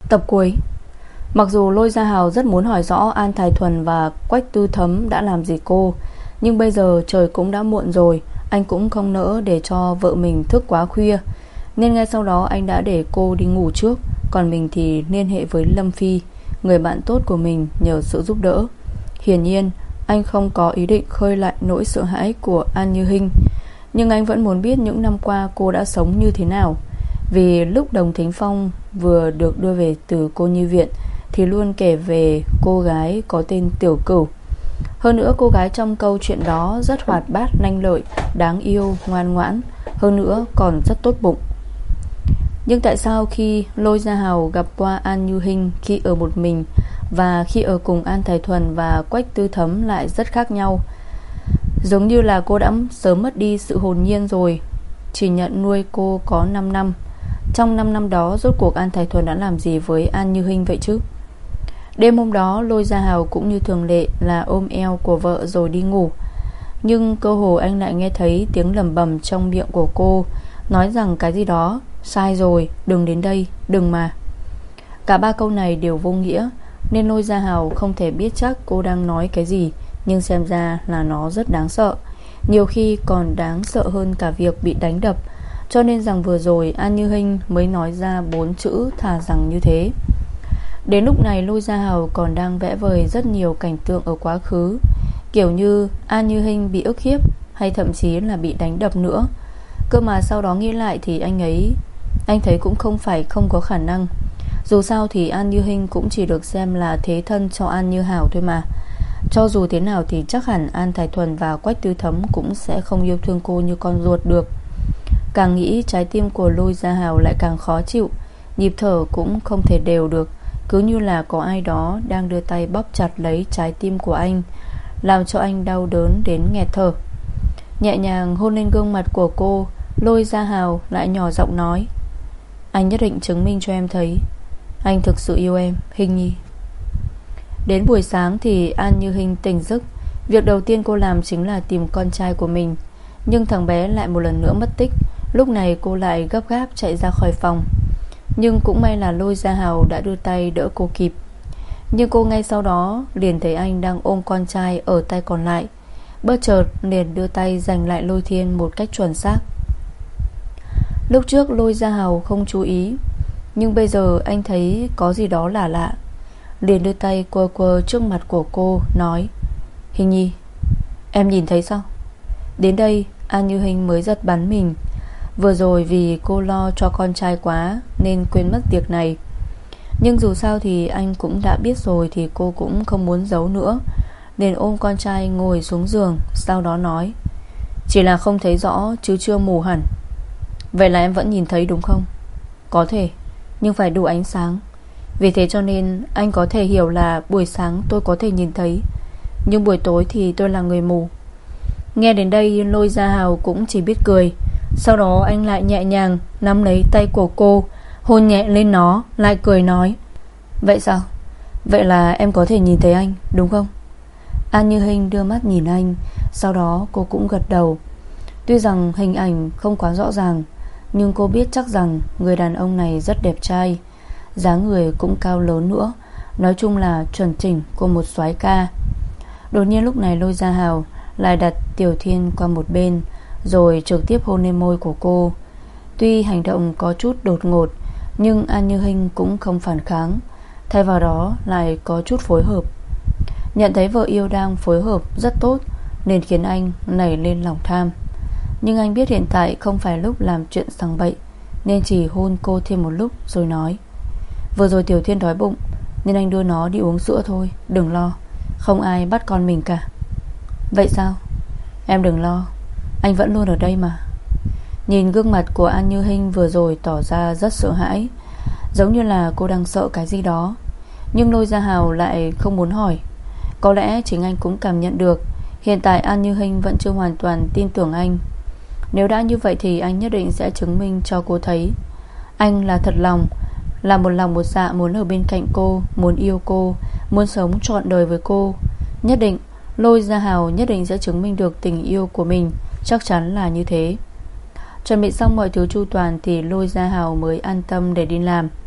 Tập cuối. Mặc dù Lôi Gia Hào rất muốn hỏi rõ An Thái Thuần và Quách Tư Thấm đã làm gì cô, nhưng bây giờ trời cũng đã muộn rồi, anh cũng không nỡ để cho vợ mình thức quá khuya, nên ngay sau đó anh đã để cô đi ngủ trước. Còn mình thì liên hệ với Lâm Phi, người bạn tốt của mình, nhờ sự giúp đỡ. Hiển nhiên anh không có ý định khơi lại nỗi sợ hãi của An Như Hinh, nhưng anh vẫn muốn biết những năm qua cô đã sống như thế nào. Vì lúc Đồng Thính Phong vừa được đưa về từ cô nhi viện thì luôn kể về cô gái có tên Tiểu Cửu. Hơn nữa cô gái trong câu chuyện đó rất hoạt bát, lanh lợi, đáng yêu, ngoan ngoãn, hơn nữa còn rất tốt bụng. Nhưng tại sao khi Lôi Gia Hào gặp qua An Như Hinh khi ở một mình và khi ở cùng An Thái Thuần và Quách Tư Thấm lại rất khác nhau? Giống như là cô đã sớm mất đi sự hồn nhiên rồi. Chỉ nhận nuôi cô có 5 năm. Trong 5 năm đó rốt cuộc An Thái Thuần đã làm gì với An Như Hinh vậy chứ? Đêm hôm đó Lôi Gia Hào cũng như thường lệ là ôm eo của vợ rồi đi ngủ. Nhưng cơ hồ anh lại nghe thấy tiếng lẩm bẩm trong miệng của cô, nói rằng cái gì đó: sai rồi, đừng đến đây, đừng mà. Cả ba câu này đều vô nghĩa, nên Lôi Gia Hào không thể biết chắc cô đang nói cái gì. Nhưng xem ra là nó rất đáng sợ, nhiều khi còn đáng sợ hơn cả việc bị đánh đập. Cho nên rằng vừa rồi An Như Hinh mới nói ra 4 chữ thà rằng như thế. Đến lúc này Lôi Gia Hào còn đang vẽ vời rất nhiều cảnh tượng ở quá khứ, kiểu như An Như Hinh bị ức hiếp, hay thậm chí là bị đánh đập nữa. Cơ mà sau đó nghĩ lại thì anh thấy cũng không phải không có khả năng. Dù sao thì An Như Hinh cũng chỉ được xem là thế thân cho An Như Hào thôi mà. Cho dù thế nào thì chắc hẳn An Thái Thuần và Quách Tư Thấm cũng sẽ không yêu thương cô như con ruột được. Càng nghĩ trái tim của Lôi Gia Hào lại càng khó chịu, nhịp thở cũng không thể đều được, cứ như là có ai đó đang đưa tay bóp chặt lấy trái tim của anh, làm cho anh đau đớn đến nghẹt thở. Nhẹ nhàng hôn lên gương mặt của cô, Lôi Gia Hào lại nhỏ giọng nói: anh nhất định chứng minh cho em thấy anh thực sự yêu em, Hinh nhi. Đến buổi sáng thì An Như Hinh tỉnh giấc. Việc đầu tiên cô làm chính là tìm con trai của mình, nhưng thằng bé lại một lần nữa mất tích. Lúc này cô lại gấp gáp chạy ra khỏi phòng, nhưng cũng may là Lôi Gia Hào đã đưa tay đỡ cô kịp. Nhưng cô ngay sau đó liền thấy anh đang ôm con trai ở tay còn lại, bất chợt liền đưa tay giành lại Lôi Thiên một cách chuẩn xác. Lúc trước Lôi Gia Hào không chú ý, nhưng bây giờ anh thấy có gì đó lạ lạ, liền đưa tay quơ quơ trước mặt của cô, nói: Hình nhi, em nhìn thấy sao? Đến đây An Như Hinh mới giật bắn mình. Vừa rồi vì cô lo cho con trai quá nên quên mất việc này. Nhưng dù sao thì anh cũng đã biết rồi, thì cô cũng không muốn giấu nữa, liền ôm con trai ngồi xuống giường. Sau đó nói: chỉ là không thấy rõ chứ chưa mù hẳn. Vậy là em vẫn nhìn thấy đúng không? Có thể, nhưng phải đủ ánh sáng. Vì thế cho nên anh có thể hiểu là buổi sáng tôi có thể nhìn thấy, nhưng buổi tối thì tôi là người mù. Nghe đến đây Lôi Gia Hào cũng chỉ biết cười. Sau đó anh lại nhẹ nhàng nắm lấy tay của cô, hôn nhẹ lên nó, lại cười nói: vậy sao? Vậy là em có thể nhìn thấy anh đúng không? An Như Hinh đưa mắt nhìn anh, sau đó cô cũng gật đầu. Tuy rằng hình ảnh không quá rõ ràng, nhưng cô biết chắc rằng người đàn ông này rất đẹp trai, dáng người cũng cao lớn nữa, nói chung là chuẩn chỉnh của một soái ca. Đột nhiên lúc này Lôi Gia Hào lại đặt Tiểu Thiên qua một bên, rồi trực tiếp hôn lên môi của cô. Tuy hành động có chút đột ngột, nhưng An Như Hinh cũng không phản kháng, thay vào đó lại có chút phối hợp. Nhận thấy vợ yêu đang phối hợp rất tốt, nên khiến anh nảy lên lòng tham. Nhưng anh biết hiện tại không phải lúc làm chuyện sằng bậy, nên chỉ hôn cô thêm một lúc rồi nói: vừa rồi Tiểu Thiên đói bụng, nên anh đưa nó đi uống sữa thôi, đừng lo, không ai bắt con mình cả. Vậy sao? Em đừng lo, anh vẫn luôn ở đây mà. Nhìn gương mặt của An Như Hinh vừa rồi tỏ ra rất sợ hãi, giống như là cô đang sợ cái gì đó. Nhưng Lôi Gia Hào lại không muốn hỏi. Có lẽ chính anh cũng cảm nhận được hiện tại An Như Hinh vẫn chưa hoàn toàn tin tưởng anh. Nếu đã như vậy thì anh nhất định sẽ chứng minh cho cô thấy anh là thật lòng, là một lòng một dạ muốn ở bên cạnh cô, muốn yêu cô, muốn sống trọn đời với cô. Nhất định Lôi Gia Hào nhất định sẽ chứng minh được tình yêu của mình, chắc chắn là như thế. Chuẩn bị xong mọi thứ chu toàn thì Lôi Gia Hào mới an tâm để đi làm.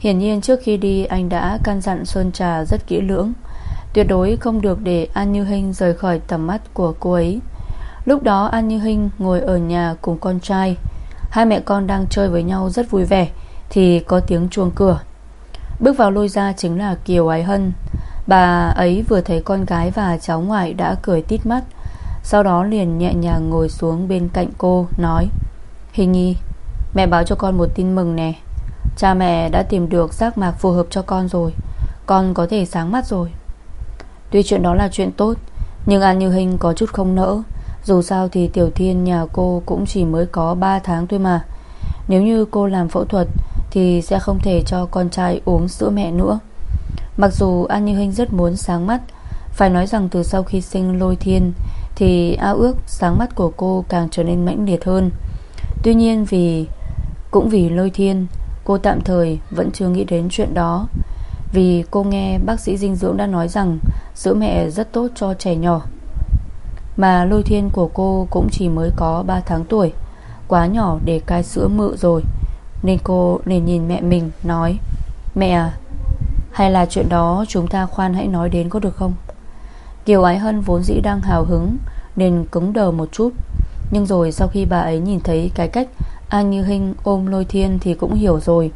Hiển nhiên trước khi đi anh đã căn dặn Sơn Trà rất kỹ lưỡng, tuyệt đối không được để An Như Hinh rời khỏi tầm mắt của cô ấy. Lúc đó An Như Hinh ngồi ở nhà cùng con trai. Hai mẹ con đang chơi với nhau rất vui vẻ thì có tiếng chuông cửa. Bước vào lôi ra chính là Kiều Ái Hân. Bà ấy vừa thấy con gái và cháu ngoại đã cười tít mắt, sau đó liền nhẹ nhàng ngồi xuống bên cạnh cô, nói: Hình Nhi, mẹ báo cho con một tin mừng nè. Cha mẹ đã tìm được giác mạc phù hợp cho con rồi, con có thể sáng mắt rồi. Tuy chuyện đó là chuyện tốt, nhưng An Như Hinh có chút không nỡ. Dù sao thì Tiểu Thiên nhà cô cũng chỉ mới có 3 tháng thôi mà. Nếu như cô làm phẫu thuật thì sẽ không thể cho con trai uống sữa mẹ nữa. Mặc dù An Như Hinh rất muốn sáng mắt, phải nói rằng từ sau khi sinh Lôi Thiên thì ao ước sáng mắt của cô càng trở nên mãnh liệt hơn. Tuy nhiên cũng vì Lôi Thiên, cô tạm thời vẫn chưa nghĩ đến chuyện đó. Vì cô nghe bác sĩ dinh dưỡng đã nói rằng sữa mẹ rất tốt cho trẻ nhỏ. Mà Lôi Thiên của cô cũng chỉ mới có 3 tháng tuổi, quá nhỏ để cai sữa mự rồi. Nên cô liền nhìn mẹ mình nói: Mẹ à, hay là chuyện đó chúng ta khoan hãy nói đến có được không? Kiều Ái Hân vốn dĩ đang hào hứng nên cứng đờ một chút, nhưng rồi sau khi bà ấy nhìn thấy cái cách An Như Hinh ôm Lôi Thiên thì cũng hiểu rồi.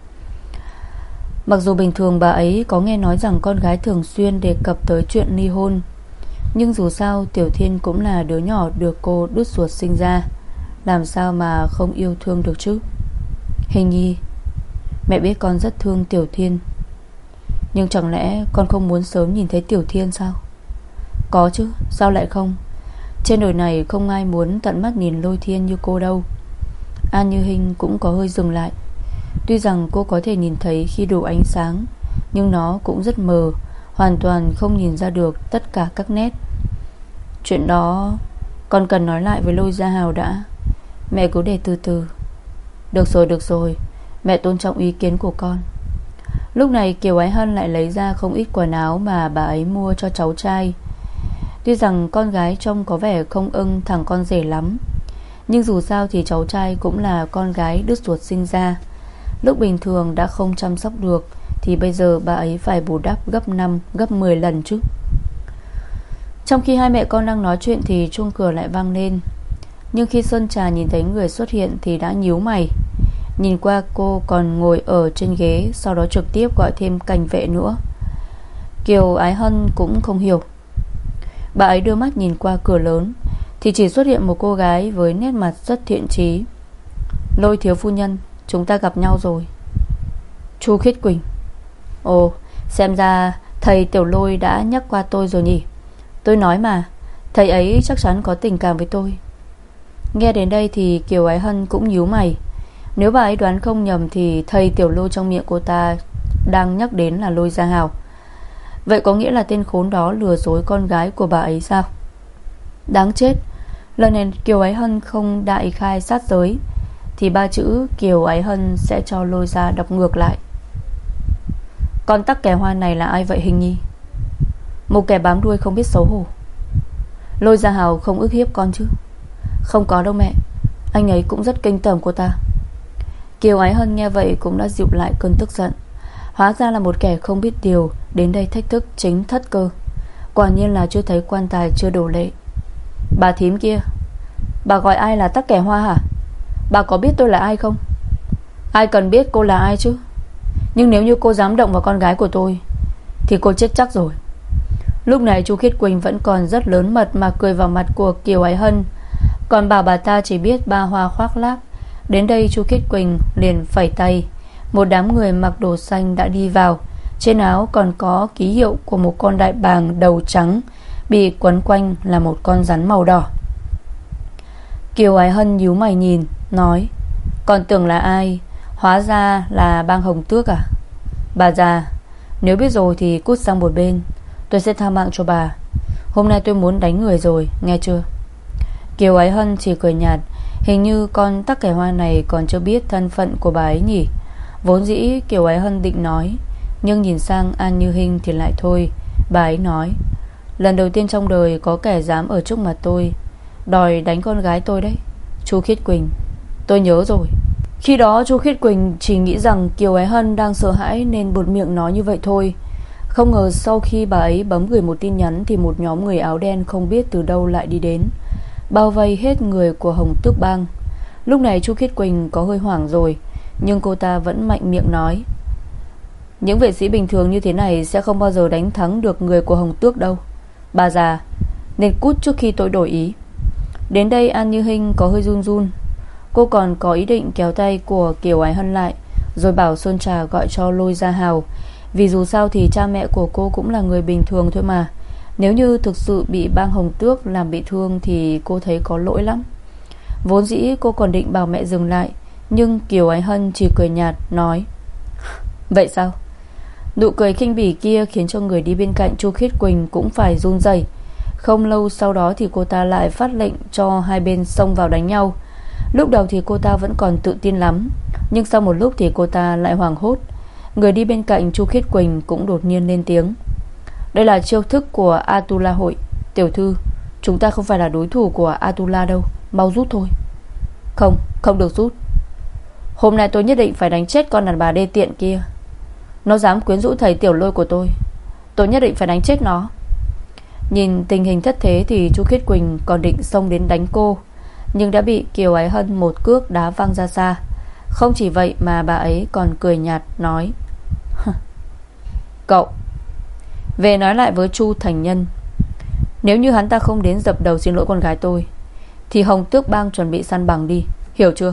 Mặc dù bình thường bà ấy có nghe nói rằng con gái thường xuyên đề cập tới chuyện ly hôn, nhưng dù sao Tiểu Thiên cũng là đứa nhỏ được cô đút ruột sinh ra, làm sao mà không yêu thương được chứ. Hình Nhi, mẹ biết con rất thương Tiểu Thiên, nhưng chẳng lẽ con không muốn sớm nhìn thấy Tiểu Thiên sao? Có chứ, sao lại không? Trên đời này không ai muốn tận mắt nhìn Lôi Thiên như cô đâu. An Như Hinh cũng có hơi dừng lại. Tuy rằng cô có thể nhìn thấy khi đủ ánh sáng, nhưng nó cũng rất mờ, hoàn toàn không nhìn ra được tất cả các nét. Chuyện đó con cần nói lại với Lôi Gia Hào đã. Mẹ cứ để từ từ. Được rồi, mẹ tôn trọng ý kiến của con. Lúc này Kiều Ái Hân lại lấy ra không ít quần áo mà bà ấy mua cho cháu trai. Tuy rằng con gái trông có vẻ không ưng thằng con rể lắm, nhưng dù sao thì cháu trai cũng là con gái đứt ruột sinh ra. Lúc bình thường đã không chăm sóc được thì bây giờ bà ấy phải bù đắp gấp 5, gấp 10 lần chứ. Trong khi hai mẹ con đang nói chuyện thì chuông cửa lại vang lên. Nhưng khi Sơn Trà nhìn thấy người xuất hiện thì đã nhíu mày. Nhìn qua cô còn ngồi ở trên ghế, sau đó trực tiếp gọi thêm cảnh vệ nữa. Kiều Ái Hân cũng không hiểu. Bà ấy đưa mắt nhìn qua cửa lớn thì chỉ xuất hiện một cô gái với nét mặt rất thiện chí. Lôi thiếu phu nhân, chúng ta gặp nhau rồi. Chu Khiết Quỳnh. Ồ, xem ra thầy Tiểu Lôi đã nhắc qua tôi rồi nhỉ. Tôi nói mà, thầy ấy chắc chắn có tình cảm với tôi. Nghe đến đây thì Kiều Ái Hân cũng nhíu mày. Nếu bà ấy đoán không nhầm thì thầy Tiểu Lôi trong miệng cô ta đang nhắc đến là Lôi Gia Hào. Vậy có nghĩa là tên khốn đó lừa dối con gái của bà ấy sao? Đáng chết. Lần này Kiều Ái Hân không đại khai sát giới thì ba chữ Kiều Ái Hân sẽ cho Lôi Gia đọc ngược lại. Con tắc kè hoa này là ai vậy Hình Nhi? Một kẻ bám đuôi không biết xấu hổ. Lôi Gia Hào không ức hiếp con chứ? Không có đâu mẹ, anh ấy cũng rất kinh tởm cô ta. Kiều Ái Hân nghe vậy cũng đã dịu lại cơn tức giận. Hóa ra là một kẻ không biết điều đến đây thách thức chính thất cơ. Quả nhiên là chưa thấy quan tài chưa đổ lệ. Bà thím kia, bà gọi ai là tắc kè hoa hả? Bà có biết tôi là ai không? Ai cần biết cô là ai chứ. Nhưng nếu như cô dám động vào con gái của tôi thì cô chết chắc rồi. Lúc này chú Khiết Quỳnh vẫn còn rất lớn mật mà cười vào mặt của Kiều Ái Hân, còn bảo bà ta chỉ biết ba hoa khoác lác. Đến đây chú Khiết Quỳnh liền phẩy tay. Một đám người mặc đồ xanh đã đi vào. Trên áo còn có ký hiệu của một con đại bàng đầu trắng, bị quấn quanh là một con rắn màu đỏ. Kiều Ái Hân nhíu mày nhìn, nói: Còn tưởng là ai, hóa ra là bang Hồng Tước à? Bà già, nếu biết rồi thì cút sang một bên, tôi sẽ tha mạng cho bà. Hôm nay tôi muốn đánh người rồi, nghe chưa? Kiều Ái Hân chỉ cười nhạt. Hình như con tắc kè hoa này còn chưa biết thân phận của bà ấy nhỉ. Vốn dĩ Kiều Ái Hân định nói, nhưng nhìn sang An Như Hinh thì lại thôi. Bà ấy nói: Lần đầu tiên trong đời có kẻ dám ở trước mặt tôi đòi đánh con gái tôi đấy. Chu Khiết Quỳnh, tôi nhớ rồi. Khi đó Chu Khiết Quỳnh chỉ nghĩ rằng Kiều Ái Hân đang sợ hãi nên buột miệng nói như vậy thôi. Không ngờ sau khi bà ấy bấm gửi một tin nhắn thì một nhóm người áo đen không biết từ đâu lại đi đến, bao vây hết người của Hồng Tước Bang. Lúc này Chu Khiết Quỳnh có hơi hoảng rồi, nhưng cô ta vẫn mạnh miệng nói: những vệ sĩ bình thường như thế này sẽ không bao giờ đánh thắng được người của Hồng Tước đâu. Bà già nên cút trước khi tôi đổi ý. Đến đây An Như Hinh có hơi run run. Cô còn có ý định kéo tay của Kiều Ái Hân lại, rồi bảo Sơn Trà gọi cho Lôi Gia Hào, vì dù sao thì cha mẹ của cô cũng là người bình thường thôi mà. Nếu như thực sự bị bang Hồng Tước làm bị thương thì cô thấy có lỗi lắm. Vốn dĩ cô còn định bảo mẹ dừng lại, nhưng Kiều Ái Hân chỉ cười nhạt nói: vậy sao? Nụ cười khinh bỉ kia khiến cho người đi bên cạnh Chu Khiết Quỳnh cũng phải run rẩy. Không lâu sau đó thì cô ta lại phát lệnh cho hai bên xông vào đánh nhau. Lúc đầu thì cô ta vẫn còn tự tin lắm, nhưng sau một lúc thì cô ta lại hoảng hốt. Người đi bên cạnh Chu Khiết Quỳnh cũng đột nhiên lên tiếng: đây là chiêu thức của Atula hội. Tiểu thư, chúng ta không phải là đối thủ của Atula đâu, mau rút thôi. Không, không được rút. Hôm nay tôi nhất định phải đánh chết con đàn bà đê tiện kia. Nó dám quyến rũ thầy Tiểu Lôi của tôi nhất định phải đánh chết nó. Nhìn tình hình thất thế thì Chu Khiết Quỳnh còn định xông đến đánh cô, nhưng đã bị Kiều Ái Hân một cước đá văng ra xa. Không chỉ vậy mà bà ấy còn cười nhạt nói: cậu về nói lại với Chu Thành Nhân, nếu như hắn ta không đến dập đầu xin lỗi con gái tôi thì Hồng Tước Bang chuẩn bị săn bằng đi, hiểu chưa?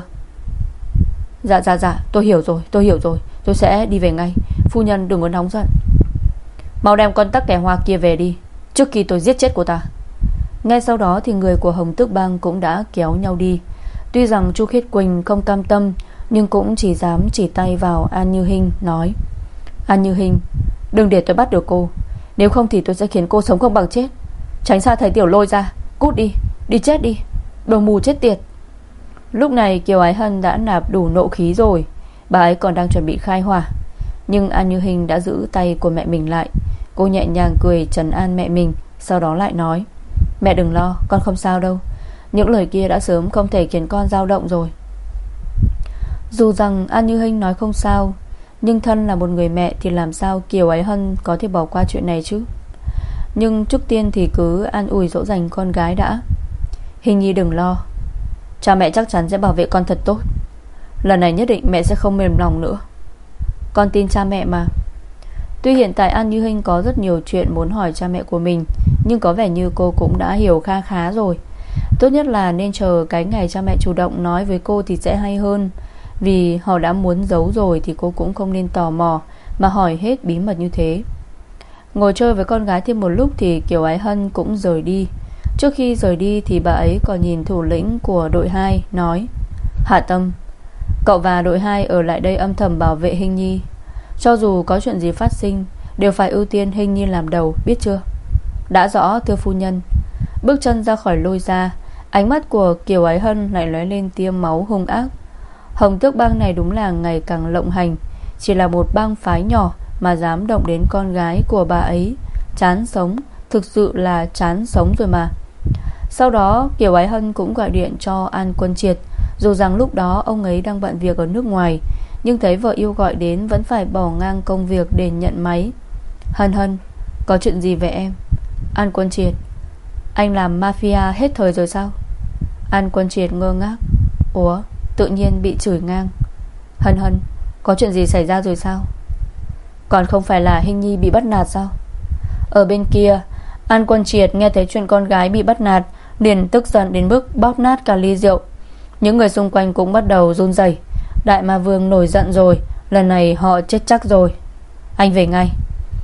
Dạ, tôi hiểu rồi, tôi sẽ đi về ngay. Phu nhân đừng có nóng giận. Mau đem con tắc kè hoa kia về đi, trước khi tôi giết chết cô ta. Ngay sau đó thì người của Hồng Tước Bang cũng đã kéo nhau đi. Tuy rằng Chu Khiết Quỳnh không cam tâm, nhưng cũng chỉ dám chỉ tay vào An Như Hinh, nói: An Như Hinh, đừng để tôi bắt được cô, nếu không thì tôi sẽ khiến cô sống không bằng chết. Tránh xa thầy Tiểu Lôi ra, cút đi, đi chết đi, đồ mù chết tiệt. Lúc này Kiều Ái Hân đã nạp đủ nộ khí rồi, bà ấy còn đang chuẩn bị khai hỏa, nhưng An Như Hinh đã giữ tay của mẹ mình lại. Cô nhẹ nhàng cười trấn an mẹ mình, sau đó lại nói: mẹ đừng lo, con không sao đâu. Những lời kia đã sớm không thể khiến con dao động rồi. Dù rằng An Như Hinh nói không sao, nhưng thân là một người mẹ thì làm sao Kiều Ái Hân có thể bỏ qua chuyện này chứ. Nhưng trước tiên thì cứ an ủi dỗ dành con gái đã. Hình nhi đừng lo, cha mẹ chắc chắn sẽ bảo vệ con thật tốt. Lần này nhất định mẹ sẽ không mềm lòng nữa. Con tin cha mẹ mà. Tuy hiện tại An Như Hinh có rất nhiều chuyện muốn hỏi cha mẹ của mình, nhưng có vẻ như cô cũng đã hiểu kha khá rồi. Tốt nhất là nên chờ cái ngày cha mẹ chủ động nói với cô thì sẽ hay hơn. Vì họ đã muốn giấu rồi thì cô cũng không nên tò mò mà hỏi hết bí mật như thế. Ngồi chơi với con gái thêm một lúc thì Kiều Ái Hân cũng rời đi. Trước khi rời đi thì bà ấy còn nhìn thủ lĩnh của đội 2 nói: Hạ Tâm, cậu và đội 2 ở lại đây âm thầm bảo vệ Hinh Nhi. Cho dù có chuyện gì phát sinh đều phải ưu tiên Hinh Nhi làm đầu, biết chưa? Đã rõ thưa phu nhân. Bước chân ra khỏi Lôi gia, ánh mắt của Kiều Ái Hân lại lóe lên tia máu hung ác. Hồng Tước Bang này đúng là ngày càng lộng hành. Chỉ là một bang phái nhỏ mà dám động đến con gái của bà ấy. Chán sống, thực sự là chán sống rồi mà. Sau đó Kiều Ái Hân cũng gọi điện cho An Quân Triệt. Dù rằng lúc đó ông ấy đang bận việc ở nước ngoài, nhưng thấy vợ yêu gọi đến vẫn phải bỏ ngang công việc để nhận máy. Hân Hân, có chuyện gì về em? An Quân Triệt: anh làm mafia hết thời rồi sao? An Quân Triệt ngơ ngác: ủa, tự nhiên bị chửi ngang. Hân Hân, có chuyện gì xảy ra rồi sao? Còn không phải là Hinh Nhi bị bắt nạt sao? Ở bên kia, An Quân Triệt nghe thấy chuyện con gái bị bắt nạt, liền tức giận đến mức bóp nát cả ly rượu. Những người xung quanh cũng bắt đầu run rẩy. Đại Ma Vương nổi giận rồi, lần này họ chết chắc rồi. Anh về ngay.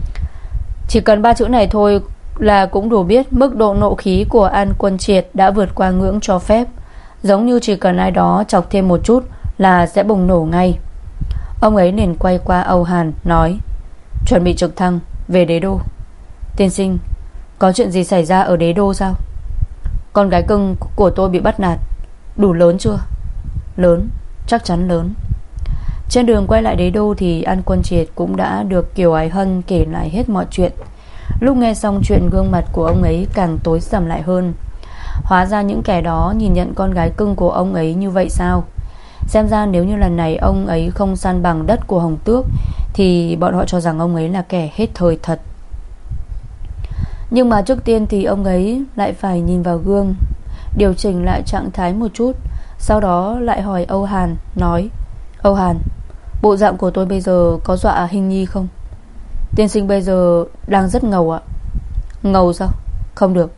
Chỉ cần 3 chữ này thôi là cũng đủ biết mức độ nộ khí của An Quân Triệt đã vượt qua ngưỡng cho phép. Giống như chỉ cần ai đó chọc thêm một chút là sẽ bùng nổ ngay. Ông ấy liền quay qua Âu Hàn nói: chuẩn bị trực thăng về Đế Đô. Tiên sinh, có chuyện gì xảy ra ở Đế Đô sao? Con gái cưng của tôi bị bắt nạt. Đủ lớn chưa? Lớn, chắc chắn lớn. Trên đường quay lại Đế Đô thì An Quân Triệt cũng đã được Kiều Ái Hân kể lại hết mọi chuyện. Lúc nghe xong chuyện, gương mặt của ông ấy càng tối sầm lại hơn. Hóa ra những kẻ đó nhìn nhận con gái cưng của ông ấy như vậy sao? Xem ra nếu như lần này ông ấy không san bằng đất của Hồng Tước thì bọn họ cho rằng ông ấy là kẻ hết thời thật. Nhưng mà trước tiên thì ông ấy lại phải nhìn vào gương, điều chỉnh lại trạng thái một chút. Sau đó lại hỏi Âu Hàn, nói: Âu Hàn, bộ dạng của tôi bây giờ có dọa Hình Nhi không? Tiên sinh bây giờ đang rất ngầu ạ. Ngầu sao? Không được.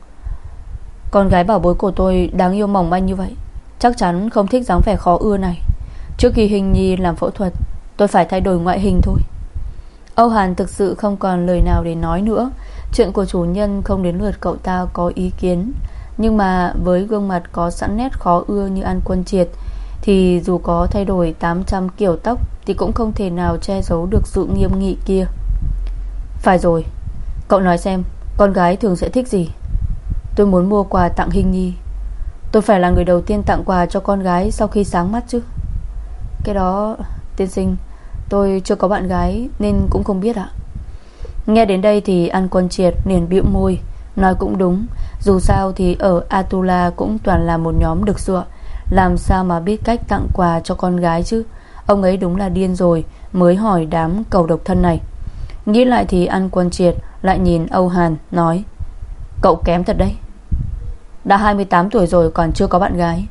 Con gái bảo bối của tôi đáng yêu mỏng manh như vậy, chắc chắn không thích dáng vẻ khó ưa này. Trước khi Hình Nhi làm phẫu thuật, tôi phải thay đổi ngoại hình thôi. Âu Hàn thực sự không còn lời nào để nói nữa. Chuyện của chủ nhân không đến lượt cậu ta có ý kiến. Nhưng mà với gương mặt có sẵn nét khó ưa như An Quân Triệt thì dù có thay đổi 800 kiểu tóc thì cũng không thể nào che giấu được sự nghiêm nghị kia. Phải rồi, cậu nói xem, con gái thường sẽ thích gì? Tôi muốn mua quà tặng Hình Nhi. Tôi phải là người đầu tiên tặng quà cho con gái sau khi sáng mắt chứ. Cái đó, tiên sinh, tôi chưa có bạn gái nên cũng không biết ạ. Nghe đến đây thì An Quân Triệt liền bĩu môi, nói cũng đúng. Dù sao thì ở Atula cũng toàn là một nhóm được dựa, làm sao mà biết cách tặng quà cho con gái chứ. Ông ấy đúng là điên rồi mới hỏi đám cầu độc thân này. Nghĩ lại thì An Quân Triệt lại nhìn Âu Hàn, nói: Cậu kém thật đấy, đã 28 tuổi rồi còn chưa có bạn gái.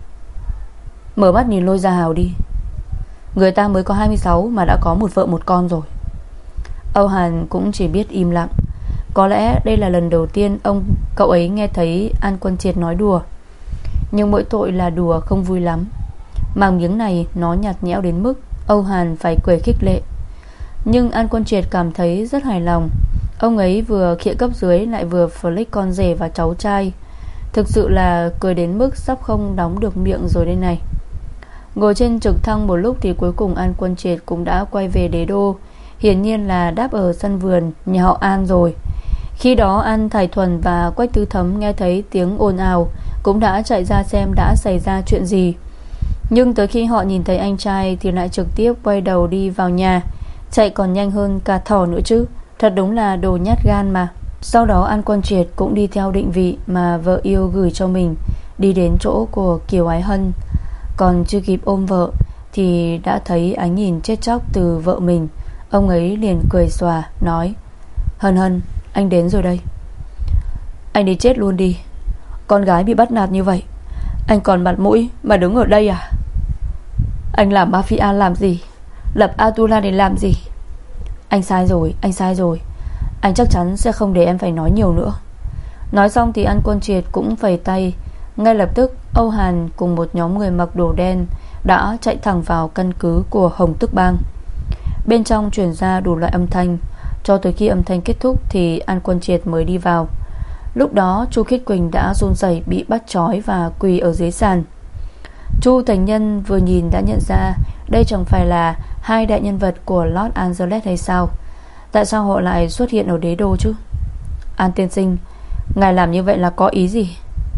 Mở mắt nhìn Lôi Gia Hào đi, người ta mới có 26 mà đã có một vợ một con rồi. Âu Hàn cũng chỉ biết im lặng. Có lẽ đây là lần đầu tiên cậu ấy nghe thấy An Quân Triệt nói đùa. Nhưng mỗi tội là đùa không vui lắm. Màng miếng này nó nhạt nhẽo đến mức Âu Hàn phải cười khích lệ. Nhưng An Quân Triệt cảm thấy rất hài lòng. Ông ấy vừa khịa cấp dưới lại vừa flick con rể và cháu trai. Thực sự là cười đến mức sắp không đóng được miệng rồi đây này. Ngồi trên trực thăng một lúc thì cuối cùng An Quân Triệt cũng đã quay về đế đô. Hiển nhiên là đáp ở sân vườn nhà họ An rồi. Khi đó An Thải Thuần và Quách Tư Thấm nghe thấy tiếng ồn ào cũng đã chạy ra xem đã xảy ra chuyện gì. Nhưng tới khi họ nhìn thấy anh trai thì lại trực tiếp quay đầu đi vào nhà, chạy còn nhanh hơn cả thỏ nữa chứ. Thật đúng là đồ nhát gan mà. Sau đó An Quân Triệt cũng đi theo định vị mà vợ yêu gửi cho mình, đi đến chỗ của Kiều Ái Hân. Còn chưa kịp ôm vợ thì đã thấy ánh nhìn chết chóc từ vợ mình. Ông ấy liền cười xòa, nói: Hân Hân, anh đến rồi đây. Anh đi chết luôn đi. Con gái bị bắt nạt như vậy, anh còn mặt mũi mà đứng ở đây à? Anh làm mafia làm gì? Lập Atula để làm gì? Anh sai rồi, anh sai rồi. Anh chắc chắn sẽ không để em phải nói nhiều nữa. Nói xong thì An Quân Triệt cũng phẩy tay. Ngay lập tức Âu Hàn cùng một nhóm người mặc đồ đen đã chạy thẳng vào căn cứ của Hồng Tước Bang. Bên trong truyền ra đủ loại âm thanh. Cho tới khi âm thanh kết thúc thì An Quân Triệt mới đi vào. Lúc đó Chu Khiết Quỳnh đã run rẩy bị bắt trói và quỳ ở dưới sàn. Chu Thành Nhân vừa nhìn đã nhận ra đây chẳng phải là hai đại nhân vật của Los Angeles hay sao? Tại sao họ lại xuất hiện ở đế đô chứ? An tiên sinh, ngài làm như vậy là có ý gì?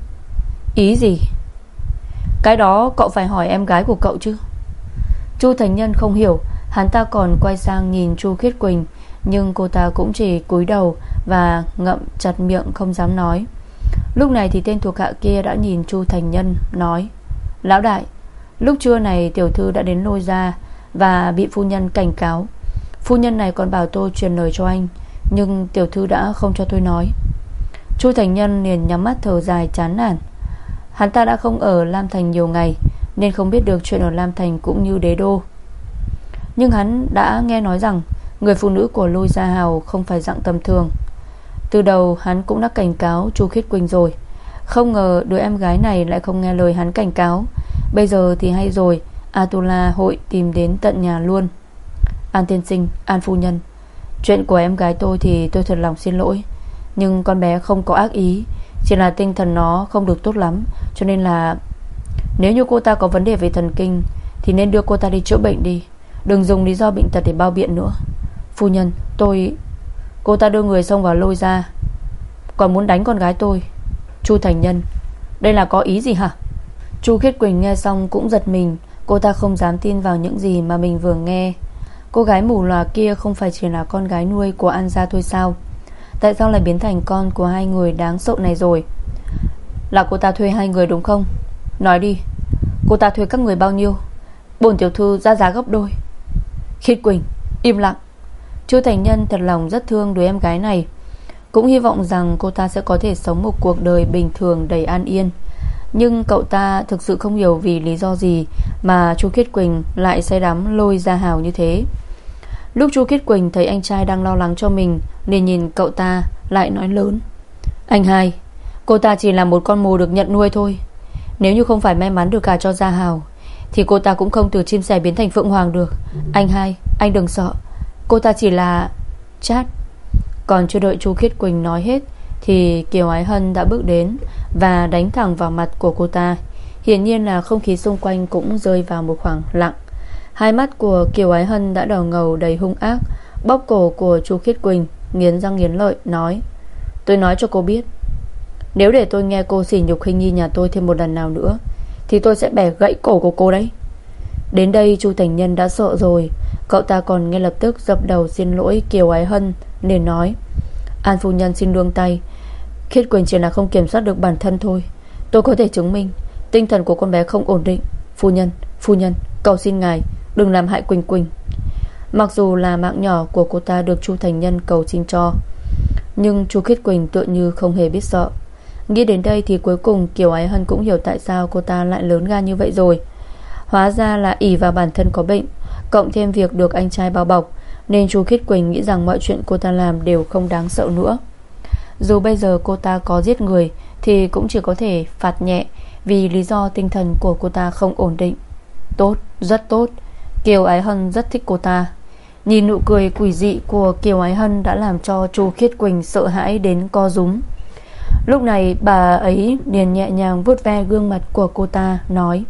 Ý gì? Cái đó cậu phải hỏi em gái của cậu chứ. Chu Thành Nhân không hiểu. Hắn ta còn quay sang nhìn Chu Khiết Quỳnh, nhưng cô ta cũng chỉ cúi đầu và ngậm chặt miệng không dám nói. Lúc này thì tên thuộc hạ kia đã nhìn Chu Thành Nhân, nói: Lão đại, lúc trưa này tiểu thư đã đến Lôi gia và bị phu nhân cảnh cáo. Phu nhân này còn bảo tôi truyền lời cho anh, nhưng tiểu thư đã không cho tôi nói. Chu Thành Nhân liền nhắm mắt thở dài chán nản. Hắn ta đã không ở Lam Thành nhiều ngày nên không biết được chuyện ở Lam Thành cũng như đế đô. Nhưng hắn đã nghe nói rằng người phụ nữ của Lôi Gia Hào không phải dạng tầm thường. Từ đầu hắn cũng đã cảnh cáo Chu Khiết Quỳnh rồi. Không ngờ đứa em gái này lại không nghe lời hắn cảnh cáo. Bây giờ thì hay rồi, Atula hội tìm đến tận nhà luôn. An tiên sinh, An phu nhân, chuyện của em gái tôi thì tôi thật lòng xin lỗi. Nhưng con bé không có ác ý, chỉ là tinh thần nó không được tốt lắm. Cho nên là nếu như cô ta có vấn đề về thần kinh thì nên đưa cô ta đi chữa bệnh đi. Đừng dùng lý do bệnh tật để bao biện nữa. Phu nhân, cô ta đưa người xông vào Lôi gia, còn muốn đánh con gái tôi. Chu Thành Nhân, đây là có ý gì hả? Chu Khiết Quỳnh nghe xong cũng giật mình. Cô ta không dám tin vào những gì mà mình vừa nghe. Cô gái mù lòa kia không phải chỉ là con gái nuôi của An gia thôi sao? Tại sao lại biến thành con của hai người đáng sợ này rồi? Là cô ta thuê hai người đúng không? Nói đi, cô ta thuê các người bao nhiêu? Bổn tiểu thư ra giá gấp đôi. Khiết Quỳnh im lặng. Chu Thành Nhân thật lòng rất thương đứa em gái này, cũng hy vọng rằng cô ta sẽ có thể sống một cuộc đời bình thường đầy an yên. Nhưng cậu ta thực sự không hiểu vì lý do gì mà Chu Khiết Quỳnh lại say đắm Lôi Gia Hào như thế. Lúc Chu Khiết Quỳnh thấy anh trai đang lo lắng cho mình, liền nhìn cậu ta lại nói lớn: Anh hai, cô ta chỉ là một con mồi được nhận nuôi thôi. Nếu như không phải may mắn được gả cho Gia Hào thì cô ta cũng không từ chim sẻ biến thành phượng hoàng được. Anh hai, anh đừng sợ. Cô ta chỉ là chát. Còn chưa đợi Chu Khiết Quỳnh nói hết thì Kiều Ái Hân đã bước đến và đánh thẳng vào mặt của cô ta. Hiển nhiên là không khí xung quanh cũng rơi vào một khoảng lặng. Hai mắt của Kiều Ái Hân đã đỏ ngầu đầy hung ác, bóp cổ của Chu Khiết Quỳnh, nghiến răng nghiến lợi nói: Tôi nói cho cô biết, nếu để tôi nghe cô sỉ nhục Hình Nhi nhà tôi thêm một lần nào nữa thì tôi sẽ bẻ gãy cổ của cô đấy. Đến đây Chu Thành Nhân đã sợ rồi. Cậu ta còn ngay lập tức dập đầu xin lỗi Kiều Ái Hân, liền nói: An phu nhân xin nương tay. Khiết Quỳnh chỉ là không kiểm soát được bản thân thôi. Tôi có thể chứng minh tinh thần của con bé không ổn định. Phu nhân, cầu xin ngài đừng làm hại Quỳnh Quỳnh. Mặc dù là mạng nhỏ của cô ta được Chu Thành Nhân cầu xin cho, nhưng Chu Khiết Quỳnh tựa như không hề biết sợ. Nghĩ đến đây thì cuối cùng Kiều Ái Hân cũng hiểu tại sao cô ta lại lớn gan như vậy rồi. Hóa ra là ỷ vào bản thân có bệnh, cộng thêm việc được anh trai bao bọc, nên Chu Khiết Quỳnh nghĩ rằng mọi chuyện cô ta làm đều không đáng sợ nữa. Dù bây giờ cô ta có giết người thì cũng chỉ có thể phạt nhẹ, vì lý do tinh thần của cô ta không ổn định. Tốt, rất tốt. Kiều Ái Hân rất thích cô ta. Nhìn nụ cười quỷ dị của Kiều Ái Hân đã làm cho Chu Khiết Quỳnh sợ hãi đến co rúm. Lúc này bà ấy liền nhẹ nhàng vuốt ve gương mặt của cô ta, nói: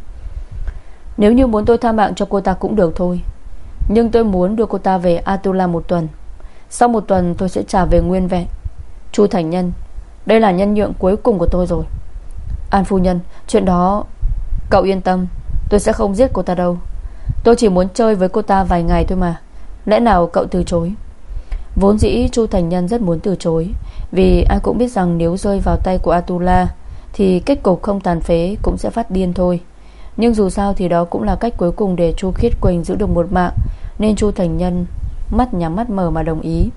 Nếu như muốn tôi tha mạng cho cô ta cũng được thôi, nhưng tôi muốn đưa cô ta về Atula một tuần. Sau một tuần tôi sẽ trả về nguyên vẹn. Chu Thành Nhân, đây là nhân nhượng cuối cùng của tôi rồi. An phu nhân, chuyện đó cậu yên tâm, tôi sẽ không giết cô ta đâu. Tôi chỉ muốn chơi với cô ta vài ngày thôi mà. Lẽ nào cậu từ chối? Vốn dĩ Chu Thành Nhân rất muốn từ chối, vì ai cũng biết rằng nếu rơi vào tay của Atula thì kết cục không tàn phế cũng sẽ phát điên thôi. Nhưng dù sao thì đó cũng là cách cuối cùng để Chu Khiết Quỳnh giữ được một mạng, nên Chu Thành Nhân mắt nhắm mắt mở mà đồng ý.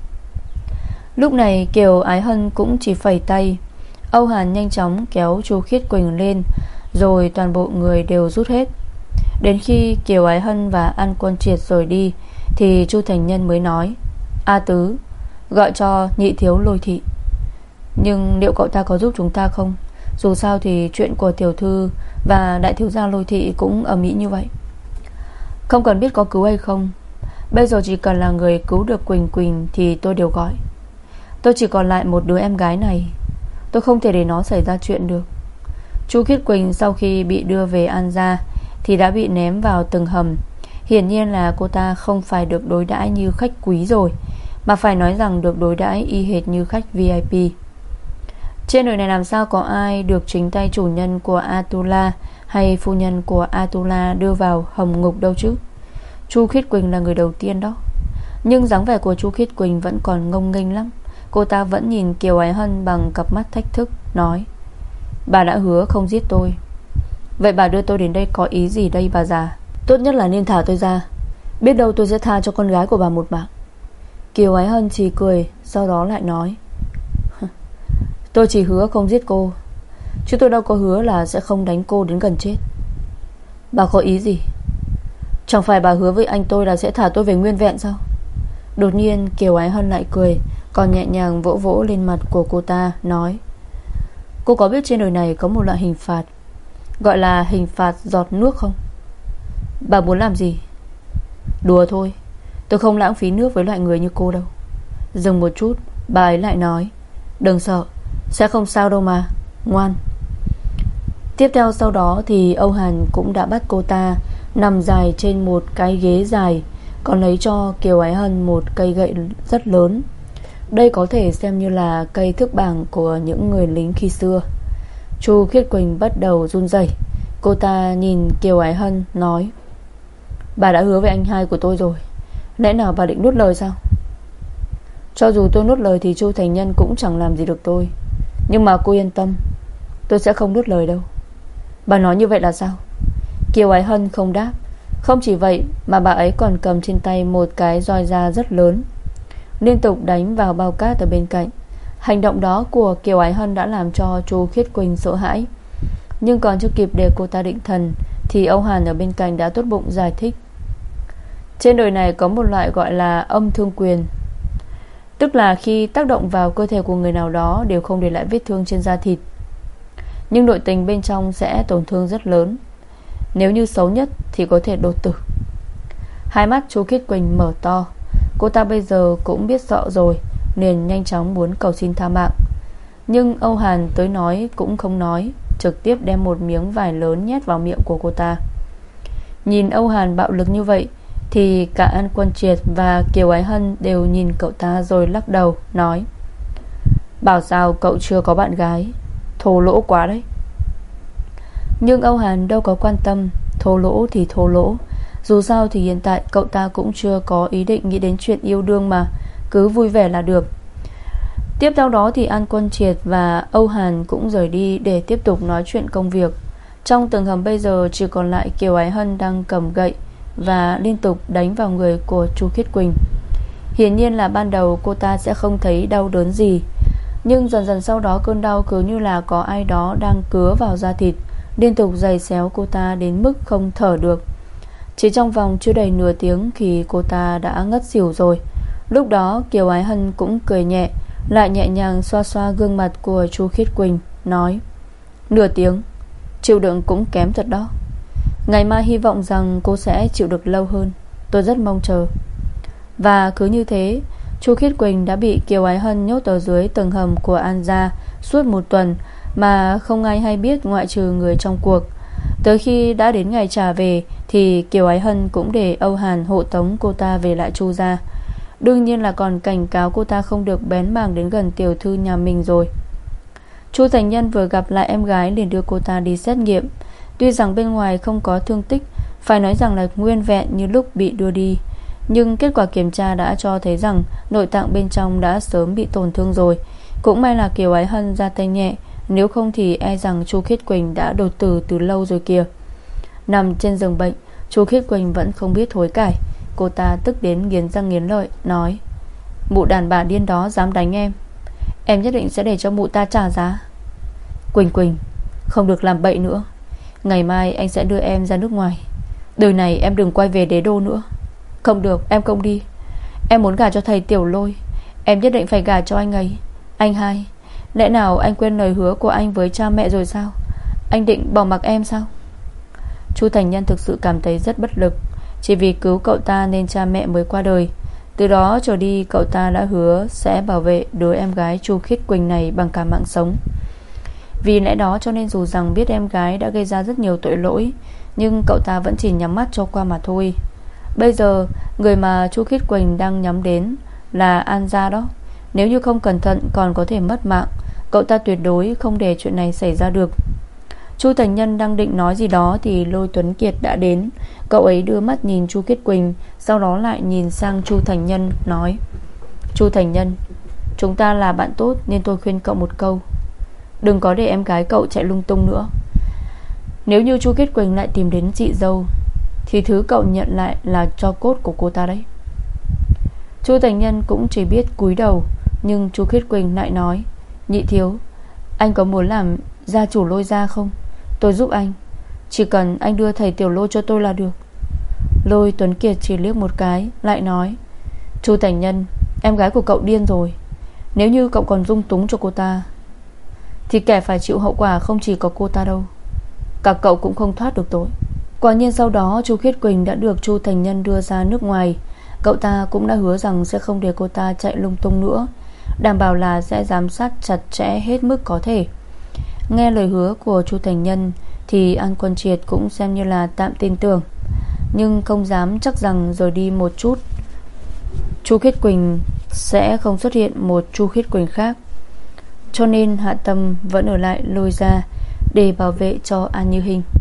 Lúc này Kiều Ái Hân cũng chỉ phẩy tay. Âu Hàn nhanh chóng kéo Chu Khiết Quỳnh lên, rồi toàn bộ người đều rút hết. Đến khi Kiều Ái Hân và An Quân Triệt rời đi thì Chu Thành Nhân mới nói: A Tứ, gọi cho nhị thiếu Lôi Thị. Nhưng liệu cậu ta có giúp chúng ta không? Dù sao thì chuyện của tiểu thư và đại thiếu gia Lôi Thị cũng ầm ĩ như vậy. Không cần biết có cứu hay không, bây giờ chỉ cần là người cứu được Quỳnh Quỳnh thì tôi đều gọi. Tôi chỉ còn lại một đứa em gái này, tôi không thể để nó xảy ra chuyện được. Chu Khiết Quỳnh sau khi bị đưa về An gia thì đã bị ném vào từng hầm. Hiển nhiên là cô ta không phải được đối đãi như khách quý rồi, mà phải nói rằng được đối đãi y hệt như khách VIP. Trên đời này làm sao có ai được chính tay chủ nhân của Atula hay phu nhân của Atula đưa vào hầm ngục đâu chứ. Chu Khiết Quỳnh là người đầu tiên đó. Nhưng dáng vẻ của Chu Khiết Quỳnh vẫn còn ngông nghênh lắm. Cô ta vẫn nhìn Kiều Ái Hân bằng cặp mắt thách thức, nói: Bà đã hứa không giết tôi, vậy bà đưa tôi đến đây có ý gì đây bà già? Tốt nhất là nên thả tôi ra, biết đâu tôi sẽ tha cho con gái của bà một mạng. Kiều Ái Hân chỉ cười, sau đó lại nói: Tôi chỉ hứa không giết cô, chứ tôi đâu có hứa là sẽ không đánh cô đến gần chết. Bà có ý gì? Chẳng phải bà hứa với anh tôi là sẽ thả tôi về nguyên vẹn sao? Đột nhiên Kiều Ái Hân lại cười, còn nhẹ nhàng vỗ vỗ lên mặt của cô ta, nói: Cô có biết trên đời này có một loại hình phạt gọi là hình phạt giọt nước không? Bà muốn làm gì? Đùa thôi, tôi không lãng phí nước với loại người như cô đâu. Dừng một chút, bà ấy lại nói: Đừng sợ, sẽ không sao đâu mà, ngoan. Tiếp theo sau đó thì Âu Hàn cũng đã bắt cô ta nằm dài trên một cái ghế dài, còn lấy cho Kiều Ái Hân một cây gậy rất lớn. Đây có thể xem như là cây thước bảng của những người lính khi xưa. Chu Khiết Quỳnh bắt đầu run rẩy. Cô ta nhìn Kiều Ái Hân nói: Bà đã hứa với anh hai của tôi rồi, lẽ nào bà định nuốt lời sao? Cho dù tôi nuốt lời thì Chu Thành Nhân cũng chẳng làm gì được tôi. Nhưng mà cô yên tâm, tôi sẽ không nuốt lời đâu. Bà nói như vậy là sao? Kiều Ái Hân không đáp, Không chỉ vậy mà bà ấy còn cầm trên tay một cái roi da rất lớn, liên tục đánh vào bao cát ở bên cạnh. Hành động đó của Kiều Ái Hân đã làm cho Chu Khiết Quỳnh sợ hãi. Nhưng còn chưa kịp để cô ta định thần thì Âu Hàn ở bên cạnh đã tốt bụng giải thích. Trên đời này có một loại gọi là âm thương quyền, tức là khi tác động vào cơ thể của người nào đó đều không để lại vết thương trên da thịt, nhưng nội tình bên trong sẽ tổn thương rất lớn. Nếu như xấu nhất thì có thể đột tử. Hai mắt Chu Khiết Quỳnh mở to. Cô ta bây giờ cũng biết sợ rồi, liền nhanh chóng muốn cầu xin tha mạng. Nhưng Âu Hàn tới nói cũng không nói, trực tiếp đem một miếng vải lớn nhét vào miệng của cô ta. Nhìn Âu Hàn bạo lực như vậy thì cả An Quân Triệt và Kiều Ái Hân đều nhìn cậu ta rồi lắc đầu nói: bảo sao cậu chưa có bạn gái, thô lỗ quá đấy. Nhưng Âu Hàn đâu có quan tâm. Thô lỗ thì thô lỗ, dù sao thì hiện tại cậu ta cũng chưa có ý định nghĩ đến chuyện yêu đương mà, cứ vui vẻ là được. Tiếp theo đó thì An Quân Triệt và Âu Hàn cũng rời đi để tiếp tục nói chuyện công việc. Trong tầng hầm bây giờ chỉ còn lại Kiều Ái Hân đang cầm gậy và liên tục đánh vào người của Chu Khiết Quỳnh. Hiển nhiên là ban đầu cô ta sẽ không thấy đau đớn gì, nhưng dần dần sau đó cơn đau cứ như là có ai đó đang cứa vào da thịt, liên tục giày xéo cô ta đến mức không thở được. Chỉ trong vòng chưa đầy nửa tiếng thì cô ta đã ngất xỉu rồi. Lúc đó Kiều Ái Hân cũng cười nhẹ, lại nhẹ nhàng xoa xoa gương mặt của Chu Khiết Quỳnh, nói: nửa tiếng, chịu đựng cũng kém thật đó. Ngày mai hy vọng rằng cô sẽ chịu được lâu hơn, tôi rất mong chờ. Và cứ như thế, Chu Khiết Quỳnh đã bị Kiều Ái Hân nhốt ở dưới tầng hầm của An gia suốt một tuần mà không ai hay biết ngoại trừ người trong cuộc. Tới khi đã đến ngày trả về thì Kiều Ái Hân cũng để Âu Hàn hộ tống cô ta về lại Chu gia. Đương nhiên là còn cảnh cáo cô ta không được bén mảng đến gần tiểu thư nhà mình rồi. Chu Thành Nhân vừa gặp lại em gái liền đưa cô ta đi xét nghiệm. Tuy rằng bên ngoài không có thương tích, phải nói rằng là nguyên vẹn như lúc bị đưa đi, nhưng kết quả kiểm tra đã cho thấy rằng nội tạng bên trong đã sớm bị tổn thương rồi. Cũng may là Kiều Ái Hân ra tay nhẹ, nếu không thì e rằng Chu Khiết Quỳnh đã đột tử từ lâu rồi kìa. Nằm trên giường bệnh, Chu Khiết Quỳnh vẫn không biết hối cải. Cô ta tức đến nghiến răng nghiến lợi, nói: mụ đàn bà điên đó dám đánh em nhất định sẽ để cho mụ ta trả giá. Quỳnh Quỳnh, không được làm bậy nữa. Ngày mai anh sẽ đưa em ra nước ngoài. Đời này em đừng quay về Đế Đô nữa. Không được, em không đi. Em muốn gả cho thầy Tiểu Lôi. Em nhất định phải gả cho anh ấy. Anh hai, lẽ nào anh quên lời hứa của anh với cha mẹ rồi sao? Anh định bỏ mặc em sao? Chu Thành Nhân thực sự cảm thấy rất bất lực. Chỉ vì cứu cậu ta nên cha mẹ mới qua đời. Từ đó trở đi cậu ta đã hứa sẽ bảo vệ đứa em gái Chu Khiết Quỳnh này bằng cả mạng sống. Vì lẽ đó cho nên dù rằng biết em gái đã gây ra rất nhiều tội lỗi, nhưng cậu ta vẫn chỉ nhắm mắt cho qua mà thôi. Bây giờ người mà Chu Khiết Quỳnh đang nhắm đến là An gia đó. Nếu như không cẩn thận còn có thể mất mạng. Cậu ta tuyệt đối không để chuyện này xảy ra được. Chu Thành Nhân đang định nói gì đó thì Lôi Tuấn Kiệt đã đến. Cậu ấy đưa mắt nhìn Chu Khiết Quỳnh, sau đó lại nhìn sang Chu Thành Nhân, nói: Chu Thành Nhân, chúng ta là bạn tốt nên tôi khuyên cậu một câu: đừng có để em gái cậu chạy lung tung nữa. Nếu như Chu Khiết Quỳnh lại tìm đến chị dâu thì thứ cậu nhận lại là tro cốt của cô ta đấy. Chu Thành Nhân cũng chỉ biết cúi đầu. Nhưng Chu Khiết Quỳnh lại nói: nhị thiếu, anh có muốn làm gia chủ Lôi gia không? Tôi giúp anh, chỉ cần anh đưa thầy Tiểu Lôi cho tôi là được. Lôi Tuấn Kiệt chỉ liếc một cái, lại nói: Chu Thành Nhân, em gái của cậu điên rồi. Nếu như cậu còn dung túng cho cô ta thì kẻ phải chịu hậu quả không chỉ có cô ta đâu, cả cậu cũng không thoát được tội. Quả nhiên sau đó Chu Khiết Quỳnh đã được Chu Thành Nhân đưa ra nước ngoài. Cậu ta cũng đã hứa rằng sẽ không để cô ta chạy lung tung nữa, đảm bảo là sẽ giám sát chặt chẽ hết mức có thể. Nghe lời hứa của Chu Thành Nhân thì An Quân Triệt cũng xem như là tạm tin tưởng, nhưng không dám chắc rằng rồi đi một chút Chu Khiết Quỳnh sẽ không xuất hiện một Chu Khiết Quỳnh khác. Cho nên hạ tâm vẫn ở lại Lôi gia để bảo vệ cho An Như Hinh.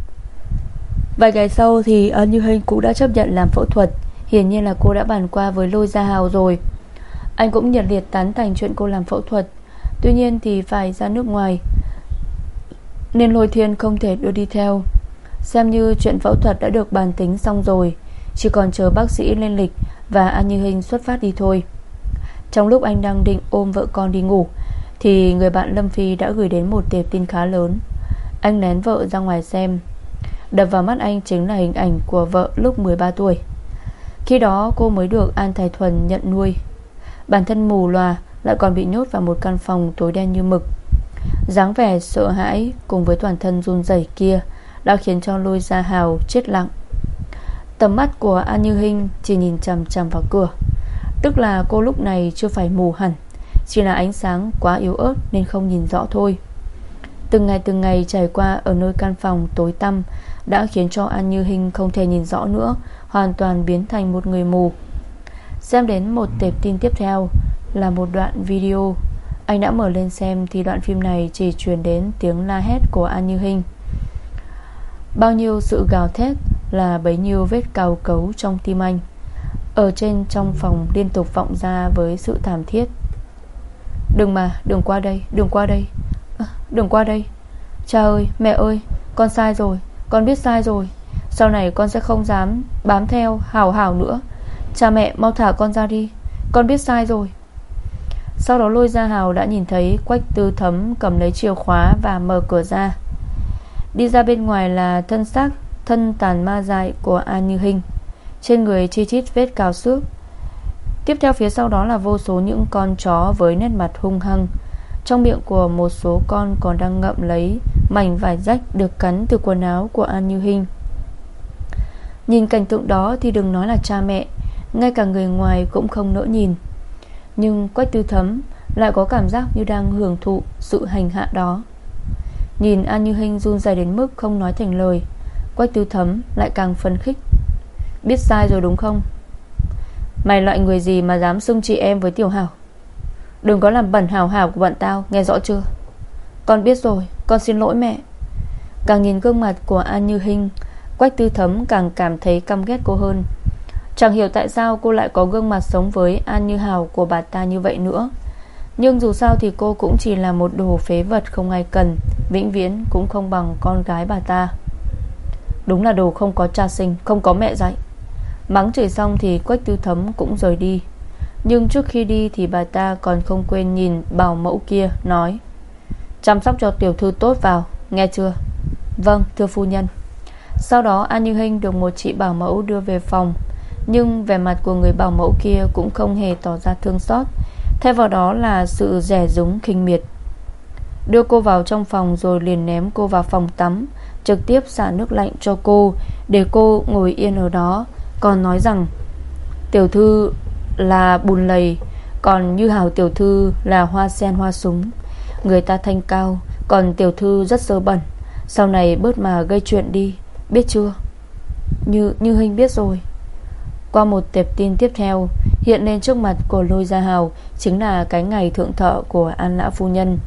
Vài ngày sau thì An Như Hinh cũng đã chấp nhận làm phẫu thuật. Hiển nhiên là cô đã bàn qua với Lôi Gia Hào rồi. Anh cũng nhiệt liệt tán thành chuyện cô làm phẫu thuật. Tuy nhiên thì phải ra nước ngoài nên Lôi Thiên không thể đưa đi theo. Xem như chuyện phẫu thuật đã được bàn tính xong rồi, chỉ còn chờ bác sĩ lên lịch và An Như Hinh xuất phát đi thôi. Trong lúc anh đang định ôm vợ con đi ngủ thì người bạn Lâm Phi đã gửi đến một tệp tin khá lớn. Anh lén vợ ra ngoài xem. Đập vào mắt anh chính là hình ảnh của vợ lúc 13 tuổi. Khi đó cô mới được An Thái Thuần nhận nuôi. Bản thân mù lòa lại còn bị nhốt vào một căn phòng tối đen như mực. Dáng vẻ sợ hãi cùng với toàn thân run rẩy kia đã khiến cho Lôi Gia Hào chết lặng. Tầm mắt của An Như Hinh chỉ nhìn chằm chằm vào cửa. Tức là cô lúc này chưa phải mù hẳn, chỉ là ánh sáng quá yếu ớt nên không nhìn rõ thôi. Từng ngày trải qua ở nơi căn phòng tối tăm đã khiến cho An Như Hinh không thể nhìn rõ nữa, hoàn toàn biến thành một người mù. Xem đến một tệp tin tiếp theo là một đoạn video. Anh đã mở lên xem thì đoạn phim này chỉ truyền đến tiếng la hét của An Như Hinh. Bao nhiêu sự gào thét là bấy nhiêu vết cào cấu trong tim anh. Ở trên trong phòng liên tục vọng ra với sự thảm thiết. Đừng qua đây, đừng qua đây, đừng qua đây. Cha ơi, mẹ ơi, con sai rồi, con biết sai rồi. Sau này con sẽ không dám bám theo Hảo Hảo nữa. Cha mẹ mau thả con ra đi, con biết sai rồi. Sau đó Lôi Gia Hào đã nhìn thấy Quách Tư Thấm cầm lấy chìa khóa và mở cửa ra. Đi ra bên ngoài là thân xác thân tàn ma dại của An Như Hinh, trên người chi chít vết cào xước. Tiếp theo phía sau đó là vô số những con chó với nét mặt hung hăng. Trong miệng của một số con còn đang ngậm lấy mảnh vải rách được cắn từ quần áo của An Như Hinh. Nhìn cảnh tượng đó thì đừng nói là cha mẹ, ngay cả người ngoài cũng không nỡ nhìn. Nhưng Quách Tư Thấm lại có cảm giác như đang hưởng thụ sự hành hạ đó. Nhìn An Như Hinh run rẩy đến mức không nói thành lời, Quách Tư Thấm lại càng phấn khích. Biết sai rồi đúng không? Mày loại người gì mà dám xưng chị em với Tiểu Hảo? Đừng có làm bẩn Hảo Hảo của bọn tao, nghe rõ chưa? Con biết rồi, con xin lỗi mẹ. Càng nhìn gương mặt của An Như Hinh, Quách Tư Thấm càng cảm thấy căm ghét cô hơn. Chẳng hiểu tại sao cô lại có gương mặt sống với An Như Hảo của bà ta như vậy nữa. Nhưng dù sao thì cô cũng chỉ là một đồ phế vật không ai cần, vĩnh viễn cũng không bằng con gái bà ta. Đúng là đồ không có cha sinh, không có mẹ dạy. Mắng chửi xong thì Quách Tư Thấm cũng rời đi. Nhưng trước khi đi thì bà ta còn không quên nhìn bảo mẫu kia, nói: chăm sóc cho tiểu thư tốt vào, nghe chưa? Vâng, thưa phu nhân. Sau đó An Như Hinh được một chị bảo mẫu đưa về phòng. Nhưng vẻ mặt của người bảo mẫu kia cũng không hề tỏ ra thương xót, thay vào đó là sự dè dúng khinh miệt. Đưa cô vào trong phòng rồi liền ném cô vào phòng tắm, trực tiếp xả nước lạnh cho cô, để cô ngồi yên ở đó. Còn nói rằng tiểu thư là bùn lầy, còn Như Hảo tiểu thư là hoa sen hoa súng. Người ta thanh cao, còn tiểu thư rất sơ bẩn. Sau này bớt mà gây chuyện đi, biết chưa? Như Hinh biết rồi. Qua một tệp tin tiếp theo, hiện lên trước mặt của Lôi Gia Hào chính là cái ngày thượng thọ của An lão phu nhân.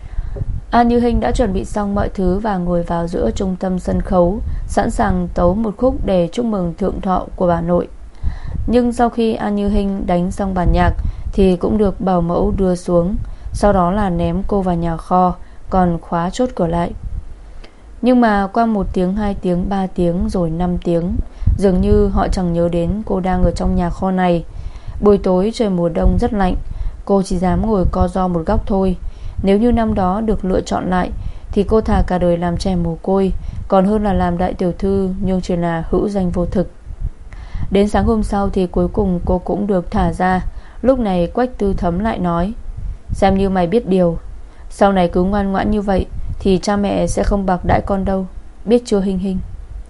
An Như Hinh đã chuẩn bị xong mọi thứ và ngồi vào giữa trung tâm sân khấu, sẵn sàng tấu một khúc để chúc mừng thượng thọ của bà nội. Nhưng sau khi An Như Hinh đánh xong bản nhạc thì cũng được bảo mẫu đưa xuống. Sau đó là ném cô vào nhà kho, còn khóa chốt cửa lại. Nhưng mà qua 1 tiếng, 2 tiếng, 3 tiếng rồi 5 tiếng, dường như họ chẳng nhớ đến cô đang ở trong nhà kho này. Buổi tối trời mùa đông rất lạnh, cô chỉ dám ngồi co ro một góc thôi. Nếu như năm đó được lựa chọn lại thì cô thà cả đời làm trẻ mồ côi còn hơn là làm đại tiểu thư, nhưng chỉ là hữu danh vô thực. Đến sáng hôm sau thì cuối cùng cô cũng được thả ra. Lúc này Quách Tư Thấm lại nói: xem như mày biết điều, sau này cứ ngoan ngoãn như vậy thì cha mẹ sẽ không bạc đãi con đâu, biết chưa Hinh Hinh?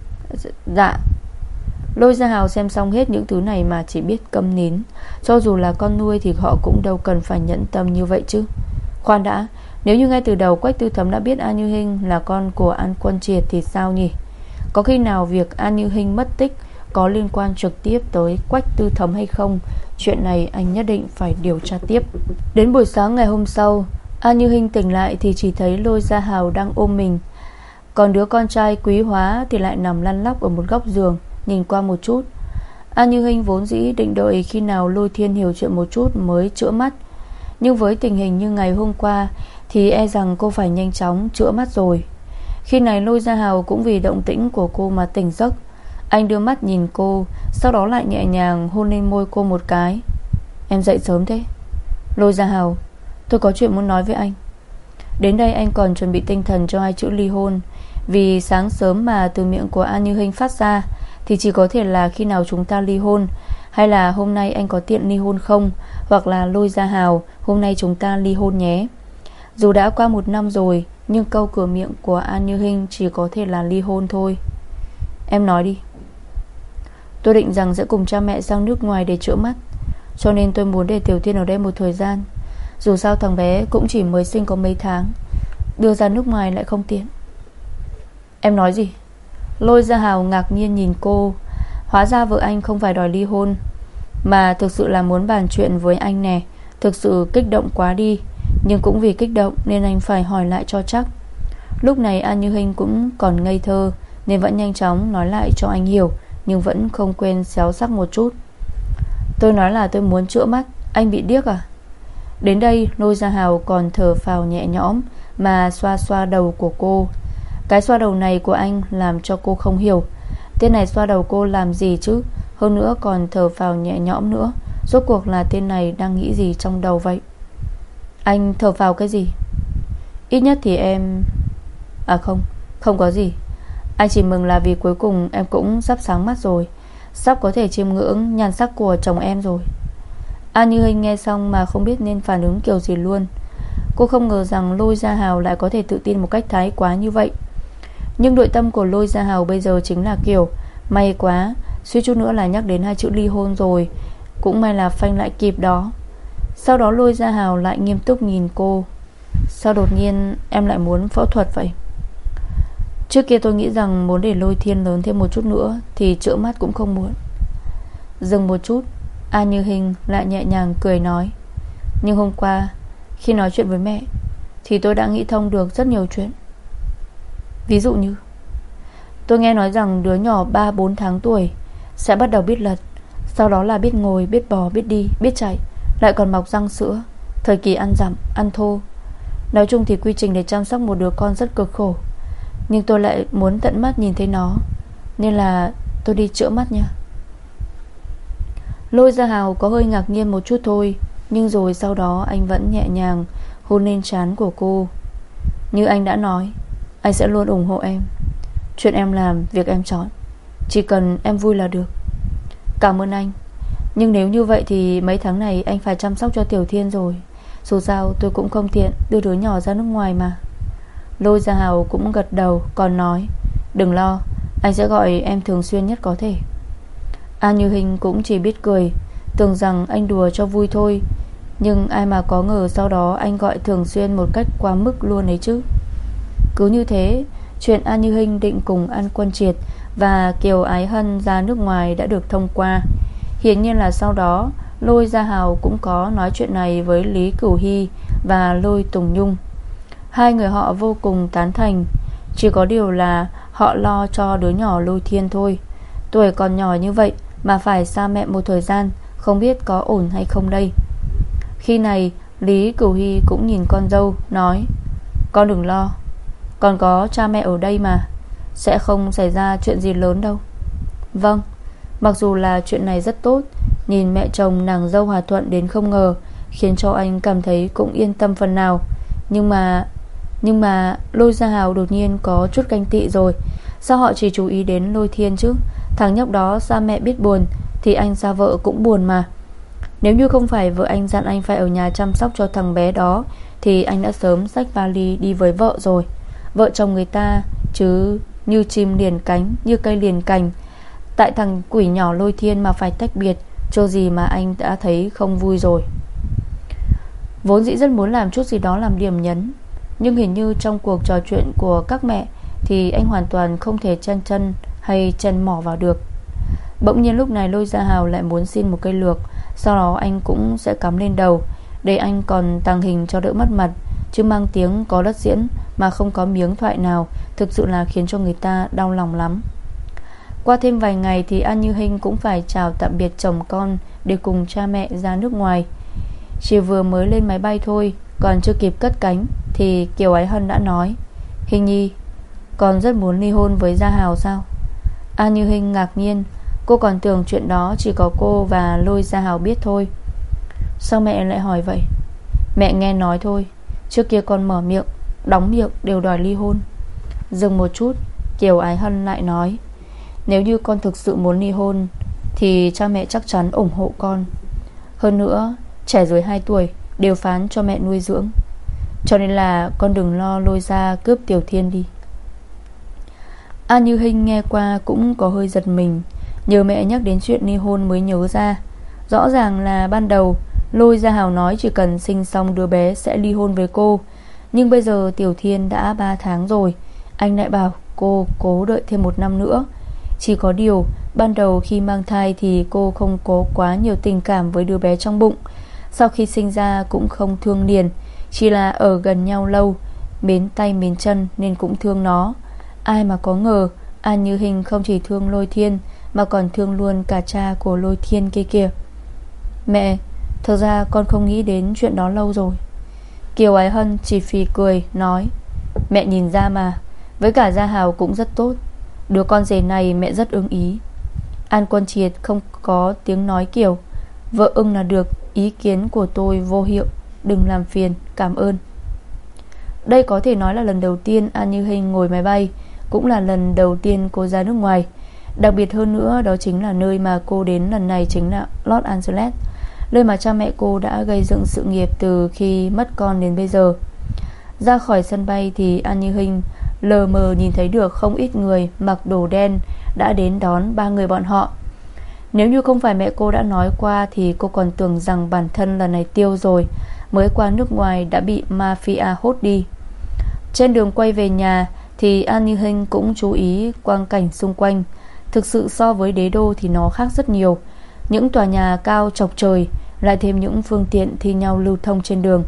Dạ. Lôi Gia Hào xem xong hết những thứ này mà chỉ biết câm nín. Cho dù là con nuôi thì họ cũng đâu cần phải nhẫn tâm như vậy chứ. Khoan đã, nếu như ngay từ đầu Quách Tư Thấm đã biết An Như Hinh là con của An Quân Triệt thì sao nhỉ? Có khi nào việc An Như Hinh mất tích có liên quan trực tiếp tới Quách Tư Thấm hay không? Chuyện này anh nhất định phải điều tra tiếp. Đến buổi sáng ngày hôm sau, An Như Hinh tỉnh lại thì chỉ thấy Lôi Gia Hào đang ôm mình, còn đứa con trai Quý Hóa thì lại nằm lăn lóc ở một góc giường, nhìn qua một chút. An Như Hinh vốn dĩ định đợi khi nào Lôi Thiên hiểu chuyện một chút mới chữa mắt, nhưng với tình hình như ngày hôm qua thì e rằng cô phải nhanh chóng chữa mắt rồi. Khi này Lôi Gia Hào cũng vì động tĩnh của cô mà tỉnh giấc. Anh đưa mắt nhìn cô, sau đó lại nhẹ nhàng hôn lên môi cô một cái. Em dậy sớm thế. Lôi Gia Hào, tôi có chuyện muốn nói với anh. Đến đây anh còn chuẩn bị tinh thần cho hai chữ ly hôn. Vì sáng sớm mà từ miệng của An Như Hinh phát ra thì chỉ có thể là khi nào chúng ta ly hôn, hay là hôm nay anh có tiện ly hôn không, hoặc là Lôi Gia Hào, hôm nay chúng ta ly hôn nhé. Dù đã qua 1 năm rồi, nhưng câu cửa miệng của An Như Hinh chỉ có thể là ly hôn thôi. Em nói đi. Tôi định rằng sẽ cùng cha mẹ sang nước ngoài để chữa mắt, cho nên tôi muốn để Tiểu Thiên ở đây một thời gian. Dù sao thằng bé cũng chỉ mới sinh có mấy tháng, đưa ra nước ngoài lại không tiện. Em nói gì? Lôi Gia Hào ngạc nhiên nhìn cô. Hóa ra vợ anh không phải đòi ly hôn, mà thực sự là muốn bàn chuyện với anh nè. Thực sự kích động quá đi. Nhưng cũng vì kích động nên anh phải hỏi lại cho chắc. Lúc này An Như Hinh cũng còn ngây thơ nên vẫn nhanh chóng nói lại cho anh hiểu, nhưng vẫn không quên xéo sắc một chút. Tôi nói là tôi muốn chữa mắt. Anh bị điếc à? Đến đây Lôi Gia Hào còn thở phào nhẹ nhõm mà xoa xoa đầu của cô. Cái xoa đầu này của anh làm cho cô không hiểu. Tên này xoa đầu cô làm gì chứ? Hơn nữa còn thở phào nhẹ nhõm nữa. Rốt cuộc là tên này đang nghĩ gì trong đầu vậy? Anh thở phào cái gì? Ít nhất thì em... À không, không có gì. Anh chỉ mừng là vì cuối cùng em cũng sắp sáng mắt rồi, sắp có thể chiêm ngưỡng nhan sắc của chồng em rồi. An Như Hinh nghe xong mà không biết nên phản ứng kiểu gì luôn. Cô không ngờ rằng Lôi Gia Hào lại có thể tự tin một cách thái quá như vậy. Nhưng nội tâm của Lôi Gia Hào bây giờ chính là kiểu may quá, suýt chút nữa là nhắc đến hai chữ ly hôn rồi. Cũng may là phanh lại kịp đó. Sau đó Lôi Gia Hào lại nghiêm túc nhìn cô. Sao đột nhiên em lại muốn phẫu thuật vậy? Trước kia tôi nghĩ rằng muốn để Lôi Thiên lớn thêm một chút nữa thì chữa mắt cũng không muộn. Dừng một chút, An Như Hinh lại nhẹ nhàng cười nói. Nhưng hôm qua khi nói chuyện với mẹ thì tôi đã nghĩ thông được rất nhiều chuyện. Ví dụ như tôi nghe nói rằng đứa nhỏ 3-4 tháng tuổi sẽ bắt đầu biết lật, sau đó là biết ngồi, biết bò, biết đi, biết chạy, lại còn mọc răng sữa, thời kỳ ăn dặm, ăn thô. Nói chung thì quy trình để chăm sóc một đứa con rất cực khổ. Nhưng tôi lại muốn tận mắt nhìn thấy nó, nên là tôi đi chữa mắt nha. Lôi Gia Hào có hơi ngạc nhiên một chút thôi, nhưng rồi sau đó anh vẫn nhẹ nhàng hôn lên trán của cô. Như anh đã nói, anh sẽ luôn ủng hộ em. Chuyện em làm, việc em chọn, chỉ cần em vui là được. Cảm ơn anh. Nhưng nếu như vậy thì mấy tháng này anh phải chăm sóc cho Tiểu Thiên rồi. Dù sao tôi cũng không tiện đưa đứa nhỏ ra nước ngoài mà. Lôi Gia Hào cũng gật đầu, còn nói đừng lo, anh sẽ gọi em thường xuyên nhất có thể. An Như Hinh cũng chỉ biết cười, tưởng rằng anh đùa cho vui thôi. Nhưng ai mà có ngờ sau đó anh gọi thường xuyên một cách quá mức luôn ấy chứ. Cứ như thế, chuyện An Như Hinh định cùng An Quân Triệt và Kiều Ái Hân ra nước ngoài đã được thông qua. Hiển nhiên là sau đó Lôi Gia Hào cũng có nói chuyện này với Lý Cửu Hy và Lôi Tùng Nhung. Hai người họ vô cùng tán thành. Chỉ có điều là họ lo cho đứa nhỏ Lôi Thiên thôi. Tuổi còn nhỏ như vậy mà phải xa mẹ một thời gian, không biết có ổn hay không đây. Khi này Lý Cửu Hy cũng nhìn con dâu, nói con đừng lo, còn có cha mẹ ở đây mà, sẽ không xảy ra chuyện gì lớn đâu. Vâng. Mặc dù là chuyện này rất tốt, nhìn mẹ chồng nàng dâu hòa thuận đến không ngờ, khiến cho anh cảm thấy cũng yên tâm phần nào. Nhưng mà Lôi Gia Hào đột nhiên có chút ganh tị rồi. Sao họ chỉ chú ý đến Lôi Thiên chứ? Thằng nhóc đó xa mẹ biết buồn thì anh xa vợ cũng buồn mà. Nếu như không phải vợ anh dặn anh phải ở nhà chăm sóc cho thằng bé đó thì anh đã sớm xách vali đi với vợ rồi. Vợ chồng người ta chứ như chim liền cánh, như cây liền cành. Tại thằng quỷ nhỏ Lôi Thiên mà phải tách biệt, cho gì mà anh đã thấy không vui rồi. Vốn dĩ rất muốn làm chút gì đó làm điểm nhấn, nhưng hình như trong cuộc trò chuyện của các mẹ thì anh hoàn toàn không thể chen chân hay chen mỏ vào được. Bỗng nhiên lúc này Lôi Gia Hào lại muốn xin một cây lược, sau đó anh cũng sẽ cắm lên đầu, để anh còn tàng hình cho đỡ mất mặt. Chứ mang tiếng có đất diễn mà không có miếng thoại nào, thực sự là khiến cho người ta đau lòng lắm. Qua thêm vài ngày thì An Như Hinh cũng phải chào tạm biệt chồng con để cùng cha mẹ ra nước ngoài. Chỉ vừa mới lên máy bay thôi, còn chưa kịp cất cánh thì Kiều Ái Hân đã nói: Hình Nhi, Còn rất muốn ly hôn với Gia Hào sao? An Như Hinh ngạc nhiên. Cô còn tưởng chuyện đó chỉ có cô và Lôi Gia Hào biết thôi. Sao mẹ lại hỏi vậy? Mẹ nghe nói thôi. Trước kia con mở miệng, đóng miệng đều đòi ly hôn. Dừng một chút, Kiều Ái Hân lại nói, nếu như con thực sự muốn ly hôn thì cha mẹ chắc chắn ủng hộ con. Hơn nữa, trẻ dưới 2 tuổi đều phán cho mẹ nuôi dưỡng. Cho nên là con đừng lo Lôi ra cướp Tiểu Thiên đi. An Như Hinh nghe qua cũng có hơi giật mình. Nhờ mẹ nhắc đến chuyện ly hôn mới nhớ ra. Rõ ràng là ban đầu Lôi Gia Hào nói chỉ cần sinh xong đứa bé sẽ ly hôn với cô. Nhưng bây giờ Tiểu Thiên đã 3 tháng rồi, anh lại bảo cô cố đợi thêm 1 năm nữa. Chỉ có điều ban đầu khi mang thai thì cô không có quá nhiều tình cảm với đứa bé trong bụng. Sau khi sinh ra cũng không thương liền, chỉ là ở gần nhau lâu, mến tay mến chân nên cũng thương nó. Ai mà có ngờ An Như Hinh không chỉ thương Lôi Thiên mà còn thương luôn cả cha của Lôi Thiên kia kìa. Mẹ, thật ra con không nghĩ đến chuyện đó lâu rồi. Kiều Ái Hân chỉ phì cười nói, mẹ nhìn ra mà. Với cả Gia Hào cũng rất tốt. Đứa con rể này mẹ rất ưng ý. An Quân Triệt không có tiếng nói kiểu, vợ ưng là được, ý kiến của tôi vô hiệu, đừng làm phiền, cảm ơn. Đây có thể nói là lần đầu tiên An Như Hinh ngồi máy bay, cũng là lần đầu tiên cô ra nước ngoài. Đặc biệt hơn nữa đó chính là nơi mà cô đến lần này chính là Los Angeles, nơi mà cha mẹ cô đã gây dựng sự nghiệp từ khi mất con đến bây giờ. Ra khỏi sân bay thì An Như Hinh lờ mờ nhìn thấy được không ít người mặc đồ đen đã đến đón 3 người bọn họ. Nếu như không phải mẹ cô đã nói qua thì cô còn tưởng rằng bản thân lần này tiêu rồi, mới qua nước ngoài đã bị mafia hốt đi. Trên đường quay về nhà thì An Như Hinh cũng chú ý quang cảnh xung quanh. Thực sự so với đế đô thì nó khác rất nhiều. Những tòa nhà cao chọc trời, lại thêm những phương tiện thi nhau lưu thông trên đường,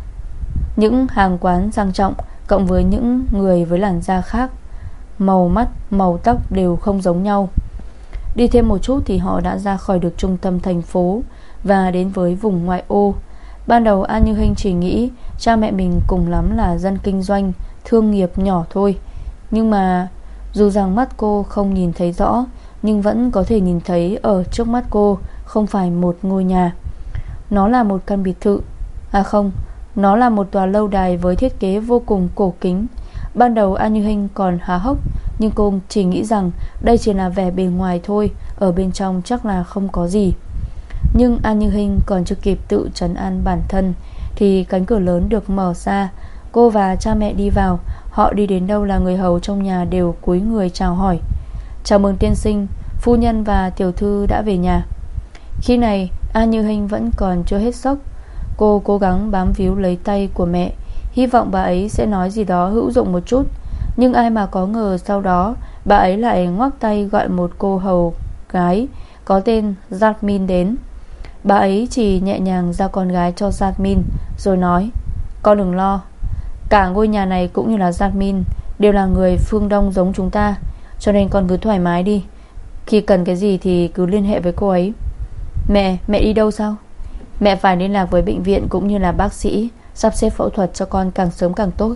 những hàng quán sang trọng, cộng với những người với làn da khác, màu mắt, màu tóc đều không giống nhau. Đi thêm một chút thì họ đã ra khỏi được trung tâm thành phố và đến với vùng ngoại ô. Ban đầu An Như Hinh chỉ nghĩ cha mẹ mình cùng lắm là dân kinh doanh, thương nghiệp nhỏ thôi. Nhưng mà dù rằng mắt cô không nhìn thấy rõ, nhưng vẫn có thể nhìn thấy ở trước mắt cô không phải một ngôi nhà. Nó là một căn biệt thự. À không, nó là một tòa lâu đài với thiết kế vô cùng cổ kính. Ban đầu An Như Hinh còn há hốc, nhưng cô chỉ nghĩ rằng đây chỉ là vẻ bề ngoài thôi, ở bên trong chắc là không có gì. Nhưng An Như Hinh còn chưa kịp tự trấn an bản thân thì cánh cửa lớn được mở ra. Cô và cha mẹ đi vào. Họ đi đến đâu là người hầu trong nhà đều cúi người chào hỏi. Chào mừng tiên sinh, phu nhân và tiểu thư đã về nhà. Khi này An Như Hinh vẫn còn chưa hết sốc. Cô cố gắng bám víu lấy tay của mẹ, hy vọng bà ấy sẽ nói gì đó hữu dụng một chút. Nhưng ai mà có ngờ sau đó bà ấy lại ngoắc tay gọi một cô hầu gái có tên Jasmine đến. Bà ấy chỉ nhẹ nhàng giao con gái cho Jasmine rồi nói, con đừng lo, cả ngôi nhà này cũng như là Jasmine đều là người phương Đông giống chúng ta, cho nên con cứ thoải mái đi. Khi cần cái gì thì cứ liên hệ với cô ấy. Mẹ đi đâu sao? Mẹ phải liên lạc với bệnh viện cũng như là bác sĩ, sắp xếp phẫu thuật cho con càng sớm càng tốt.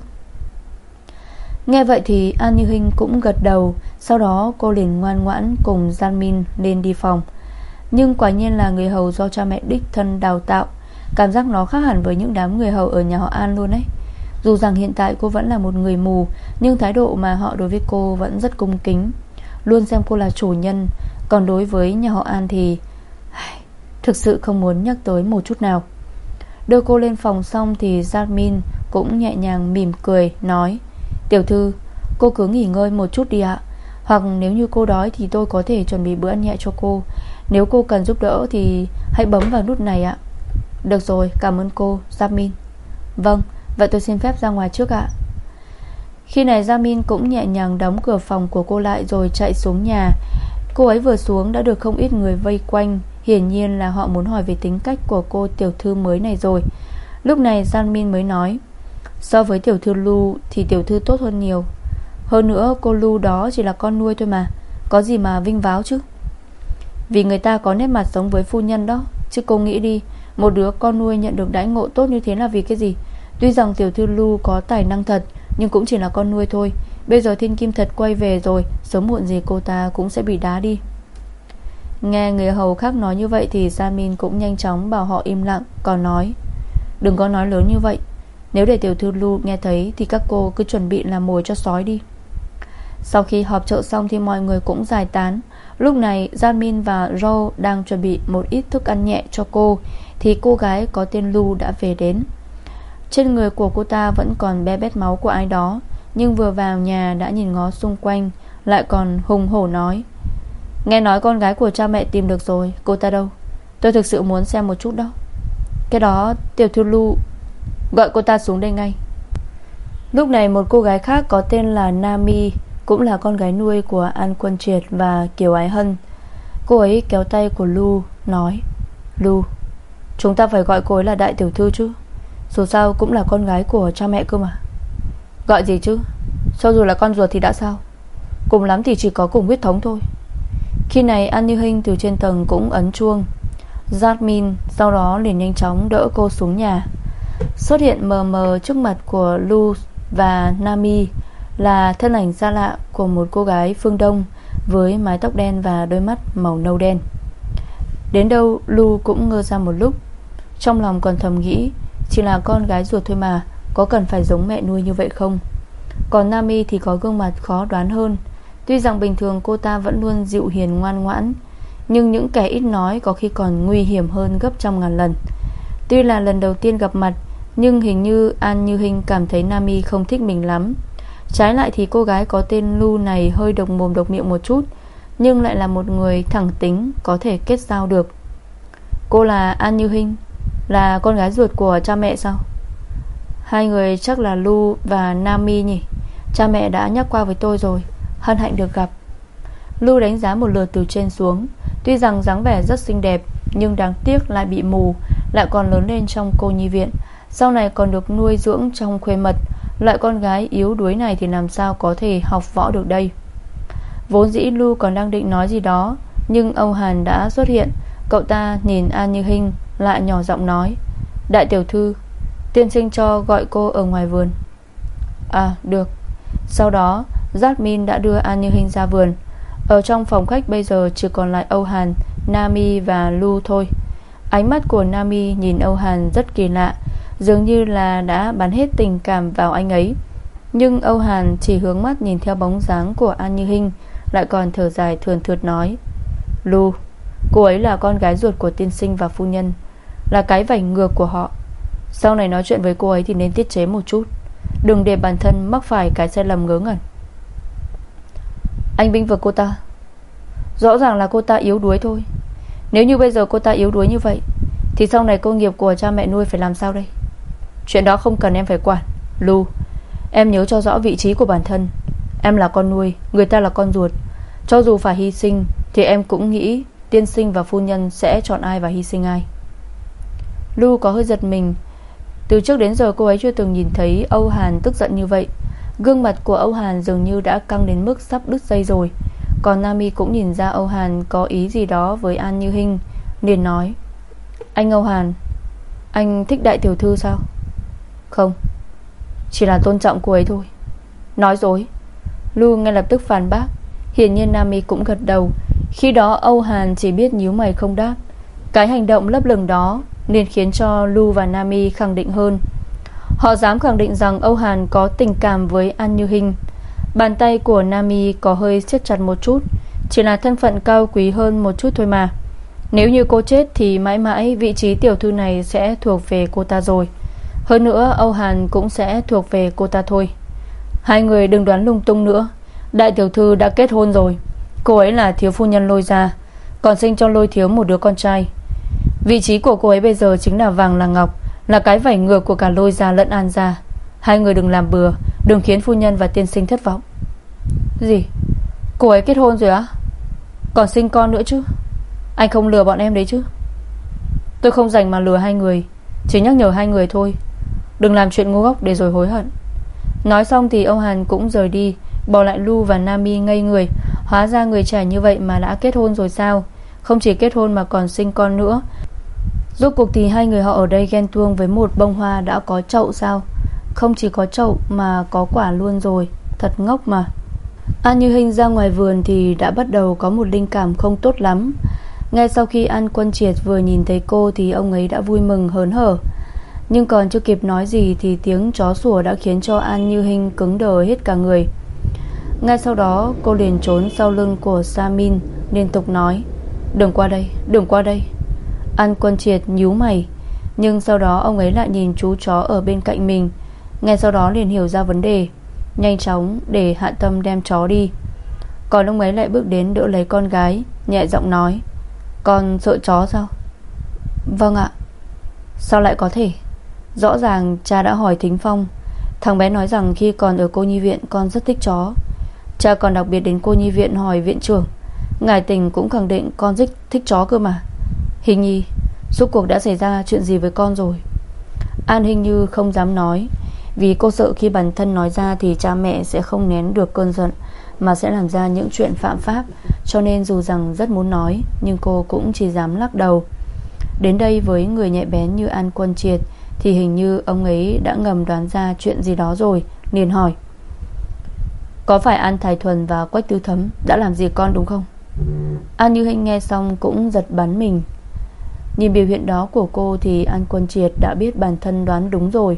Nghe vậy thì An Như Hinh cũng gật đầu. Sau đó cô liền ngoan ngoãn cùng Jasmine lên đi phòng. Nhưng quả nhiên là người hầu do cha mẹ đích thân đào tạo. Cảm giác nó khác hẳn với những đám người hầu ở nhà họ An luôn ấy. Dù rằng hiện tại cô vẫn là một người mù, nhưng thái độ mà họ đối với cô vẫn rất cung kính, luôn xem cô là chủ nhân. Còn đối với nhà họ An thì thực sự không muốn nhắc tới một chút nào. Đưa cô lên phòng xong thì Jasmine cũng nhẹ nhàng mỉm cười nói, tiểu thư, cô cứ nghỉ ngơi một chút đi ạ. Hoặc nếu như cô đói thì tôi có thể chuẩn bị bữa ăn nhẹ cho cô. Nếu cô cần giúp đỡ thì hãy bấm vào nút này ạ. Được rồi, cảm ơn cô, Jasmine. Vâng, vậy tôi xin phép ra ngoài trước ạ. Khi này Jasmine cũng nhẹ nhàng đóng cửa phòng của cô lại rồi chạy xuống nhà. Cô ấy vừa xuống đã được không ít người vây quanh. Hiển nhiên là họ muốn hỏi về tính cách của cô tiểu thư mới này rồi. Lúc này Jasmine mới nói, so với tiểu thư Lu thì tiểu thư tốt hơn nhiều. Hơn nữa cô Lu đó chỉ là con nuôi thôi mà, có gì mà vinh váo chứ. Vì người ta có nét mặt giống với phu nhân đó. Chứ cô nghĩ đi, một đứa con nuôi nhận được đãi ngộ tốt như thế là vì cái gì? Tuy rằng tiểu thư Lu có tài năng thật, nhưng cũng chỉ là con nuôi thôi. Bây giờ Thiên Kim thật quay về rồi, sớm muộn gì cô ta cũng sẽ bị đá đi. Nghe người hầu khác nói như vậy thì Jamin cũng nhanh chóng bảo họ im lặng, còn nói: đừng có nói lớn như vậy. Nếu để tiểu thư Lu nghe thấy thì các cô cứ chuẩn bị làm mồi cho sói đi. Sau khi họp chợ xong thì mọi người cũng giải tán. Lúc này Jamin và Joe đang chuẩn bị một ít thức ăn nhẹ cho cô thì cô gái có tên Lu đã về đến. Trên người của cô ta vẫn còn be bét máu của ai đó, nhưng vừa vào nhà đã nhìn ngó xung quanh, lại còn hùng hổ nói: nghe nói con gái của cha mẹ tìm được rồi. Cô ta đâu? Tôi thực sự muốn xem một chút đó. Cái đó tiểu thư Lu, gọi cô ta xuống đây ngay. Lúc này một cô gái khác có tên là Nami, cũng là con gái nuôi của An Quân Triệt và Kiều Ái Hân. Cô ấy kéo tay của Lu, nói: Lu, chúng ta phải gọi cô ấy là đại tiểu thư chứ, dù sao cũng là con gái của cha mẹ cơ mà. Gọi gì chứ, cho dù là con ruột thì đã sao, cùng lắm thì chỉ có cùng huyết thống thôi. Khi này An Như Hinh từ trên tầng cũng ấn chuông. Jasmine sau đó liền nhanh chóng đỡ cô xuống nhà. Xuất hiện mờ mờ trước mặt của Lu và Nami là thân ảnh xa lạ của một cô gái phương Đông với mái tóc đen và đôi mắt màu nâu đen. Đến đâu Lu cũng ngơ ra một lúc, trong lòng còn thầm nghĩ chỉ là con gái ruột thôi mà, có cần phải giống mẹ nuôi như vậy không? Còn Nami thì có gương mặt khó đoán hơn. Tuy rằng bình thường cô ta vẫn luôn dịu hiền ngoan ngoãn, nhưng những kẻ ít nói có khi còn nguy hiểm hơn gấp trăm ngàn lần. Tuy là lần đầu tiên gặp mặt, nhưng hình như An Như Hinh cảm thấy Nami không thích mình lắm. Trái lại thì cô gái có tên Lu này hơi độc mồm độc miệng một chút, nhưng lại là một người thẳng tính, có thể kết giao được. Cô là An Như Hinh, là con gái ruột của cha mẹ sao? Hai người chắc là Lu và Nami nhỉ? Cha mẹ đã nhắc qua với tôi rồi, hân hạnh được gặp. Lu đánh giá một lượt từ trên xuống. Tuy rằng dáng vẻ rất xinh đẹp, nhưng đáng tiếc lại bị mù, lại còn lớn lên trong cô nhi viện, sau này còn được nuôi dưỡng trong khuê mật. Loại con gái yếu đuối này thì làm sao có thể học võ được đây. Vốn dĩ Lu còn đang định nói gì đó, nhưng Âu Hàn đã xuất hiện. Cậu ta nhìn An Như Hinh, lại nhỏ giọng nói: đại tiểu thư, tiên sinh cho gọi cô ở ngoài vườn. À được. Sau đó Jasmine đã đưa An Như Hinh ra vườn. Ở trong phòng khách bây giờ chỉ còn lại Âu Hàn, Nami và Lu thôi. Ánh mắt của Nami nhìn Âu Hàn rất kỳ lạ, dường như là đã bán hết tình cảm vào anh ấy. Nhưng Âu Hàn chỉ hướng mắt nhìn theo bóng dáng của An Như Hinh, lại còn thở dài thườn thượt nói: Lu, cô ấy là con gái ruột của tiên sinh và phu nhân, là cái vành ngược của họ. Sau này nói chuyện với cô ấy thì nên tiết chế một chút, đừng để bản thân mắc phải cái sai lầm ngớ ngẩn. Anh bênh vực cô ta. Rõ ràng là cô ta yếu đuối thôi. Nếu như bây giờ cô ta yếu đuối như vậy thì sau này cơ nghiệp của cha mẹ nuôi phải làm sao đây? Chuyện đó không cần em phải quản. Lu, em nhớ cho rõ vị trí của bản thân. Em là con nuôi, người ta là con ruột. Cho dù phải hy sinh thì em cũng nghĩ tiên sinh và phu nhân sẽ chọn ai và hy sinh ai. Lu có hơi giật mình. Từ trước đến giờ cô ấy chưa từng nhìn thấy Âu Hàn tức giận như vậy. Gương mặt của Âu Hàn dường như đã căng đến mức sắp đứt dây rồi. Còn Nami cũng nhìn ra Âu Hàn có ý gì đó với An Như Hinh, liền nói: anh Âu Hàn, anh thích đại tiểu thư sao? Không, chỉ là tôn trọng cô ấy thôi. Nói dối. Lu ngay lập tức phản bác. Hiển nhiên Nami cũng gật đầu. Khi đó Âu Hàn chỉ biết nhíu mày không đáp. Cái hành động lấp lửng đó nên khiến cho Lu và Nami khẳng định hơn. Họ dám khẳng định rằng Âu Hàn có tình cảm với An Như Hinh. Bàn tay của Nami có hơi siết chặt một chút, chỉ là thân phận cao quý hơn một chút thôi mà. Nếu như cô chết thì mãi mãi vị trí tiểu thư này sẽ thuộc về cô ta rồi. Hơn nữa Âu Hàn cũng sẽ thuộc về cô ta thôi. Hai người đừng đoán lung tung nữa. Đại tiểu thư đã kết hôn rồi. Cô ấy là thiếu phu nhân Lôi gia, còn sinh cho Lôi thiếu một đứa con trai. Vị trí của cô ấy bây giờ chính là vàng là ngọc, là cái vảy ngược của cả Lôi gia lẫn An gia. Hai người đừng làm bừa, đừng khiến phu nhân và tiên sinh thất vọng. Gì? Cô ấy kết hôn rồi á? Còn sinh con nữa chứ? Anh không lừa bọn em đấy chứ? Tôi không rảnh mà lừa hai người, chỉ nhắc nhở hai người thôi, đừng làm chuyện ngu ngốc để rồi hối hận. Nói xong thì Âu Hàn cũng rời đi, bỏ lại Lu và Nami ngây người. Hóa ra người trẻ như vậy mà đã kết hôn rồi sao? Không chỉ kết hôn mà còn sinh con nữa. Rốt cuộc thì hai người họ ở đây ghen tuông với một bông hoa đã có chậu sao? Không chỉ có chậu mà có quả luôn rồi. Thật ngốc mà. An Như Hinh ra ngoài vườn thì đã bắt đầu có một linh cảm không tốt lắm. Ngay sau khi An Quân Triệt vừa nhìn thấy cô thì ông ấy đã vui mừng hớn hở. Nhưng còn chưa kịp nói gì thì tiếng chó sủa đã khiến cho An Như Hinh cứng đờ hết cả người. Ngay sau đó cô liền trốn sau lưng của Samin, liên tục nói: "Đừng qua đây, đừng qua đây." An Quân Triệt nhíu mày, nhưng sau đó ông ấy lại nhìn chú chó ở bên cạnh mình. Ngay sau đó liền hiểu ra vấn đề, nhanh chóng để Hạ Tâm đem chó đi. Còn ông ấy lại bước đến đỡ lấy con gái, nhẹ giọng nói: "Con sợ chó sao?" "Vâng ạ." "Sao lại có thể? Rõ ràng cha đã hỏi Thính Phong. Thằng bé nói rằng khi còn ở cô nhi viện con rất thích chó. Cha còn đặc biệt đến cô nhi viện hỏi viện trưởng. Ngài Tình cũng khẳng định con rất thích chó cơ mà. Hình Nhi, rốt cuộc đã xảy ra chuyện gì với con rồi?" An Hình Như không dám nói, vì cô sợ khi bản thân nói ra thì cha mẹ sẽ không nén được cơn giận, mà sẽ làm ra những chuyện phạm pháp. Cho nên dù rằng rất muốn nói, nhưng cô cũng chỉ dám lắc đầu. Đến đây với người nhạy bén như An Quân Triệt thì hình như ông ấy đã ngầm đoán ra chuyện gì đó rồi, liền hỏi: "Có phải An Thái Thuần và Quách Tư Thấm đã làm gì con đúng không?" An Như Hinh nghe xong cũng giật bắn mình. Nhìn biểu hiện đó của cô thì An Quân Triệt đã biết bản thân đoán đúng rồi.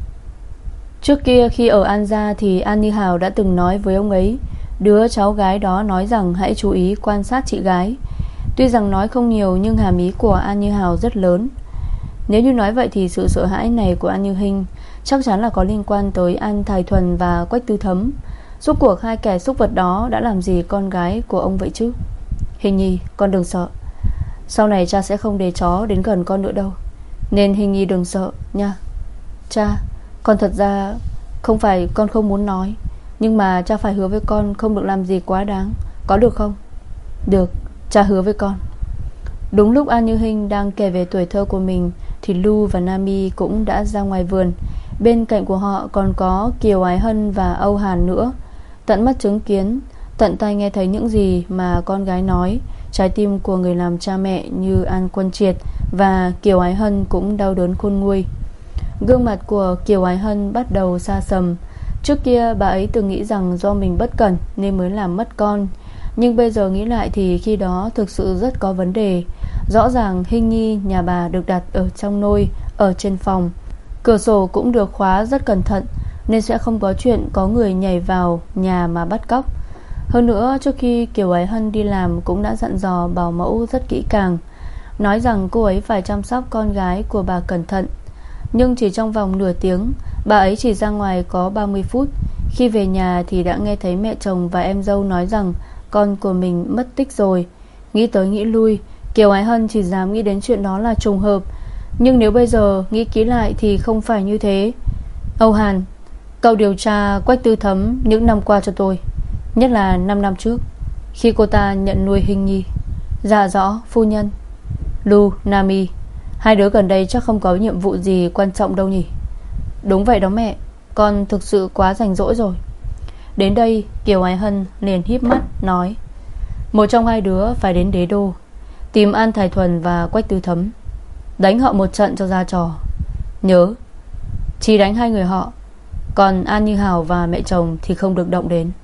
Trước kia khi ở An gia thì An Như Hào đã từng nói với ông ấy, đứa cháu gái đó nói rằng hãy chú ý quan sát chị gái. Tuy rằng nói không nhiều nhưng hàm ý của An Như Hào rất lớn. Nếu như nói vậy thì sự sợ hãi này của An Như Hinh chắc chắn là có liên quan tới An Thái Thuần và Quách Tư Thấm. Rốt cuộc hai kẻ xúc vật đó đã làm gì con gái của ông vậy chứ? "Hình Nhi, con đừng sợ. Sau này cha sẽ không để chó đến gần con nữa đâu. Nên Hình Nhi đừng sợ nha." "Cha, con thật ra không phải con không muốn nói, nhưng mà cha phải hứa với con không được làm gì quá đáng, có được không?" "Được, cha hứa với con." Đúng lúc An Như Hinh đang kể về tuổi thơ của mình thì Lu và Nami cũng đã ra ngoài vườn. Bên cạnh của họ còn có Kiều Ái Hân và Âu Hàn nữa. Tận mắt chứng kiến, tận tai nghe thấy những gì mà con gái nói, trái tim của người làm cha mẹ như An Quân Triệt và Kiều Ái Hân cũng đau đớn khôn nguôi. Gương mặt của Kiều Ái Hân bắt đầu xa sầm. Trước kia bà ấy từng nghĩ rằng do mình bất cẩn nên mới làm mất con, nhưng bây giờ nghĩ lại thì khi đó thực sự rất có vấn đề. Rõ ràng Hình Nhi nhà bà được đặt ở trong nôi, ở trên phòng, cửa sổ cũng được khóa rất cẩn thận, nên sẽ không có chuyện có người nhảy vào nhà mà bắt cóc. Hơn nữa trước khi Kiều Ái Hân đi làm cũng đã dặn dò bảo mẫu rất kỹ càng, nói rằng cô ấy phải chăm sóc con gái của bà cẩn thận. Nhưng chỉ trong vòng nửa tiếng, bà ấy chỉ ra ngoài có 30 phút. Khi về nhà thì đã nghe thấy mẹ chồng và em dâu nói rằng con của mình mất tích rồi. Nghĩ tới nghĩ lui, Kiều Ái Hân chỉ dám nghĩ đến chuyện đó là trùng hợp. Nhưng nếu bây giờ nghĩ kỹ lại thì không phải như thế. "Âu Hàn, cậu điều tra Quách Tư Thấm những năm qua cho tôi, nhất là 5 năm trước khi cô ta nhận nuôi Hình Nhi." "Dạ rõ phu nhân." "Lu, Nami, hai đứa gần đây chắc không có nhiệm vụ gì quan trọng đâu nhỉ?" "Đúng vậy đó mẹ, con thực sự quá rảnh rỗi rồi." Đến đây Kiều Ái Hân liền híp mắt nói: "Một trong hai đứa phải đến Đế Đô, tìm An Thái Thuần và Quách Tư Thấm, đánh họ một trận cho ra trò. Nhớ, chỉ đánh hai người họ, còn An Như Hào và mẹ chồng thì không được động đến."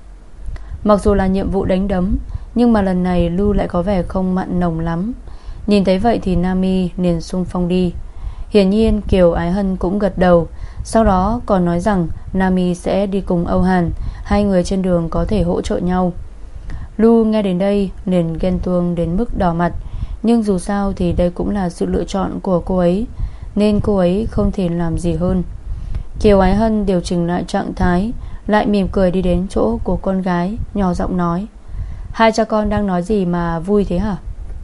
Mặc dù là nhiệm vụ đánh đấm, nhưng mà lần này Lu lại có vẻ không mặn nồng lắm. Nhìn thấy vậy thì Nami liền xung phong đi. Hiển nhiên Kiều Ái Hân cũng gật đầu. Sau đó còn nói rằng Nami sẽ đi cùng Âu Hàn, hai người trên đường có thể hỗ trợ nhau. Lu nghe đến đây liền ghen tuông đến mức đỏ mặt. Nhưng dù sao thì đây cũng là sự lựa chọn của cô ấy, nên cô ấy không thể làm gì hơn. Kiều Ái Hân điều chỉnh lại trạng thái, lại mỉm cười đi đến chỗ của con gái, nhỏ giọng nói: "Hai cha con đang nói gì mà vui thế hả?"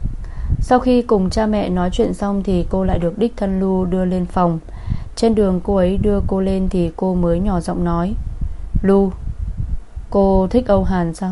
Sau khi cùng cha mẹ nói chuyện xong thì cô lại được đích thân Lu đưa lên phòng. Trên đường cô ấy đưa cô lên thì cô mới nhỏ giọng nói: "Lu, cô thích Âu Hàn sao?"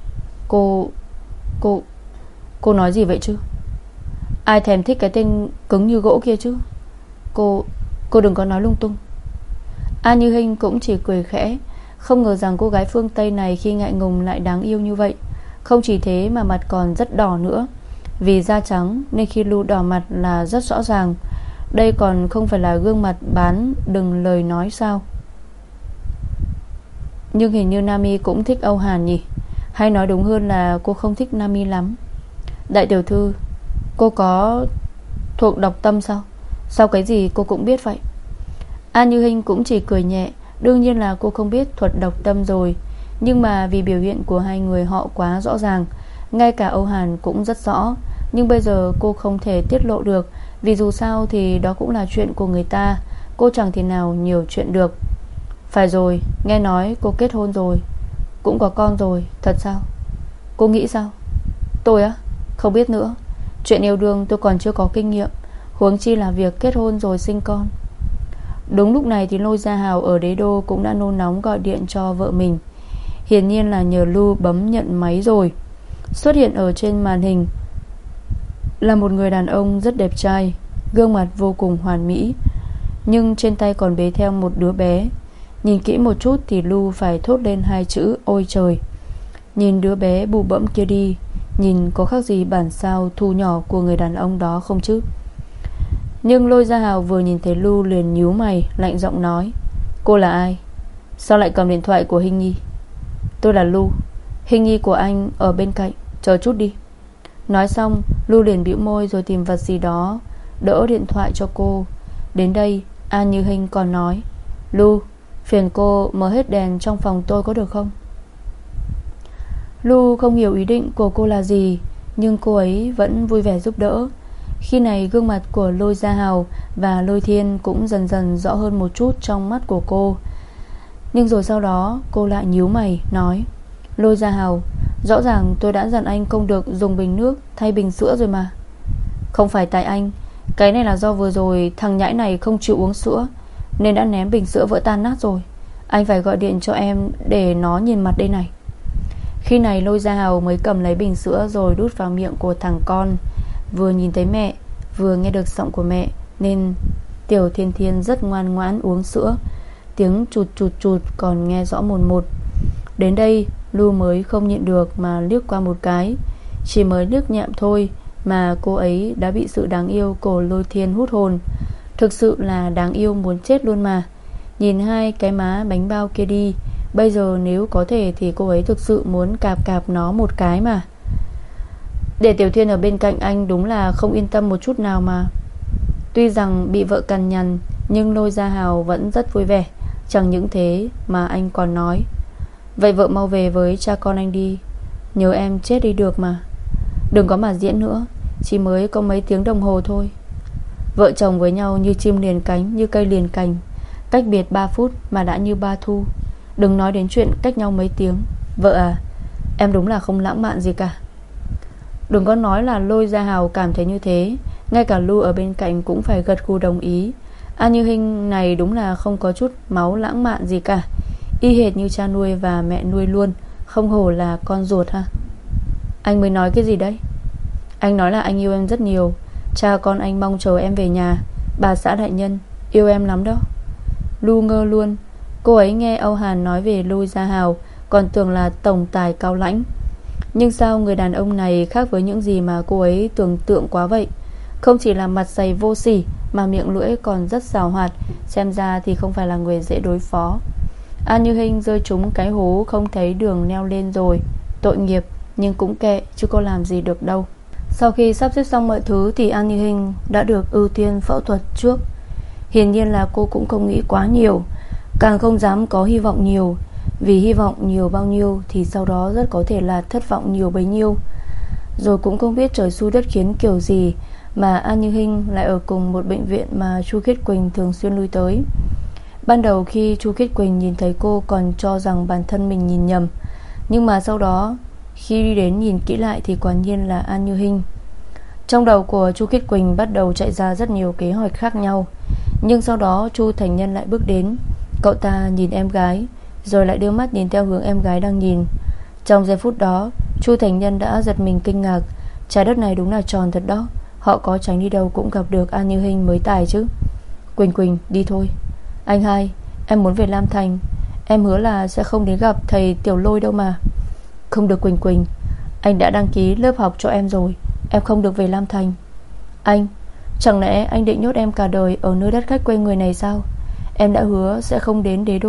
Cô nói gì vậy chứ? Ai thèm thích cái tên cứng như gỗ kia chứ? Cô đừng có nói lung tung." An Như Hinh cũng chỉ cười khẽ. Không ngờ rằng cô gái phương Tây này khi ngại ngùng lại đáng yêu như vậy. Không chỉ thế mà mặt còn rất đỏ nữa. Vì da trắng nên khi Lu đỏ mặt là rất rõ ràng. Đây còn không phải là gương mặt bán đừng lời nói sao? Nhưng hình như Nami cũng thích Âu Hàn nhỉ? Hay nói đúng hơn là cô không thích Nami lắm. Đại tiểu thư, cô có thuộc độc tâm sao? Sao cái gì cô cũng biết vậy? An Như Hinh cũng chỉ cười nhẹ. Đương nhiên là cô không biết thuật độc tâm rồi, nhưng mà vì biểu hiện của hai người họ quá rõ ràng, ngay cả Âu Hàn cũng rất rõ. Nhưng bây giờ cô không thể tiết lộ được, vì dù sao thì đó cũng là chuyện của người ta. Cô chẳng thể nào nhiều chuyện được. Phải rồi, nghe nói cô kết hôn rồi, cũng có con rồi, thật sao? Cô nghĩ sao? Tôi á? Không biết nữa. Chuyện yêu đương tôi còn chưa có kinh nghiệm, huống chi là việc kết hôn rồi sinh con. Đúng lúc này thì Lôi Gia Hào ở Đế Đô cũng đã nôn nóng gọi điện cho vợ mình. Hiển nhiên là nhờ Lu bấm nhận máy rồi. Xuất hiện ở trên màn hình là một người đàn ông rất đẹp trai, gương mặt vô cùng hoàn mỹ, nhưng trên tay còn bế theo một đứa bé. Nhìn kỹ một chút thì Lu phải thốt lên hai chữ ôi trời. Nhìn đứa bé bụ bẫm kia đi, nhìn có khác gì bản sao thu nhỏ của người đàn ông đó không chứ? Nhưng Lôi Gia Hào vừa nhìn thấy Lu liền nhíu mày, lạnh giọng nói: cô là ai? Sao lại cầm điện thoại của Hinh Nhi? Tôi là Lu, Hinh Nhi của anh ở bên cạnh, chờ chút đi. Nói xong Lu liền bĩu môi rồi tìm vật gì đó đỡ điện thoại cho cô. Đến đây An Như Hinh còn nói: Lu, phiền cô mở hết đèn trong phòng tôi có được không? Lu không hiểu ý định của cô là gì, nhưng cô ấy vẫn vui vẻ giúp đỡ. Khi này gương mặt của Lôi Gia Hào và Lôi Thiên cũng dần dần rõ hơn một chút trong mắt của cô. Nhưng rồi sau đó cô lại nhíu mày nói: Lôi Gia Hào, rõ ràng tôi đã dặn anh không được dùng bình nước thay bình sữa rồi mà. Không phải tại anh, cái này là do vừa rồi thằng nhãi này không chịu uống sữa nên đã ném bình sữa vỡ tan nát rồi. Anh phải gọi điện cho em để nó nhìn mặt đây này. Khi này Lôi Gia Hào mới cầm lấy bình sữa rồi đút vào miệng của thằng con. Vừa nhìn thấy mẹ, vừa nghe được giọng của mẹ, nên Tiểu Thiên Thiên rất ngoan ngoãn uống sữa. Tiếng chụt chụt chụt còn nghe rõ mồn một. Đến đây Lu mới không nhịn được mà liếc qua một cái. Chỉ mới liếc nhẹm thôi mà cô ấy đã bị sự đáng yêu của Lôi Thiên hút hồn. Thực sự là đáng yêu muốn chết luôn mà. Nhìn hai cái má bánh bao kia đi, bây giờ nếu có thể thì cô ấy thực sự muốn cạp cạp nó một cái mà. Để Tiểu Thiên ở bên cạnh anh đúng là không yên tâm một chút nào mà. Tuy rằng bị vợ cằn nhằn, nhưng Lôi Gia Hào vẫn rất vui vẻ. Chẳng những thế mà anh còn nói: vậy vợ mau về với cha con anh đi, nhớ em chết đi được mà. Đừng có mà diễn nữa, chỉ mới có mấy tiếng đồng hồ thôi. Vợ chồng với nhau như chim liền cánh, như cây liền cành, cách biệt 3 phút mà đã như 3 thu. Đừng nói đến chuyện cách nhau mấy tiếng. Vợ à, em đúng là không lãng mạn gì cả. Đừng có nói là Lôi Gia Hào cảm thấy như thế, ngay cả Lu ở bên cạnh cũng phải gật gù đồng ý. An Như Hinh này đúng là không có chút máu lãng mạn gì cả, y hệt như cha nuôi và mẹ nuôi luôn. Không hổ là con ruột ha. Anh mới nói cái gì đấy? Anh nói là anh yêu em rất nhiều. Cha con anh mong chờ em về nhà. Bà xã đại nhân yêu em lắm đó. Lu ngơ luôn. Cô ấy nghe Âu Hàn nói về Lôi Gia Hào còn tưởng là tổng tài cao lãnh. Nhưng sao người đàn ông này khác với những gì mà cô ấy tưởng tượng quá vậy? Không chỉ là mặt dày vô sỉ mà miệng lưỡi còn rất giàu hoạt. Xem ra thì không phải là người dễ đối phó. An Như Hinh rơi trúng cái hố không thấy đường leo lên rồi. Tội nghiệp, nhưng cũng kệ, chứ có làm gì được đâu. Sau khi sắp xếp xong mọi thứ thì An Như Hinh đã được ưu tiên phẫu thuật trước. Hiển nhiên là cô cũng không nghĩ quá nhiều, càng không dám có hy vọng nhiều. Vì hy vọng nhiều bao nhiêu thì sau đó rất có thể là thất vọng nhiều bấy nhiêu. Rồi cũng không biết trời xui đất khiến kiểu gì mà An Như Hinh lại ở cùng một bệnh viện mà Chu Khiết Quỳnh thường xuyên lui tới. Ban đầu khi Chu Khiết Quỳnh nhìn thấy cô còn cho rằng bản thân mình nhìn nhầm, nhưng mà sau đó khi đi đến nhìn kỹ lại thì quả nhiên là An Như Hinh. Trong đầu của Chu Khiết Quỳnh bắt đầu chạy ra rất nhiều kế hoạch khác nhau. Nhưng sau đó Chu Thành Nhân lại bước đến. Cậu ta nhìn em gái rồi lại đưa mắt nhìn theo hướng em gái đang nhìn. Trong giây phút đó Chu Thành Nhân đã giật mình kinh ngạc. Trái đất này đúng là tròn thật đó. Họ có tránh đi đâu cũng gặp được An Như Hinh mới tài chứ. Quỳnh Quỳnh đi thôi. Anh hai, em muốn về Lam Thành. Em hứa là sẽ không đến gặp thầy Tiểu Lôi đâu mà. Không được Quỳnh Quỳnh, anh đã đăng ký lớp học cho em rồi. Em không được về Lam Thành. Anh, chẳng lẽ anh định nhốt em cả đời ở nơi đất khách quê người này sao? Em đã hứa sẽ không đến Đế Đô.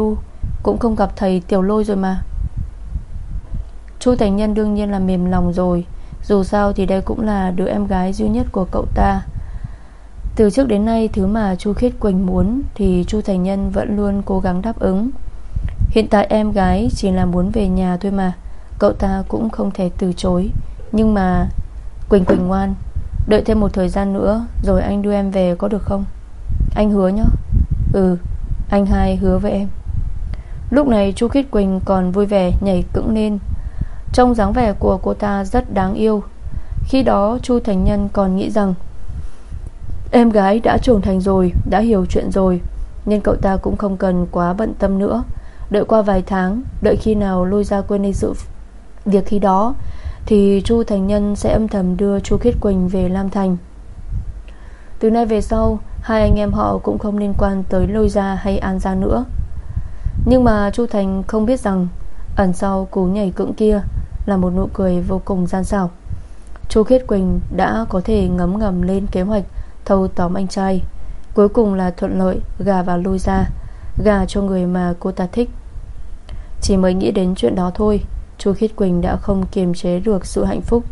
cũng không gặp thầy Tiểu Lôi rồi mà. Chu Thành Nhân đương nhiên là mềm lòng rồi. Dù sao thì đây cũng là đứa em gái duy nhất của cậu ta. Từ trước đến nay, thứ mà Chu Khiết Quỳnh muốn thì Chu Thành Nhân vẫn luôn cố gắng đáp ứng. Hiện tại em gái chỉ là muốn về nhà thôi mà, cậu ta cũng không thể từ chối. Nhưng mà Quỳnh Quỳnh ngoan, đợi thêm một thời gian nữa rồi anh đưa em về có được không? Anh hứa nhá. Ừ, anh hai hứa với em. Lúc này Chu Khiết Quỳnh còn vui vẻ nhảy cẫng lên. Trông dáng vẻ của cô ta rất đáng yêu. Khi đó Chu Thành Nhân còn nghĩ rằng em gái đã trưởng thành rồi, đã hiểu chuyện rồi, nên cậu ta cũng không cần quá bận tâm nữa. Đợi qua vài tháng, đợi khi nào Lôi ra quên đi sự việc khi đó, thì Chu Thành Nhân sẽ âm thầm đưa Chu Khiết Quỳnh về Lam Thành. Từ nay về sau, hai anh em họ cũng không liên quan tới Lôi gia hay An gia nữa. Nhưng mà Chu Thành không biết rằng ẩn sau cú nhảy cẫng kia là một nụ cười vô cùng gian xảo. Chu Khiết Quỳnh đã có thể ngấm ngầm lên kế hoạch thâu tóm anh trai. Cuối cùng là thuận lợi gả vào Lôi gia, gả cho người mà cô ta thích. Chỉ mới nghĩ đến chuyện đó thôi, Chu Khiết Quỳnh đã không kiềm chế được sự hạnh phúc.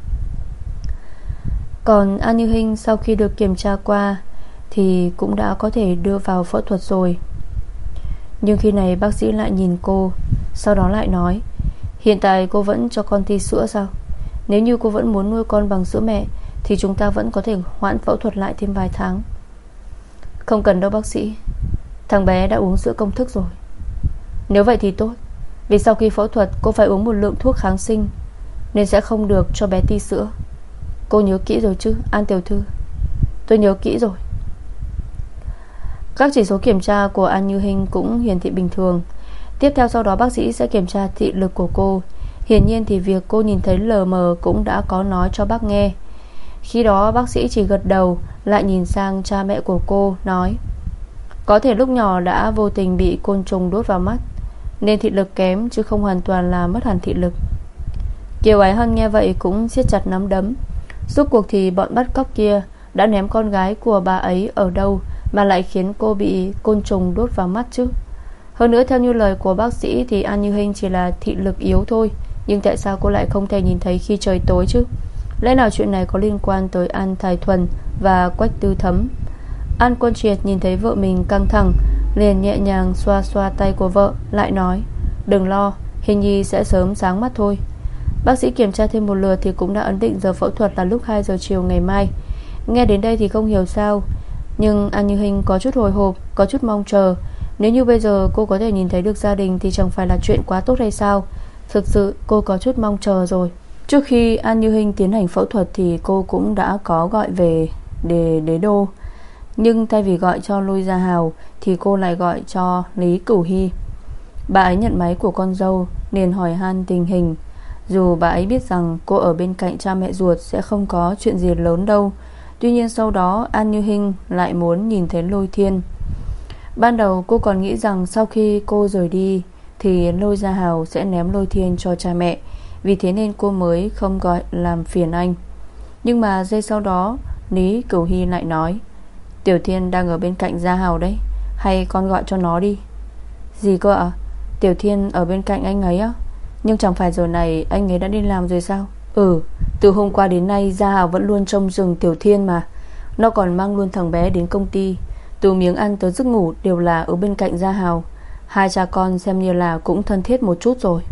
Còn An Như Hinh sau khi được kiểm tra qua thì cũng đã có thể đưa vào phẫu thuật rồi. Nhưng khi này bác sĩ lại nhìn cô, sau đó lại nói: hiện tại cô vẫn cho con ti sữa sao? Nếu như cô vẫn muốn nuôi con bằng sữa mẹ thì chúng ta vẫn có thể hoãn phẫu thuật lại thêm vài tháng. Không cần đâu bác sĩ, thằng bé đã uống sữa công thức rồi. Nếu vậy thì tốt, vì sau khi phẫu thuật cô phải uống một lượng thuốc kháng sinh, nên sẽ không được cho bé ti sữa. Cô nhớ kỹ rồi chứ An tiểu thư? Tôi nhớ kỹ rồi. Các chỉ số kiểm tra của An Như Hinh cũng hiển thị bình thường. Tiếp theo sau đó bác sĩ sẽ kiểm tra thị lực của cô. Hiển nhiên thì việc cô nhìn thấy lờ mờ cũng đã có nói cho bác nghe. Khi đó bác sĩ chỉ gật đầu, lại nhìn sang cha mẹ của cô, nói: có thể lúc nhỏ đã vô tình bị côn trùng đốt vào mắt, nên thị lực kém chứ không hoàn toàn là mất hẳn thị lực. Kiều Ái Hân nghe vậy cũng siết chặt nắm đấm. Rốt cuộc thì bọn bắt cóc kia đã ném con gái của bà ấy ở đâu mà lại khiến cô bị côn trùng đốt vào mắt chứ? Hơn nữa theo như lời của bác sĩ thì An Như Hinh chỉ là thị lực yếu thôi, nhưng tại sao cô lại không thể nhìn thấy khi trời tối chứ? Lẽ nào chuyện này có liên quan tới An Thái Thuần và Quách Tư Thấm? An Quân Triệt nhìn thấy vợ mình căng thẳng, liền nhẹ nhàng xoa xoa tay của vợ, lại nói: đừng lo, Hình nhi sẽ sớm sáng mắt thôi. Bác sĩ kiểm tra thêm một lượt thì cũng đã ấn định giờ phẫu thuật là lúc 2 giờ chiều ngày mai. Nghe đến đây thì không hiểu sao, nhưng An Như Hinh có chút hồi hộp, có chút mong chờ. Nếu như bây giờ cô có thể nhìn thấy được gia đình thì chẳng phải là chuyện quá tốt hay sao? Thực sự cô có chút mong chờ rồi. Trước khi An Như Hinh tiến hành phẫu thuật thì cô cũng đã có gọi về Đế Đô. Nhưng thay vì gọi cho Lôi Gia Hào thì cô lại gọi cho Lý Cửu Hy. Bà ấy nhận máy của con dâu, liền hỏi han tình hình. Dù bà ấy biết rằng cô ở bên cạnh cha mẹ ruột sẽ không có chuyện gì lớn đâu, tuy nhiên sau đó An Như Hinh lại muốn nhìn thấy Lôi Thiên. Ban đầu cô còn nghĩ rằng sau khi cô rời đi thì Lôi Gia Hào sẽ ném Lôi Thiên cho cha mẹ, vì thế nên cô mới không gọi làm phiền anh. Nhưng mà giây sau đó Lý Cửu Hy lại nói: Tiểu Thiên đang ở bên cạnh Gia Hào đấy, hay con gọi cho nó đi. Gì cơ ạ? Tiểu Thiên ở bên cạnh anh ấy á? Nhưng chẳng phải giờ này anh ấy đã đi làm rồi sao? Từ hôm qua đến nay Gia Hào vẫn luôn trông chừng Tiểu Thiên mà. Nó còn mang luôn thằng bé đến công ty. Từ miếng ăn tới giấc ngủ đều là ở bên cạnh Gia Hào. Hai cha con xem như là cũng thân thiết một chút rồi.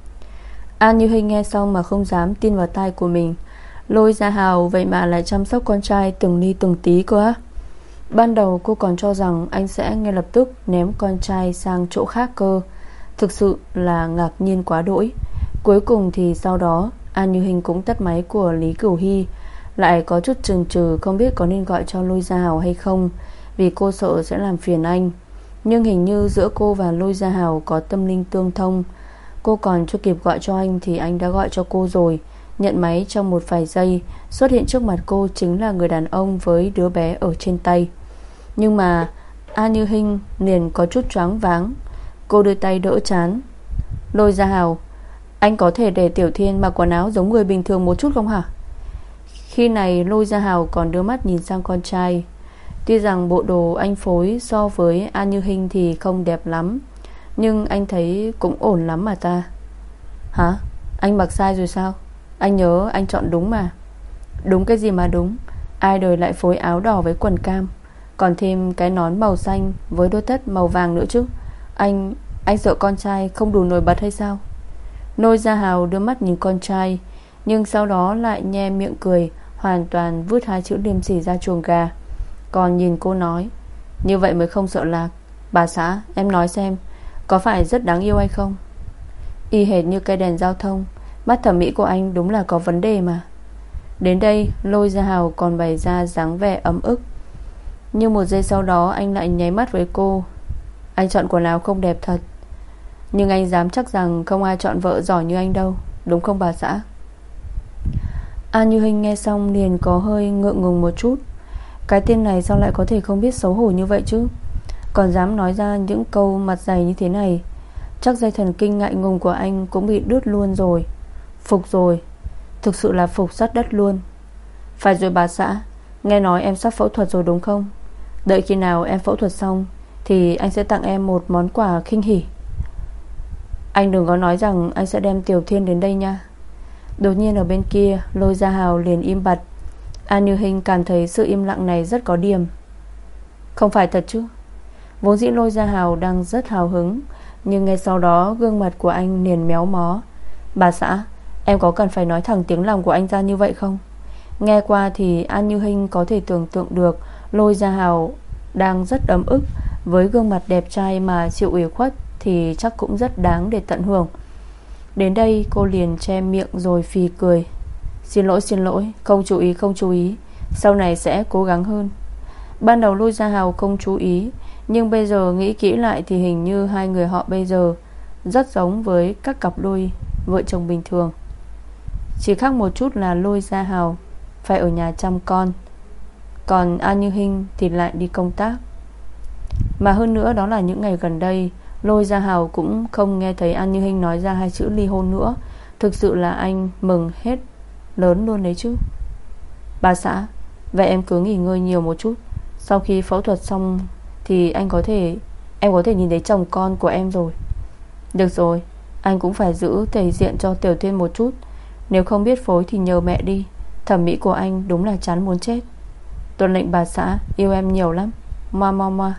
An Như Hinh nghe xong mà không dám tin vào tai của mình. Lôi Gia Hào vậy mà lại chăm sóc con trai từng ly từng tí cơ á. Ban đầu cô còn cho rằng anh sẽ ngay lập tức ném con trai sang chỗ khác cơ. Thực sự là ngạc nhiên quá đỗi. Cuối cùng thì sau đó An Như Hinh cũng tắt máy của Lý Cửu Hy. Lại có chút chần chừ không biết có nên gọi cho Lôi Gia Hào hay không, vì cô sợ sẽ làm phiền anh. Nhưng hình như giữa cô và Lôi Gia Hào có tâm linh tương thông. Cô còn chưa kịp gọi cho anh thì anh đã gọi cho cô rồi. Nhận máy trong một vài giây, xuất hiện trước mặt cô chính là người đàn ông với đứa bé ở trên tay. Nhưng mà An Như Hinh liền có chút choáng váng. Cô đưa tay đỡ trán. Lôi Gia Hào, anh có thể để Tiểu Thiên mặc quần áo giống người bình thường một chút không hả? Khi này Lôi Gia Hào còn đưa mắt nhìn sang con trai. Tuy rằng bộ đồ anh phối so với An Như Hinh thì không đẹp lắm, nhưng anh thấy cũng ổn lắm mà ta. Hả? Anh mặc sai rồi sao? Anh nhớ anh chọn đúng mà. Đúng cái gì mà đúng? Ai đời lại phối áo đỏ với quần cam, còn thêm cái nón màu xanh với đôi tất màu vàng nữa chứ. Anh sợ con trai không đủ nổi bật hay sao? Nôi Gia Hào đưa mắt nhìn con trai, nhưng sau đó lại nhe miệng cười, hoàn toàn vứt hai chữ liêm sỉ ra chuồng gà. Còn nhìn cô nói, như vậy mới không sợ lạc. Bà xã, em nói xem, có phải rất đáng yêu hay không? Y hệt như cây đèn giao thông. Mắt thẩm mỹ của anh đúng là có vấn đề mà. Đến đây Lôi Gia Hào còn bày ra dáng vẻ ấm ức, nhưng một giây sau đó anh lại nháy mắt với cô. Anh chọn quần áo không đẹp thật, nhưng anh dám chắc rằng không ai chọn vợ giỏi như anh đâu. Đúng không bà xã? An Như Hinh nghe xong liền có hơi ngượng ngùng một chút. Cái tên này sao lại có thể không biết xấu hổ như vậy chứ? Còn dám nói ra những câu mặt dày như thế này. Chắc dây thần kinh ngại ngùng của anh cũng bị đứt luôn rồi. Phục rồi, thực sự là phục sát đất luôn. Phải rồi bà xã, nghe nói em sắp phẫu thuật rồi đúng không? Đợi khi nào em phẫu thuật xong thì anh sẽ tặng em một món quà khinh hỉ. Anh đừng có nói rằng anh sẽ đem Tiểu Thiên đến đây nha. Đột nhiên ở bên kia Lôi Gia Hào liền im bặt. An Như Hinh cảm thấy sự im lặng này rất có điểm. Không phải thật chứ? Vốn dĩ Lôi Gia Hào đang rất hào hứng, nhưng ngay sau đó gương mặt của anh liền méo mó. Bà xã, em có cần phải nói thẳng tiếng lòng của anh ra như vậy không? Nghe qua thì An Như Hinh có thể tưởng tượng được Lôi Gia Hào đang rất ấm ức. Với gương mặt đẹp trai mà chịu ủy khuất thì chắc cũng rất đáng để tận hưởng. Đến đây cô liền che miệng rồi phì cười. Xin lỗi, không chú ý. Sau này sẽ cố gắng hơn. Ban đầu Lôi Gia Hào không chú ý, nhưng bây giờ nghĩ kỹ lại thì hình như hai người họ bây giờ rất giống với các cặp đôi vợ chồng bình thường. Chỉ khác một chút là Lôi Gia Hào phải ở nhà chăm con, còn An Như Hinh thì lại đi công tác. Mà hơn nữa đó là những ngày gần đây Lôi Gia Hào cũng không nghe thấy An Như Hinh nói ra hai chữ ly hôn nữa. Thực sự là anh mừng hết lớn luôn đấy chứ. Bà xã, vậy em cứ nghỉ ngơi nhiều một chút. Sau khi phẫu thuật xong thì em có thể nhìn thấy chồng con của em rồi. Được rồi, anh cũng phải giữ thể diện cho Tiểu Thiên một chút. Nếu không biết phối thì nhờ mẹ đi. Thẩm mỹ của anh đúng là chán muốn chết. Tuân lệnh bà xã, yêu em nhiều lắm. Moa.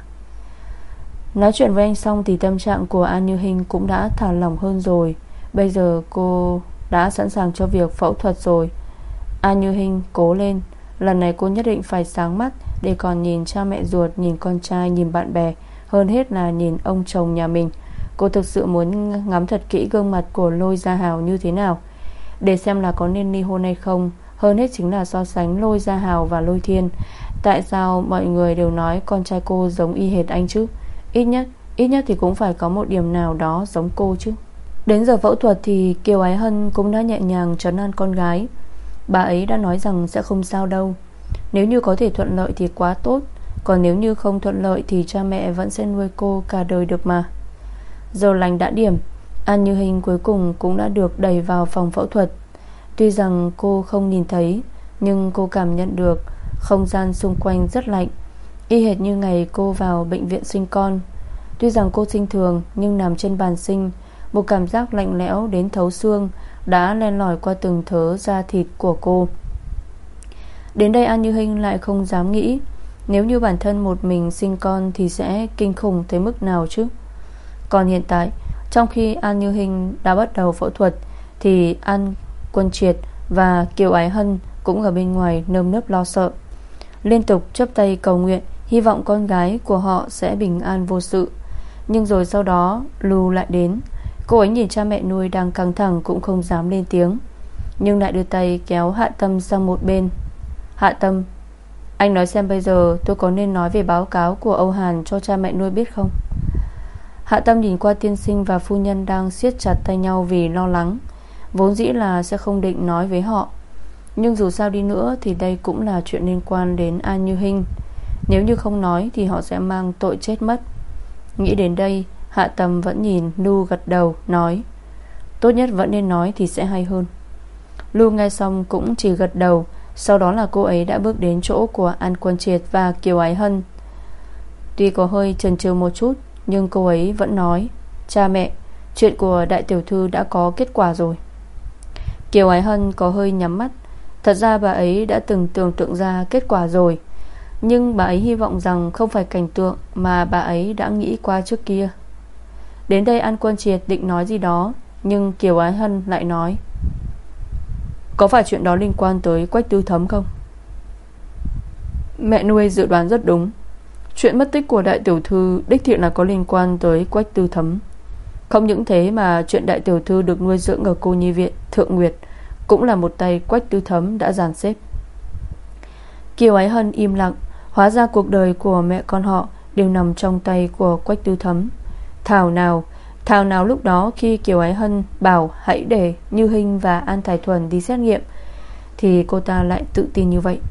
Nói chuyện với anh xong thì tâm trạng của An Như Hinh cũng đã thả lỏng hơn rồi. Bây giờ cô đã sẵn sàng cho việc phẫu thuật rồi. An Như Hinh cố lên. Lần này cô nhất định phải sáng mắt, để còn nhìn cha mẹ ruột, nhìn con trai, nhìn bạn bè, hơn hết là nhìn ông chồng nhà mình. Cô thực sự muốn ngắm thật kỹ gương mặt của Lôi Gia Hào như thế nào, để xem là có nên ly hôn hay không. Hơn hết chính là so sánh Lôi Gia Hào và Lôi Thiên. Tại sao mọi người đều nói con trai cô giống y hệt anh chứ? Ít nhất thì cũng phải có một điểm nào đó giống cô chứ. Đến giờ phẫu thuật thì Kiều Ái Hân cũng đã nhẹ nhàng trấn an con gái. Bà ấy đã nói rằng sẽ không sao đâu. Nếu như có thể thuận lợi thì quá tốt, còn nếu như không thuận lợi thì cha mẹ vẫn sẽ nuôi cô cả đời được mà. Giờ lành đã điểm, An Như Hinh cuối cùng cũng đã được đẩy vào phòng phẫu thuật. Tuy rằng cô không nhìn thấy, nhưng cô cảm nhận được không gian xung quanh rất lạnh, y hệt như ngày cô vào bệnh viện sinh con. Tuy rằng cô sinh thường, nhưng nằm trên bàn sinh, một cảm giác lạnh lẽo đến thấu xương đã len lỏi qua từng thớ da thịt của cô. Đến đây An Như Hinh lại không dám nghĩ, nếu như bản thân một mình sinh con thì sẽ kinh khủng tới mức nào chứ. Còn hiện tại, trong khi An Như Hinh đã bắt đầu phẫu thuật thì An Quân Triệt và Kiều Ái Hân cũng ở bên ngoài nơm nớp lo sợ, liên tục chắp tay cầu nguyện, hy vọng con gái của họ sẽ bình an vô sự. Nhưng rồi sau đó Lưu lại đến. Cô ấy nhìn cha mẹ nuôi đang căng thẳng cũng không dám lên tiếng, nhưng lại đưa tay kéo Hạ Tâm sang một bên. Hạ Tâm, anh nói xem bây giờ tôi có nên nói về báo cáo của Âu Hàn cho cha mẹ nuôi biết không? Hạ Tâm nhìn qua tiên sinh và phu nhân đang siết chặt tay nhau vì lo lắng. Vốn dĩ là sẽ không định nói với họ, nhưng dù sao đi nữa thì đây cũng là chuyện liên quan đến An Như Hinh. Nếu như không nói thì họ sẽ mang tội chết mất. Nghĩ đến đây, Hạ Tâm vẫn nhìn Lưu gật đầu, nói tốt nhất vẫn nên nói thì sẽ hay hơn. Lưu nghe xong cũng chỉ gật đầu. Sau đó là cô ấy đã bước đến chỗ của An Quân Triệt và Kiều Ái Hân. Tuy có hơi chần chừ một chút, nhưng cô ấy vẫn nói Cha mẹ, chuyện của đại tiểu thư đã có kết quả rồi. Kiều Ái Hân có hơi nhắm mắt. Thật ra bà ấy đã từng tưởng tượng ra kết quả rồi, nhưng bà ấy hy vọng rằng không phải cảnh tượng mà bà ấy đã nghĩ qua trước kia. Đến đây An Quân Triệt định nói gì đó, nhưng Kiều Ái Hân lại nói: có phải chuyện đó liên quan tới Quách Tư Thấm không? Mẹ nuôi dự đoán rất đúng. Chuyện mất tích của đại tiểu thư đích thị là có liên quan tới Quách Tư Thấm. Không những thế mà chuyện đại tiểu thư được nuôi dưỡng ở cô nhi viện Thượng Nguyệt cũng là một tay Quách Tư Thấm đã dàn xếp. Kiều Ái Hân im lặng. Hóa ra cuộc đời của mẹ con họ đều nằm trong tay của Quách Tư Thấm. Thảo nào lúc đó khi Kiều Ái Hân bảo hãy để Như Hinh và An Thái Thuần đi xét nghiệm thì cô ta lại tự tin như vậy.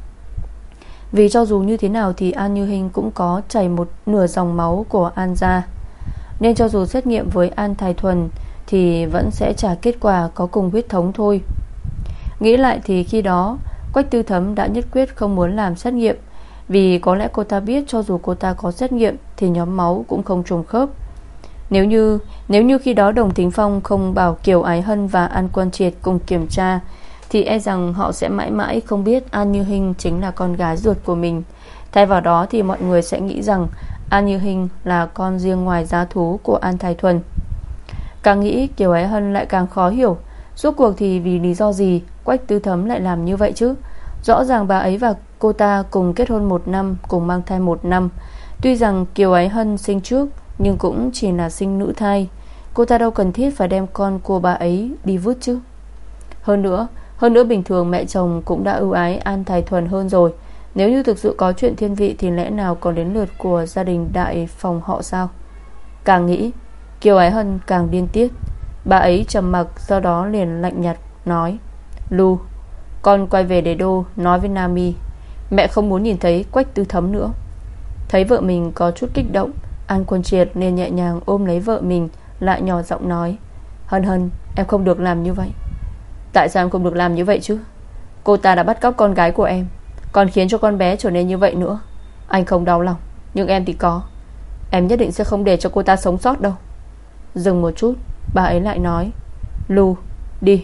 Vì cho dù như thế nào thì An Như Hinh cũng có chảy một nửa dòng máu của An gia, nên cho dù xét nghiệm với An Thái Thuần thì vẫn sẽ trả kết quả có cùng huyết thống thôi. Nghĩ lại thì khi đó Quách Tư Thấm đã nhất quyết không muốn làm xét nghiệm, vì có lẽ cô ta biết cho dù cô ta có xét nghiệm thì nhóm máu cũng không trùng khớp. Nếu như khi đó Đồng Thính Phong không bảo Kiều Ái Hân và An Quân Triệt cùng kiểm tra thì e rằng họ sẽ mãi mãi không biết An Như Hinh chính là con gái ruột của mình. Thay vào đó thì mọi người sẽ nghĩ rằng An Như Hinh là con riêng ngoài giá thú của An Thái Thuần. Càng nghĩ Kiều Ái Hân lại càng khó hiểu, rốt cuộc thì vì lý do gì Quách Tư Thấm lại làm như vậy chứ? Rõ ràng bà ấy và cô ta cùng kết hôn 1 năm, cùng mang thai 1 năm. Tuy rằng Kiều Ái Hân sinh trước, nhưng cũng chỉ là sinh nữ thai. Cô ta đâu cần thiết phải đem con của bà ấy đi vứt chứ. Hơn nữa bình thường mẹ chồng cũng đã ưu ái An Thái Thuần hơn rồi. Nếu như thực sự có chuyện thiên vị thì lẽ nào còn đến lượt của gia đình đại phòng họ sao? Càng nghĩ Kiều Ái Hân càng điên tiết. Bà ấy trầm mặc, sau đó liền lạnh nhạt nói: Lu, con quay về đế đô nói với Nami, mẹ không muốn nhìn thấy Quách Tư Thấm nữa. Thấy vợ mình có chút kích động, An Quân Triệt nên nhẹ nhàng ôm lấy vợ mình, lại nhỏ giọng nói: Hân Hân, em không được làm như vậy. Tại sao em không được làm như vậy chứ? Cô ta đã bắt cóc con gái của em, còn khiến cho con bé trở nên như vậy nữa. Anh không đau lòng, nhưng em thì có. Em nhất định sẽ không để cho cô ta sống sót đâu. Dừng một chút, bà ấy lại nói: Lu, đi.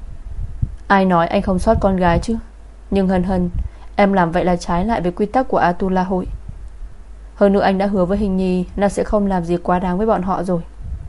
Ai nói anh không sót con gái chứ? Nhưng Hân Hân, em làm vậy là trái lại với quy tắc của Atula hội. Hơn nữa anh đã hứa với Hình Nhi là sẽ không làm gì quá đáng với bọn họ rồi.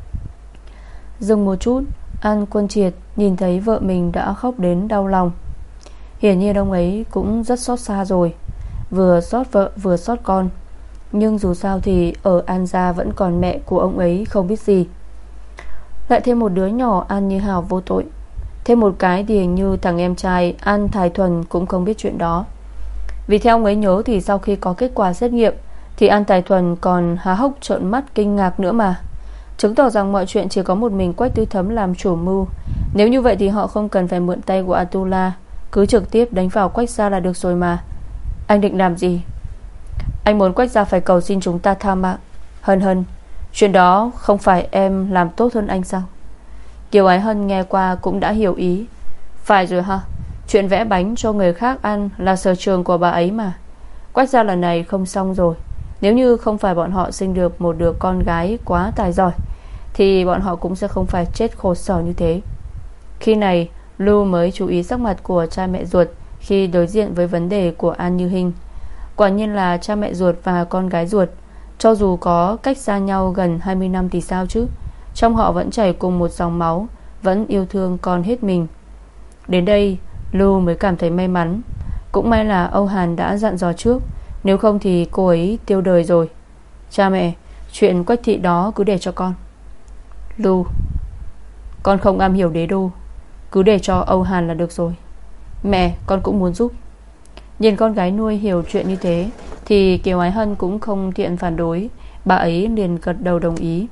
Dừng một chút, An Quân Triệt nhìn thấy vợ mình đã khóc đến đau lòng. Hiển nhiên ông ấy cũng rất xót xa rồi, vừa xót vợ vừa xót con. Nhưng dù sao thì ở An gia vẫn còn mẹ của ông ấy không biết gì. Lại thêm một đứa nhỏ An Như Hào vô tội, thêm một cái thì hình như thằng em trai An Thái Thuần cũng không biết chuyện đó. Vì theo ông ấy nhớ thì sau khi có kết quả xét nghiệm thì An Thái Thuần còn há hốc trợn mắt kinh ngạc nữa mà, chứng tỏ rằng mọi chuyện chỉ có một mình Quách Tư Thấm làm chủ mưu. Nếu như vậy thì họ không cần phải mượn tay của Atula, cứ trực tiếp đánh vào Quách gia là được rồi mà. Anh định làm gì? Anh muốn Quách gia phải cầu xin chúng ta tha mạng. Hân Hân, chuyện đó không phải em làm tốt hơn anh sao? Kiều Ái Hân nghe qua cũng đã hiểu ý. Phải rồi ha, chuyện vẽ bánh cho người khác ăn là sở trường của bà ấy mà. Quách gia lần này không xong rồi. Nếu như không phải bọn họ sinh được một đứa con gái quá tài giỏi thì bọn họ cũng sẽ không phải chết khổ sở như thế. Khi này Lu mới chú ý sắc mặt của cha mẹ ruột khi đối diện với vấn đề của An Như Hinh. Quả nhiên là cha mẹ ruột và con gái ruột. Cho dù có cách xa nhau gần 20 năm thì sao chứ, trong họ vẫn chảy cùng một dòng máu, vẫn yêu thương con hết mình. Đến đây Lu mới cảm thấy may mắn. Cũng may là Âu Hàn đã dặn dò trước, nếu không thì cô ấy tiêu đời rồi. Cha mẹ, chuyện Quách thị đó cứ để cho con. Lu, con không am hiểu đế đô, cứ để cho Âu Hàn là được rồi. Mẹ, con cũng muốn giúp. Nhìn con gái nuôi hiểu chuyện như thế thì Kiều Ái Hân cũng không tiện phản đối. Bà ấy liền gật đầu đồng ý.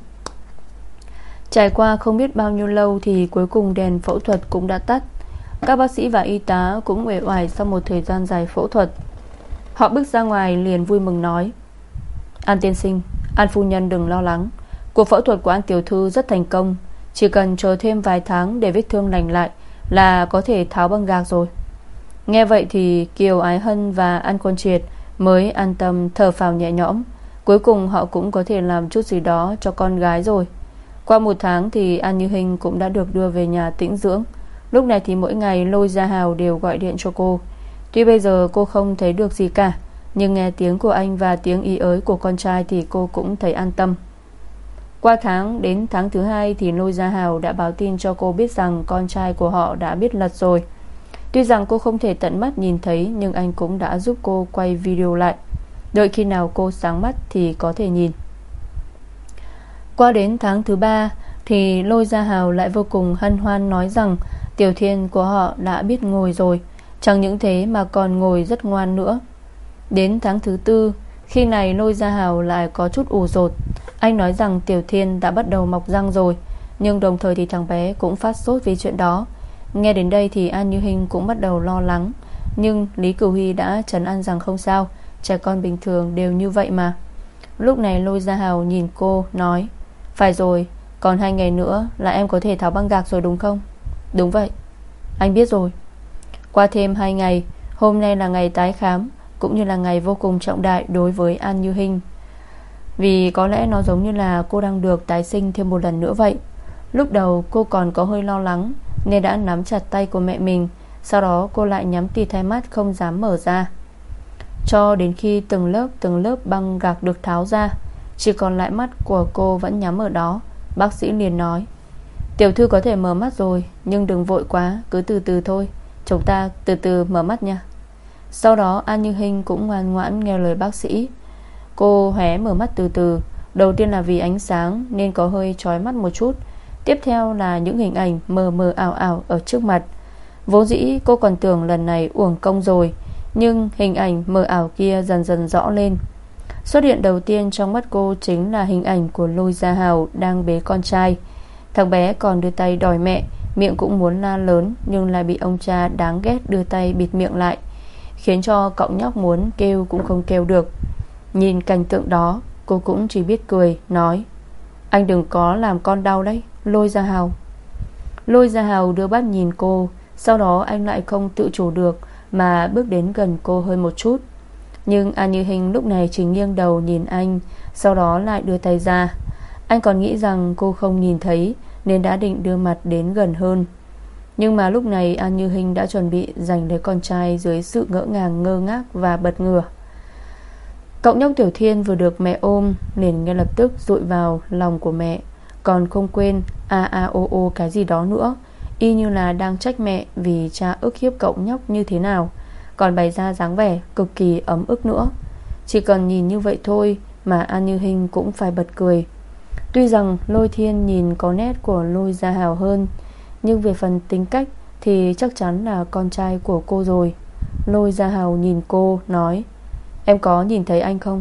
Trải qua không biết bao nhiêu lâu thì cuối cùng đèn phẫu thuật cũng đã tắt. Các bác sĩ và y tá cũng uể oải sau một thời gian dài phẫu thuật. Họ bước ra ngoài liền vui mừng nói: An tiên sinh, An phu nhân đừng lo lắng, cuộc phẫu thuật của An tiểu thư rất thành công. Chỉ cần chờ thêm vài tháng để vết thương lành lại là có thể tháo băng gạc rồi. Nghe vậy thì Kiều Ái Hân và An Quân Triệt mới an tâm thở phào nhẹ nhõm. Cuối cùng họ cũng có thể làm chút gì đó cho con gái rồi. Qua 1 tháng thì An Như Hinh cũng đã được đưa về nhà tĩnh dưỡng. Lúc này thì mỗi ngày Lôi Gia Hào đều gọi điện cho cô. Tuy bây giờ cô không thấy được gì cả, nhưng nghe tiếng của anh và tiếng ý ới của con trai thì cô cũng thấy an tâm. Qua đến tháng thứ 2 thì Lôi Gia Hào đã báo tin cho cô biết rằng con trai của họ đã biết lật rồi. Tuy rằng cô không thể tận mắt nhìn thấy, nhưng anh cũng đã giúp cô quay video lại. Đợi khi nào cô sáng mắt thì có thể nhìn. Qua đến tháng thứ 3 thì Lôi Gia Hào lại vô cùng hân hoan nói rằng Tiểu Thiên của họ đã biết ngồi rồi. Chẳng những thế mà còn ngồi rất ngoan nữa. Đến tháng thứ 4, khi này Lôi Gia Hào lại có chút ủ rột. Anh nói rằng Tiểu Thiên đã bắt đầu mọc răng rồi, nhưng đồng thời thì thằng bé cũng phát sốt vì chuyện đó. Nghe đến đây thì An Như Hinh cũng bắt đầu lo lắng, nhưng Lý Cửu Huy đã trấn an rằng không sao, trẻ con bình thường đều như vậy mà. Lúc này Lôi Gia Hào nhìn cô nói: Phải rồi, còn 2 ngày nữa là em có thể tháo băng gạc rồi đúng không? Đúng vậy, anh biết rồi. Qua thêm 2 ngày, hôm nay là ngày tái khám, cũng như là ngày vô cùng trọng đại đối với An Như Hinh, vì có lẽ nó giống như là cô đang được tái sinh thêm một lần nữa vậy. Lúc đầu cô còn có hơi lo lắng, nên đã nắm chặt tay của mẹ mình. Sau đó cô lại nhắm tịt hai mắt không dám mở ra, cho đến khi từng lớp băng gạc được tháo ra, chỉ còn lại mắt của cô vẫn nhắm ở đó. Bác sĩ liền nói: Tiểu thư có thể mở mắt rồi, nhưng đừng vội quá, cứ từ từ thôi. Chúng ta từ từ mở mắt nha. Sau đó An Như Hinh cũng ngoan ngoãn nghe lời bác sĩ. Cô hé mở mắt từ từ. Đầu tiên là vì ánh sáng nên có hơi chói mắt một chút. Tiếp theo là những hình ảnh mờ mờ ảo ảo ở trước mặt. Vốn dĩ cô còn tưởng lần này uổng công rồi, nhưng hình ảnh mờ ảo kia dần dần rõ lên. Xuất hiện đầu tiên trong mắt cô chính là hình ảnh của Lôi Gia Hào đang bế con trai. Thằng bé còn đưa tay đòi mẹ, miệng cũng muốn la lớn, nhưng lại bị ông cha đáng ghét đưa tay bịt miệng lại, khiến cho cậu nhóc muốn kêu cũng không kêu được. Nhìn cảnh tượng đó, cô cũng chỉ biết cười, nói: Anh đừng có làm con đau đấy, Lôi Gia Hào. Lôi Gia Hào đưa mắt nhìn cô. Sau đó anh lại không tự chủ được mà bước đến gần cô hơi một chút. Nhưng An Như Hinh lúc này chỉ nghiêng đầu nhìn anh, sau đó lại đưa tay ra. Anh còn nghĩ rằng cô không nhìn thấy, nên đã định đưa mặt đến gần hơn. Nhưng mà lúc này An Như Hinh đã chuẩn bị giành lấy con trai dưới sự ngỡ ngàng, ngơ ngác và bật ngửa. Cậu nhóc Tiểu Thiên vừa được mẹ ôm liền ngay lập tức dụi vào lòng của mẹ, còn không quên a a o o cái gì đó nữa, y như là đang trách mẹ vì cha ức hiếp cậu nhóc như thế nào, còn bày ra dáng vẻ cực kỳ ấm ức nữa. Chỉ cần nhìn như vậy thôi mà An Như Hinh cũng phải bật cười. Tuy rằng Lôi Thiên nhìn có nét của Lôi Gia Hào hơn, nhưng về phần tính cách thì chắc chắn là con trai của cô rồi. Lôi Gia Hào nhìn cô nói: Em có nhìn thấy anh không?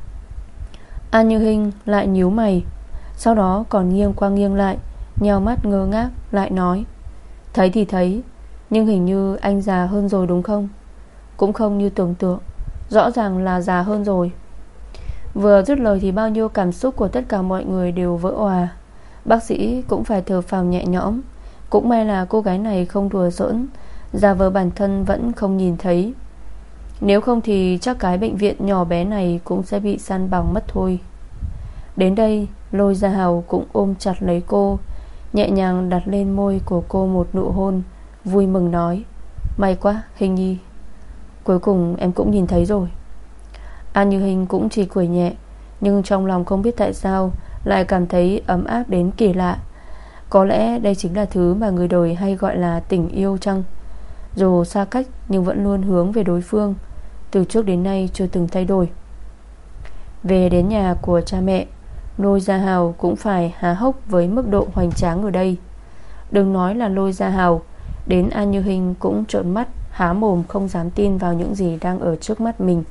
An Như Hinh lại nhíu mày, sau đó còn nghiêng qua nghiêng lại, nheo mắt ngơ ngác lại nói: Thấy thì thấy, nhưng hình như anh già hơn rồi đúng không? Cũng không như tưởng tượng, rõ ràng là già hơn rồi. Vừa dứt lời thì bao nhiêu cảm xúc của tất cả mọi người đều vỡ òa. Bác sĩ cũng phải thở phào nhẹ nhõm. Cũng may là cô gái này không đùa giỡn, giả vờ bản thân vẫn không nhìn thấy. Nếu không thì chắc cái bệnh viện nhỏ bé này cũng sẽ bị san bằng mất thôi. Đến đây Lôi Gia Hào cũng ôm chặt lấy cô, nhẹ nhàng đặt lên môi của cô một nụ hôn, vui mừng nói: May quá Hinh nhi, cuối cùng em cũng nhìn thấy rồi. An Như Hinh cũng chỉ cười nhẹ, nhưng trong lòng không biết tại sao lại cảm thấy ấm áp đến kỳ lạ. Có lẽ đây chính là thứ mà người đời hay gọi là tình yêu chăng? Dù xa cách nhưng vẫn luôn hướng về đối phương, từ trước đến nay chưa từng thay đổi. Về đến nhà của cha mẹ, Lôi Gia Hào cũng phải há hốc với mức độ hoành tráng ở đây. Đừng nói là Lôi Gia Hào, đến An Như Hinh cũng trợn mắt há mồm không dám tin vào những gì đang ở trước mắt mình.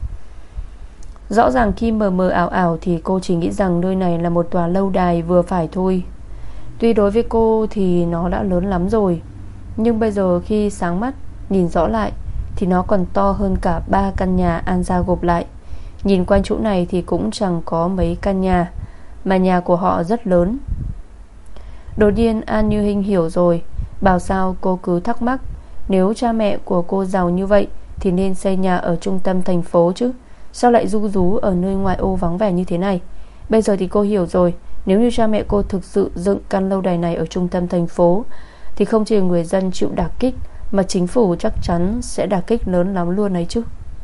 Rõ ràng khi mờ mờ ảo ảo thì cô chỉ nghĩ rằng nơi này là một tòa lâu đài vừa phải thôi. Tuy đối với cô thì nó đã lớn lắm rồi, nhưng bây giờ khi sáng mắt nhìn rõ lại thì nó còn to hơn cả 3 căn nhà An gia gộp lại. Nhìn quanh chỗ này thì cũng chẳng có mấy căn nhà, mà nhà của họ rất lớn. Đột nhiên An Như Hinh hiểu rồi. Bảo sao cô cứ thắc mắc, nếu cha mẹ của cô giàu như vậy thì nên xây nhà ở trung tâm thành phố chứ, sao lại ru rú ở nơi ngoại ô vắng vẻ như thế này. Bây giờ thì cô hiểu rồi, Nếu như cha mẹ cô thực sự dựng căn lâu đài này ở trung tâm thành phố thì không chỉ người dân chịu đả kích, mà chính phủ chắc chắn sẽ đả kích lớn lắm luôn ấy chứ.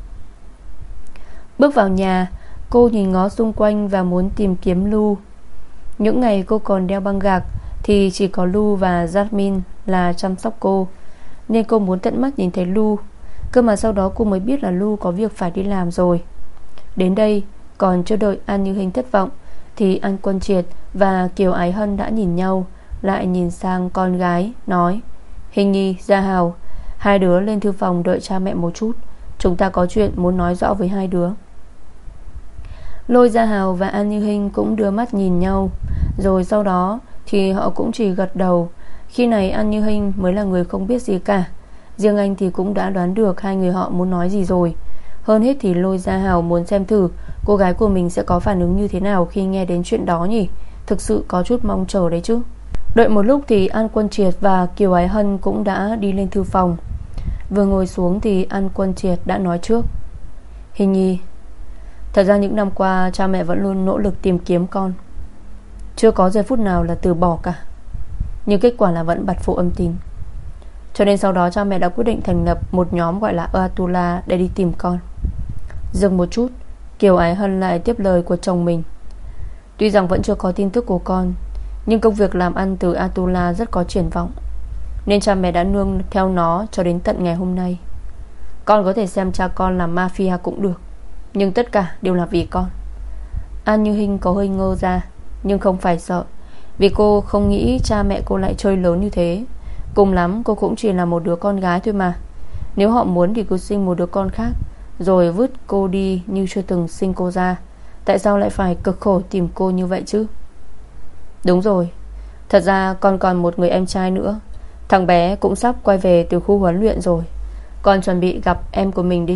Bước vào nhà, cô nhìn ngó xung quanh và muốn tìm kiếm Lu. Những ngày cô còn đeo băng gạc thì chỉ có Lu và Jasmine là chăm sóc cô, nên cô muốn tận mắt nhìn thấy Lu. Cơ mà sau đó cô mới biết là Lu có việc phải đi làm rồi. Đến đây, còn chưa đợi An Như Hinh thất vọng thì An Quân Triệt và Kiều Ái Hân đã nhìn nhau, lại nhìn sang con gái, nói: Hình Nhi, Gia Hào, hai đứa lên thư phòng đợi cha mẹ một chút, chúng ta có chuyện muốn nói rõ với hai đứa. Lôi Gia Hào và An Như Hinh cũng đưa mắt nhìn nhau, rồi sau đó thì họ cũng chỉ gật đầu. Khi này An Như Hinh mới là người không biết gì cả. Riêng anh thì cũng đã đoán được hai người họ muốn nói gì rồi. Hơn hết thì Lôi Gia Hào muốn xem thử cô gái của mình sẽ có phản ứng như thế nào khi nghe đến chuyện đó nhỉ. Thực sự có chút mong chờ đấy chứ. Đợi một lúc thì An Quân Triệt và Kiều Ái Hân cũng đã đi lên thư phòng. Vừa ngồi xuống thì An Quân Triệt đã nói trước: Hình Nhi, thật ra những năm qua cha mẹ vẫn luôn nỗ lực tìm kiếm con, chưa có giây phút nào là từ bỏ cả. Nhưng kết quả là vẫn bặt phụ âm tín. Cho nên sau đó cha mẹ đã quyết định thành lập một nhóm gọi là Atula để đi tìm con. Dừng một chút, Kiều Ái Hân lại tiếp lời của chồng mình: Tuy rằng vẫn chưa có tin tức của con, nhưng công việc làm ăn từ Atula rất có triển vọng, nên cha mẹ đã nương theo nó cho đến tận ngày hôm nay. Con có thể xem cha con làm mafia cũng được, nhưng tất cả đều là vì con. An Như Hinh có hơi ngơ ra, nhưng không phải sợ, vì cô không nghĩ cha mẹ cô lại chơi lớn như thế. Cùng lắm cô cũng chỉ là một đứa con gái thôi mà. Nếu họ muốn thì cứ sinh một đứa con khác, rồi vứt cô đi như chưa từng sinh cô ra. Tại sao lại phải cực khổ tìm cô như vậy chứ? Đúng rồi, thật ra con còn một người em trai nữa. Thằng bé cũng sắp quay về từ khu huấn luyện rồi. Con chuẩn bị gặp em của mình đi.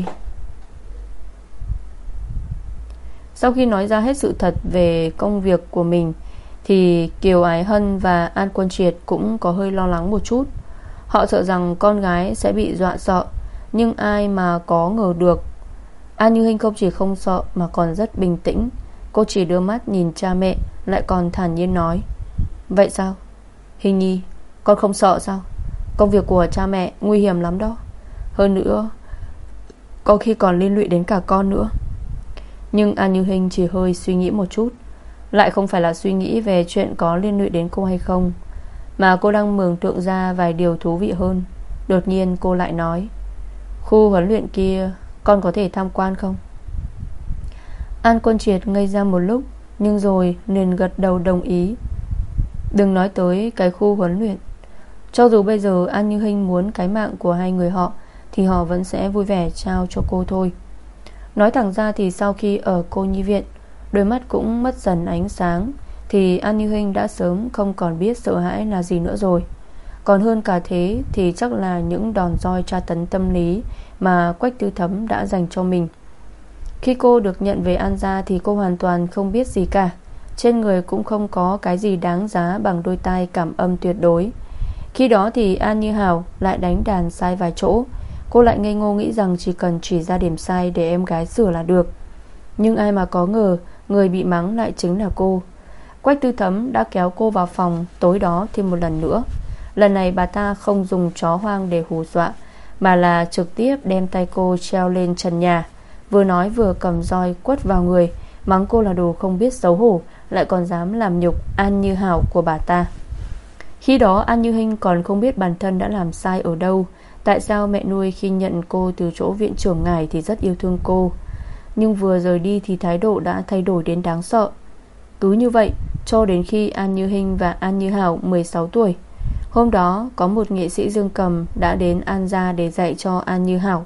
Sau khi nói ra hết sự thật về công việc của mình thì Kiều Ái Hân và An Quân Triệt cũng có hơi lo lắng một chút. Họ sợ rằng con gái sẽ bị dọa sợ, nhưng ai mà có ngờ được An Như Hinh không chỉ không sợ mà còn rất bình tĩnh. Cô chỉ đưa mắt nhìn cha mẹ, lại còn thản nhiên nói: Vậy sao? Hình Nhi, con không sợ sao? Công việc của cha mẹ nguy hiểm lắm đó. Hơn nữa, có khi còn liên lụy đến cả con nữa. Nhưng An Như Hinh chỉ hơi suy nghĩ một chút, lại không phải là suy nghĩ về chuyện có liên lụy đến cô hay không, mà cô đang mường tượng ra vài điều thú vị hơn. Đột nhiên cô lại nói: Khu huấn luyện kia con có thể tham quan không? An Quân Triệt ngây ra một lúc, nhưng rồi liền gật đầu đồng ý. Đừng nói tới cái khu huấn luyện. Cho dù bây giờ An Như Hinh muốn cái mạng của hai người họ thì họ vẫn sẽ vui vẻ trao cho cô thôi. Nói thẳng ra thì sau khi ở cô nhi viện, đôi mắt cũng mất dần ánh sáng, thì An Như Hinh đã sớm không còn biết sợ hãi là gì nữa rồi. Còn hơn cả thế thì chắc là những đòn roi tra tấn tâm lý mà Quách Tư Thấm đã dành cho mình. Khi cô được nhận về An gia thì cô hoàn toàn không biết gì cả. Trên người cũng không có cái gì đáng giá bằng đôi tai cảm âm tuyệt đối. Khi đó thì An Như Hảo lại đánh đàn sai vài chỗ. Cô lại ngây ngô nghĩ rằng chỉ cần chỉ ra điểm sai để em gái sửa là được. Nhưng ai mà có ngờ người bị mắng lại chính là cô. Quách Tư Thấm đã kéo cô vào phòng tối đó thêm một lần nữa. Lần này bà ta không dùng chó hoang để hù dọa, mà là trực tiếp đem tay cô treo lên trần nhà, vừa nói vừa cầm roi quất vào người, mắng cô là đồ không biết xấu hổ, lại còn dám làm nhục An Như Hảo của bà ta. Khi đó An Như Hinh còn không biết bản thân đã làm sai ở đâu. Tại sao mẹ nuôi khi nhận cô từ chỗ viện trưởng ngài thì rất yêu thương cô, nhưng vừa rời đi thì thái độ đã thay đổi đến đáng sợ. Cứ như vậy cho đến khi An Như Hinh và An Như Hảo 16 tuổi. Hôm đó có một nghệ sĩ dương cầm đã đến An gia để dạy cho An Như Hảo.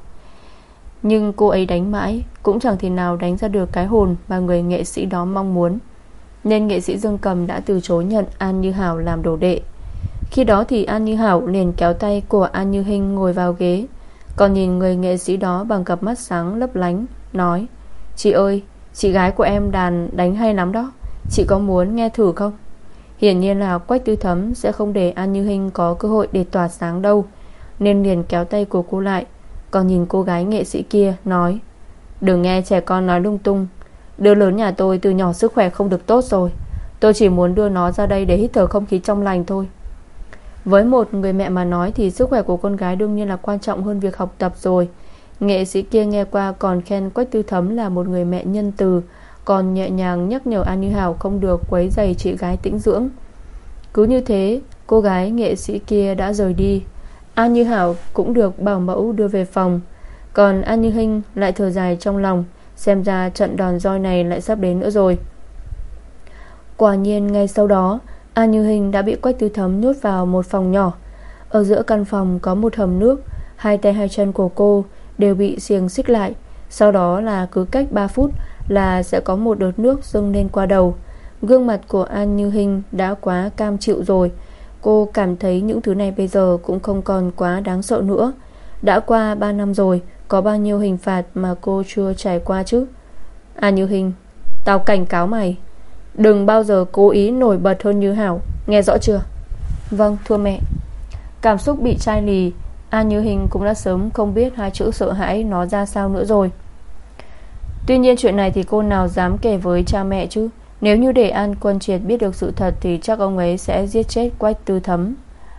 Nhưng cô ấy đánh mãi cũng chẳng thể nào đánh ra được cái hồn mà người nghệ sĩ đó mong muốn, nên nghệ sĩ dương cầm đã từ chối nhận An Như Hảo làm đồ đệ. Khi đó thì An Như Hảo liền kéo tay của An Như Hinh ngồi vào ghế, còn nhìn người nghệ sĩ đó bằng cặp mắt sáng lấp lánh, nói: Chị ơi, chị gái của em đàn đánh hay lắm đó, chị có muốn nghe thử không? Hiển nhiên là Quách Tư Thấm sẽ không để An Như Hinh có cơ hội để tỏa sáng đâu, nên liền kéo tay của cô lại, còn nhìn cô gái nghệ sĩ kia nói: Đừng nghe trẻ con nói lung tung. Đứa lớn nhà tôi từ nhỏ sức khỏe không được tốt rồi, Tôi chỉ muốn đưa nó ra đây để hít thở không khí trong lành thôi. Với một người mẹ mà nói thì sức khỏe của con gái đương nhiên là quan trọng hơn việc học tập rồi. Nghệ sĩ kia nghe qua còn khen Quách Tư Thấm là một người mẹ nhân từ, còn nhẹ nhàng nhắc nhở An Như Hảo không được quấy rầy chị gái tĩnh dưỡng. Cứ như thế, cô gái nghệ sĩ kia đã rời đi. An Như Hảo cũng được bảo mẫu đưa về phòng. Còn An Như Hinh lại thở dài trong lòng, xem ra trận đòn roi này lại sắp đến nữa rồi. Quả nhiên ngay sau đó, An Như Hinh đã bị Quách Tư Thấm nhốt vào một phòng nhỏ. Ở giữa căn phòng có một hầm nước. Hai tay hai chân của cô đều bị xiềng xích lại. Sau đó là cứ cách 3 phút là sẽ có một đợt nước dâng lên qua đầu. Gương mặt của An Như Hinh đã quá cam chịu rồi. Cô cảm thấy những thứ này bây giờ cũng không còn quá đáng sợ nữa. Đã qua 3 năm rồi, có bao nhiêu hình phạt mà cô chưa trải qua chứ. An Như Hinh, tao cảnh cáo mày, đừng bao giờ cố ý nổi bật hơn Như Hảo, nghe rõ chưa? Vâng, thưa mẹ. Cảm xúc bị chai lì, An Như Hinh cũng đã sớm không biết hai chữ sợ hãi nó ra sao nữa rồi. Tuy nhiên chuyện này thì cô nào dám kể với cha mẹ chứ. Nếu như để An Quân Triệt biết được sự thật thì chắc ông ấy sẽ giết chết Quách Tư Thấm.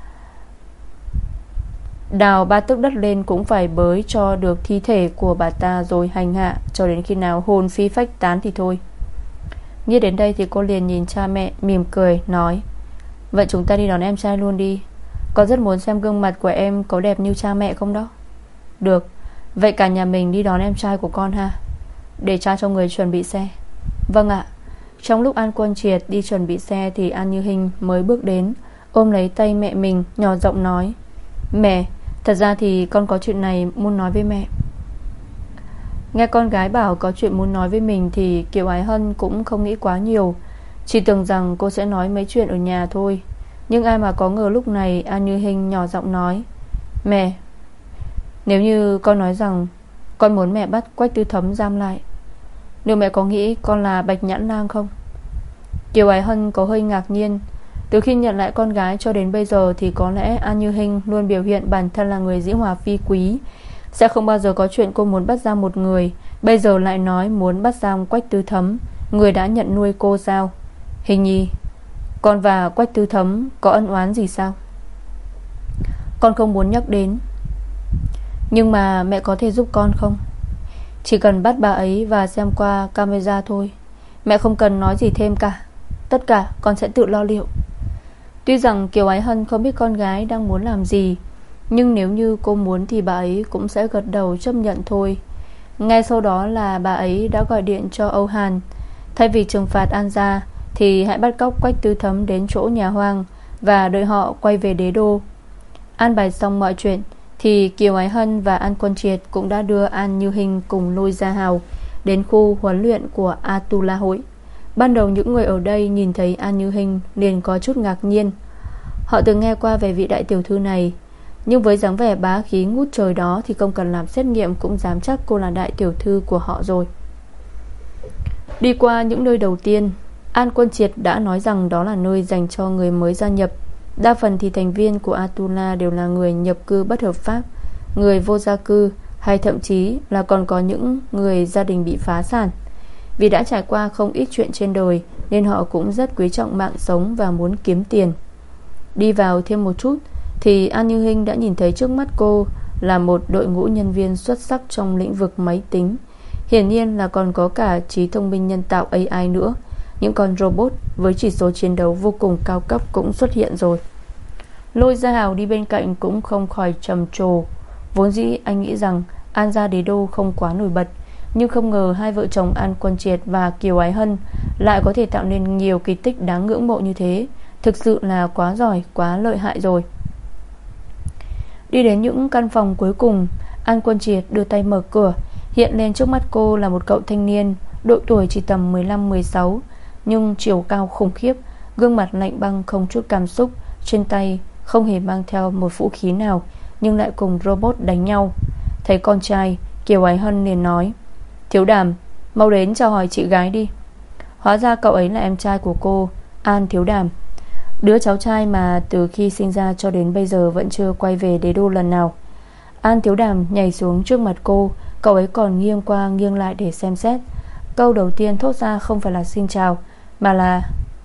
Đào 3 tấc đất lên cũng phải bới cho được thi thể của bà ta, rồi hành hạ cho đến khi nào hồn phi phách tán thì thôi. Nghĩ đến đây thì cô liền nhìn cha mẹ, mỉm cười nói: Vậy chúng ta đi đón em trai luôn đi. Con rất muốn xem gương mặt của em có đẹp như cha mẹ không đó. Được, vậy cả nhà mình đi đón em trai của con ha. Để cha cho người chuẩn bị xe. Vâng ạ. Trong lúc An Quân Triệt đi chuẩn bị xe thì An Như Hinh mới bước đến, ôm lấy tay mẹ mình, nhỏ giọng nói: Mẹ, thật ra thì con có chuyện này muốn nói với mẹ. Nghe con gái bảo có chuyện muốn nói với mình thì Kiều Ái Hân cũng không nghĩ quá nhiều, chỉ tưởng rằng cô sẽ nói mấy chuyện ở nhà thôi. Nhưng ai mà có ngờ lúc này An Như Hinh nhỏ giọng nói: Mẹ, nếu như con nói rằng con muốn mẹ bắt Quách Tư Thấm giam lại, nếu mẹ có nghĩ con là Bạch Nhãn Lang không? Kiều Ái Hân có hơi ngạc nhiên. Từ khi nhận lại con gái cho đến bây giờ thì có lẽ An Như Hinh luôn biểu hiện bản thân là người dĩ hòa vi quý, sẽ không bao giờ có chuyện cô muốn bắt giam một người. Bây giờ lại nói muốn bắt giam Quách Tư Thấm, người đã nhận nuôi cô sao? Hình nhi, con và Quách Tư Thấm có ân oán gì sao? Con không muốn nhắc đến. Nhưng mà mẹ có thể giúp con không? Chỉ cần bắt bà ấy và xem qua camera thôi. Mẹ không cần nói gì thêm cả. Tất cả con sẽ tự lo liệu. Tuy rằng Kiều Ái Hân không biết con gái đang muốn làm gì, nhưng nếu như cô muốn thì bà ấy cũng sẽ gật đầu chấp nhận thôi. Ngay sau đó là bà ấy đã gọi điện cho Âu Hàn. Thay vì trừng phạt An gia thì hãy bắt cóc Quách Tư Thấm đến chỗ nhà hoang và đợi họ quay về đế đô. An bài xong mọi chuyện thì Kiều Ái Hân và An Quân Triệt cũng đã đưa An Như Hinh cùng Lôi Gia Hào đến khu huấn luyện của Atula hội. Ban đầu những người ở đây nhìn thấy An Như Hinh liền có chút ngạc nhiên. Họ từng nghe qua về vị đại tiểu thư này, nhưng với dáng vẻ bá khí ngút trời đó thì không cần làm xét nghiệm cũng dám chắc cô là đại tiểu thư của họ rồi. Đi qua những nơi đầu tiên, An Quân Triệt đã nói rằng đó là nơi dành cho người mới gia nhập. Đa phần thì thành viên của Atula đều là người nhập cư bất hợp pháp, người vô gia cư, hay thậm chí là còn có những người gia đình bị phá sản. Vì đã trải qua không ít chuyện trên đời nên họ cũng rất quý trọng mạng sống và muốn kiếm tiền. Đi vào thêm một chút thì An Như Hinh đã nhìn thấy trước mắt cô là một đội ngũ nhân viên xuất sắc trong lĩnh vực máy tính. Hiển nhiên là còn có cả trí thông minh nhân tạo AI nữa. Những con robot với chỉ số chiến đấu vô cùng cao cấp cũng xuất hiện rồi. Lôi Gia Hào đi bên cạnh cũng không khỏi trầm trồ. Vốn dĩ anh nghĩ rằng An gia đế đô không quá nổi bật, nhưng không ngờ hai vợ chồng An Quân Triệt và Kiều Ái Hân lại có thể tạo nên nhiều kỳ tích đáng ngưỡng mộ như thế. Thực sự là quá giỏi, quá lợi hại rồi. Đi đến những căn phòng cuối cùng, An Quân Triệt đưa tay mở cửa. Hiện lên trước mắt cô là một cậu thanh niên, độ tuổi chỉ tầm 15-16, nhưng chiều cao khủng khiếp, gương mặt lạnh băng không chút cảm xúc, trên tay không hề mang theo một vũ khí nào, nhưng lại cùng robot đánh nhau. Thấy con trai, Kiều Ái Hân liền nói: Thiếu Đàm, mau đến chào hỏi chị gái đi. Hóa ra cậu ấy là em trai của cô, An Thiếu Đàm, đứa cháu trai mà từ khi sinh ra cho đến bây giờ vẫn chưa quay về đế đô lần nào. An Thiếu Đàm nhảy xuống trước mặt cô. Cậu ấy còn nghiêng qua nghiêng lại để xem xét. Câu đầu tiên thốt ra không phải là xin chào, mà là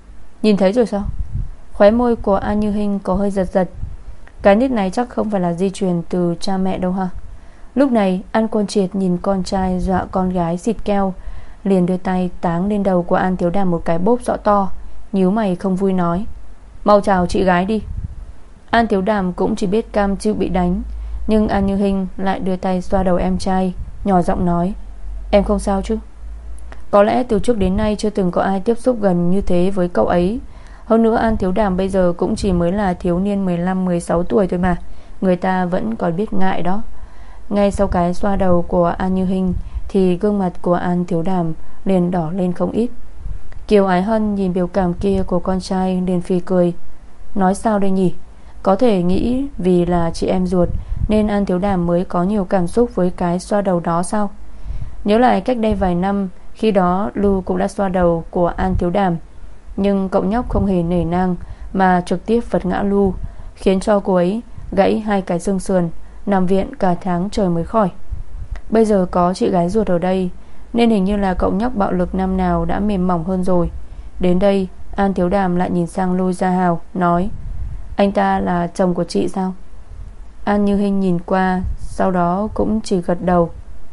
Nhìn thấy rồi sao? Khóe môi của An Như Hinh có hơi giật giật. Cái nít này chắc không phải là di truyền từ cha mẹ đâu ha. Lúc này An Quân Triệt nhìn con trai dọa con gái xịt keo, liền đưa tay táng lên đầu của An Thiếu Đàm một cái bốp rõ to, nhíu mày không vui nói: Mau chào chị gái đi. An Thiếu Đàm cũng chỉ biết cam chịu bị đánh, nhưng An Như Hinh lại đưa tay xoa đầu em trai, nhỏ giọng nói: Em không sao chứ? Có lẽ từ trước đến nay chưa từng có ai tiếp xúc gần như thế với cậu ấy. Hơn nữa An Thiếu Đàm bây giờ cũng chỉ mới là thiếu niên 15-16 tuổi thôi mà, người ta vẫn còn biết ngại đó. Ngay sau cái xoa đầu của An Như Hinh thì gương mặt của An Thiếu Đàm liền đỏ lên không ít. Kiều Ái Hân nhìn biểu cảm kia của con trai liền phì cười: Nói sao đây nhỉ? Có thể nghĩ vì là chị em ruột nên An Thiếu Đàm mới có nhiều cảm xúc với cái xoa đầu đó sao? Nhớ lại cách đây vài năm, khi đó Lưu cũng đã xoa đầu của An Thiếu Đàm, nhưng cậu nhóc không hề nể nang mà trực tiếp vật ngã Lưu, khiến cho cô ấy gãy 2 cái xương sườn, nằm viện cả tháng trời mới khỏi. Bây giờ có chị gái ruột ở đây nên hình như là cậu nhóc bạo lực năm nào đã mềm mỏng hơn rồi. Đến đây An Thiếu Đàm lại nhìn sang Lôi Gia Hào, nói: Anh ta là chồng của chị sao? An Như Hinh nhìn qua, sau đó cũng chỉ gật đầu.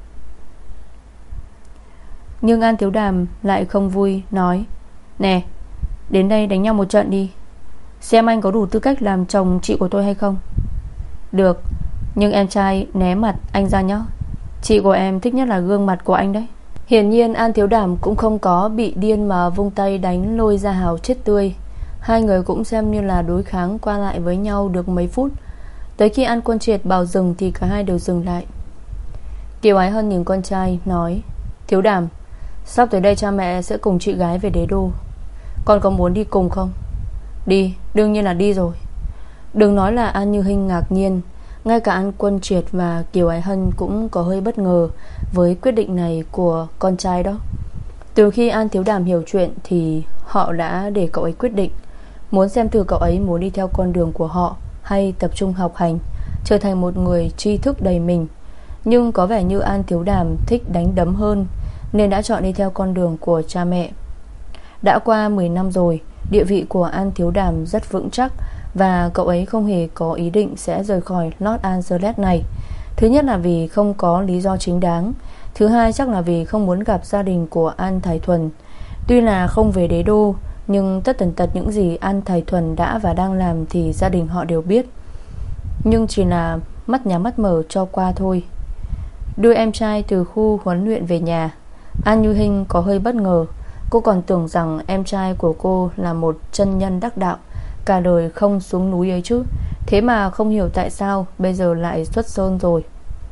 Nhưng An Thiếu Đàm lại không vui, nói: Nè, đến đây đánh nhau một trận đi, xem anh có đủ tư cách làm chồng chị của tôi hay không. Được, nhưng em trai né mặt anh ra nhé. Chị của em thích nhất là gương mặt của anh đấy. Hiển nhiên An Thiếu Đàm cũng không có bị điên mà vung tay đánh Lôi Gia Hào chết tươi. Hai người cũng xem như là đối kháng qua lại với nhau được mấy phút. Tới khi An Quân Triệt bảo dừng thì cả hai đều dừng lại. Kiều Ái Hân nhìn con trai nói: Thiếu Đàm, sắp tới đây cha mẹ sẽ cùng chị gái về Đế Đô. Con có muốn đi cùng không? Đi, đương nhiên là đi rồi. Đừng nói là An Như Hinh ngạc nhiên, ngay cả An Quân Triệt và Kiều Ái Hân cũng có hơi bất ngờ với quyết định này của con trai đó. Từ khi An Thiếu Đàm hiểu chuyện thì họ đã để cậu ấy quyết định, muốn xem thử cậu ấy muốn đi theo con đường của họ hay tập trung học hành, trở thành một người tri thức đầy mình. Nhưng có vẻ như An Thiếu Đàm thích đánh đấm hơn, nên đã chọn đi theo con đường của cha mẹ. Đã qua 10 năm rồi, địa vị của An Thiếu Đàm rất vững chắc, và cậu ấy không hề có ý định sẽ rời khỏi Los Angeles này. Thứ nhất là vì không có lý do chính đáng, thứ hai chắc là vì không muốn gặp gia đình của An Thái Thuần. Tuy là không về Đế Đô, nhưng tất tần tật những gì An Thái Thuần đã và đang làm thì gia đình họ đều biết. Nhưng chỉ là mắt nhắm mắt mở cho qua thôi. Đưa em trai từ khu huấn luyện về nhà, An Như Hinh có hơi bất ngờ. Cô còn tưởng rằng em trai của cô là một chân nhân đắc đạo, cả đời không xuống núi ấy chứ. Thế mà không hiểu tại sao bây giờ lại xuất sơn rồi.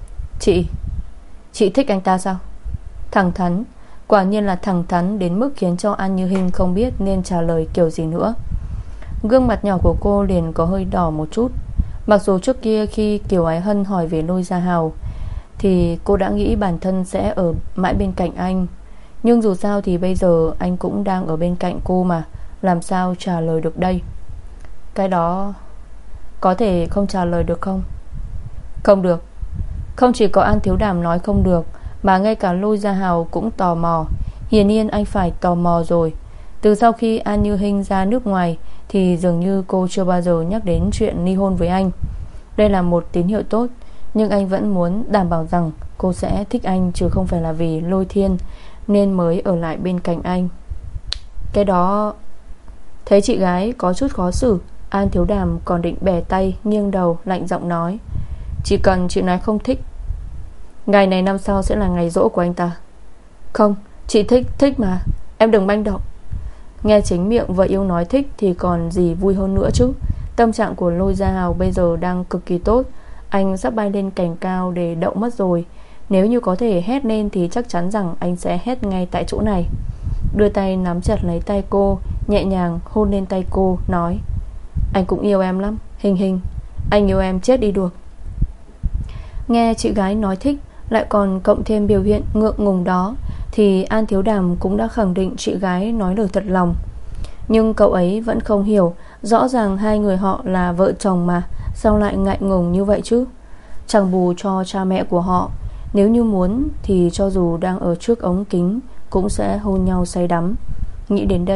Chị thích anh ta sao? Thẳng thắn, quả nhiên là thẳng thắn đến mức khiến cho An Như Hinh không biết nên trả lời kiểu gì nữa. Gương mặt nhỏ của cô liền có hơi đỏ một chút. Mặc dù trước kia khi Kiều Ái Hân hỏi về Lôi Gia Hào thì cô đã nghĩ bản thân sẽ ở mãi bên cạnh anh, nhưng dù sao thì bây giờ anh cũng đang ở bên cạnh cô mà, làm sao trả lời được đây? Cái đó có thể không trả lời được không? Không được. Không chỉ có An Thiếu Đàm nói không được, mà ngay cả Lôi Gia Hào cũng tò mò. Hiển nhiên anh phải tò mò rồi. Từ sau khi An Như Hinh ra nước ngoài thì dường như cô chưa bao giờ nhắc đến chuyện ly hôn với anh. Đây là một tín hiệu tốt, nhưng anh vẫn muốn đảm bảo rằng cô sẽ thích anh, chứ không phải là vì Lôi Thiên nên mới ở lại bên cạnh anh. Cái đó... Thấy chị gái có chút khó xử, An Thiếu Đàm còn định bẻ tay, nghiêng đầu lạnh giọng nói: Chỉ cần chị nói không thích, ngày này năm sau sẽ là ngày giỗ của anh ta. Không, chị thích mà, em đừng manh động. Nghe chính miệng vợ yêu nói thích thì còn gì vui hơn nữa chứ. Tâm trạng của Lôi Gia Hào bây giờ đang cực kỳ tốt. Anh sắp bay lên cành cao để đậu mất rồi. Nếu như có thể hét lên thì chắc chắn rằng anh sẽ hét ngay tại chỗ này. Đưa tay nắm chặt lấy tay cô, nhẹ nhàng hôn lên tay cô, nói: Anh cũng yêu em lắm, Hình Hình. Anh yêu em chết đi được. Nghe chị gái nói thích, lại còn cộng thêm biểu hiện ngượng ngùng đó, thì An Thiếu Đàm cũng đã khẳng định chị gái nói lời thật lòng. Nhưng cậu ấy vẫn không hiểu, rõ ràng hai người họ là vợ chồng mà, sao lại ngại ngùng như vậy chứ? Chẳng bù cho cha mẹ của họ, nếu như muốn thì cho dù đang ở trước ống kính cũng sẽ hôn nhau say đắm. Nghĩ đến đây,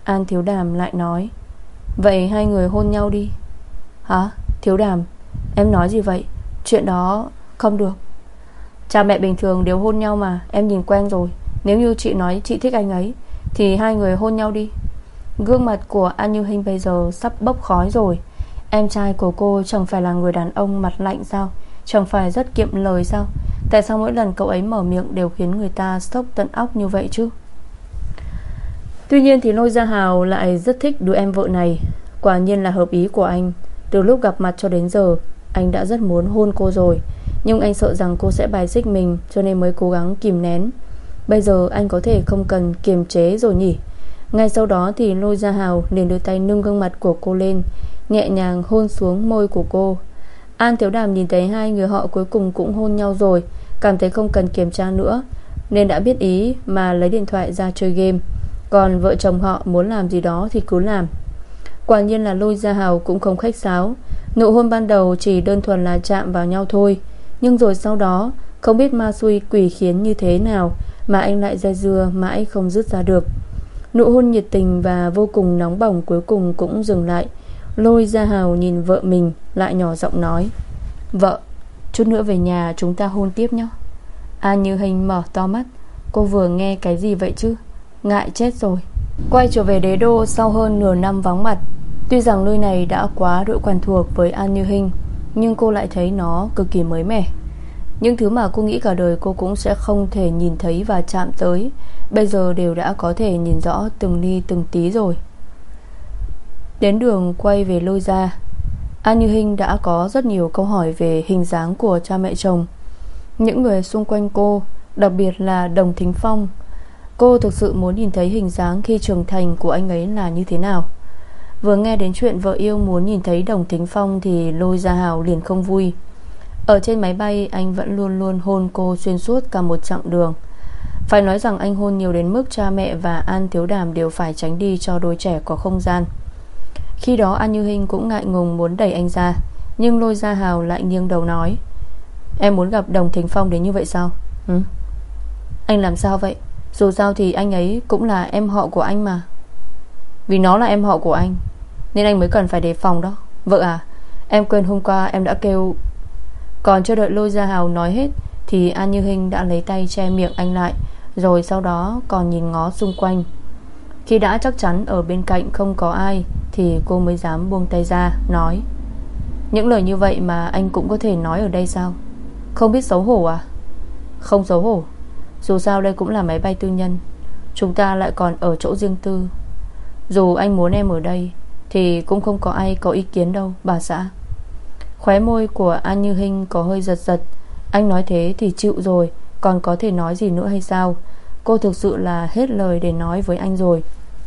An Thiếu Đàm lại nói: Vậy hai người hôn nhau đi. Hả? Thiếu Đàm, em nói gì vậy? Chuyện đó không được. Cha mẹ bình thường đều hôn nhau mà, em nhìn quen rồi. Nếu như chị nói chị thích anh ấy thì hai người hôn nhau đi. Gương mặt của An Như Hinh bây giờ sắp bốc khói rồi. Em trai của cô chẳng phải là người đàn ông mặt lạnh sao? Chẳng phải rất kiệm lời sao? Tại sao mỗi lần cậu ấy mở miệng đều khiến người ta sốc tận óc như vậy chứ? Tuy nhiên thì Lôi Gia Hào lại rất thích đứa em vợ này. Quả nhiên là hợp ý của anh. Từ lúc gặp mặt cho đến giờ, anh đã rất muốn hôn cô rồi, nhưng anh sợ rằng cô sẽ bài xích mình, cho nên mới cố gắng kìm nén. Bây giờ anh có thể không cần kiềm chế rồi nhỉ? Ngay sau đó thì Lôi Gia Hào liền đưa tay nâng gương mặt của cô lên, nhẹ nhàng hôn xuống môi của cô. An Thiếu Đàm nhìn thấy hai người họ cuối cùng cũng hôn nhau rồi, cảm thấy không cần kiểm tra nữa, nên đã biết ý mà lấy điện thoại ra chơi game. Còn vợ chồng họ muốn làm gì đó thì cứ làm. Quả nhiên là Lôi Gia Hào cũng không khách sáo. Nụ hôn ban đầu chỉ đơn thuần là chạm vào nhau thôi, nhưng rồi sau đó không biết ma xui quỷ khiến như thế nào mà anh lại dây dưa mãi không dứt ra được. Nụ hôn nhiệt tình và vô cùng nóng bỏng cuối cùng cũng dừng lại. Lôi Gia Hào nhìn vợ mình, lại nhỏ giọng nói: Vợ, chút nữa về nhà chúng ta hôn tiếp nhé. An Như Hinh mở to mắt. Cô vừa nghe cái gì vậy chứ? Ngại chết rồi. Quay trở về đế đô sau hơn nửa năm vắng mặt. Tuy rằng nơi này đã quá đội quen thuộc với An Như Hinh, nhưng cô lại thấy nó cực kỳ mới mẻ. Những thứ mà cô nghĩ cả đời cô cũng sẽ không thể nhìn thấy và chạm tới, bây giờ đều đã có thể nhìn rõ từng ly từng tí rồi. Đến đường quay về Lôi gia, An Như Hinh đã có rất nhiều câu hỏi về hình dáng của cha mẹ chồng. Những người xung quanh cô, đặc biệt là Đồng Thính Phong, cô thực sự muốn nhìn thấy hình dáng khi trưởng thành của anh ấy là như thế nào. Vừa nghe đến chuyện vợ yêu muốn nhìn thấy Đồng Thính Phong thì Lôi Gia Hào liền không vui. Ở trên máy bay anh vẫn luôn luôn hôn cô xuyên suốt cả một chặng đường. Phải nói rằng anh hôn nhiều đến mức cha mẹ và An Thiếu Đàm đều phải tránh đi cho đôi trẻ có không gian. Khi đó An Như Hinh cũng ngại ngùng muốn đẩy anh ra, nhưng Lôi Gia Hào lại nghiêng đầu nói: Em muốn gặp Đồng Thính Phong đến như vậy sao? Anh làm sao vậy? Dù sao thì anh ấy cũng là em họ của anh mà. Vì nó là em họ của anh nên anh mới cần phải đề phòng đó. Vợ à, em quên hôm qua em đã kêu. Còn chưa đợi Lôi Gia Hào nói hết thì An Như Hinh đã lấy tay che miệng anh lại, rồi sau đó còn nhìn ngó xung quanh. Khi đã chắc chắn ở bên cạnh không có ai thì cô mới dám buông tay ra, nói: Những lời như vậy mà anh cũng có thể nói ở đây sao? Không biết xấu hổ à? Không xấu hổ. Dù sao đây cũng là máy bay tư nhân, chúng ta lại còn ở chỗ riêng tư. Dù anh muốn em ở đây thì cũng không có ai có ý kiến đâu bà xã. Khóe môi của An Như Hinh có hơi giật giật. Anh nói thế thì chịu rồi, còn có thể nói gì nữa hay sao? Cô thực sự là hết lời để nói với anh rồi.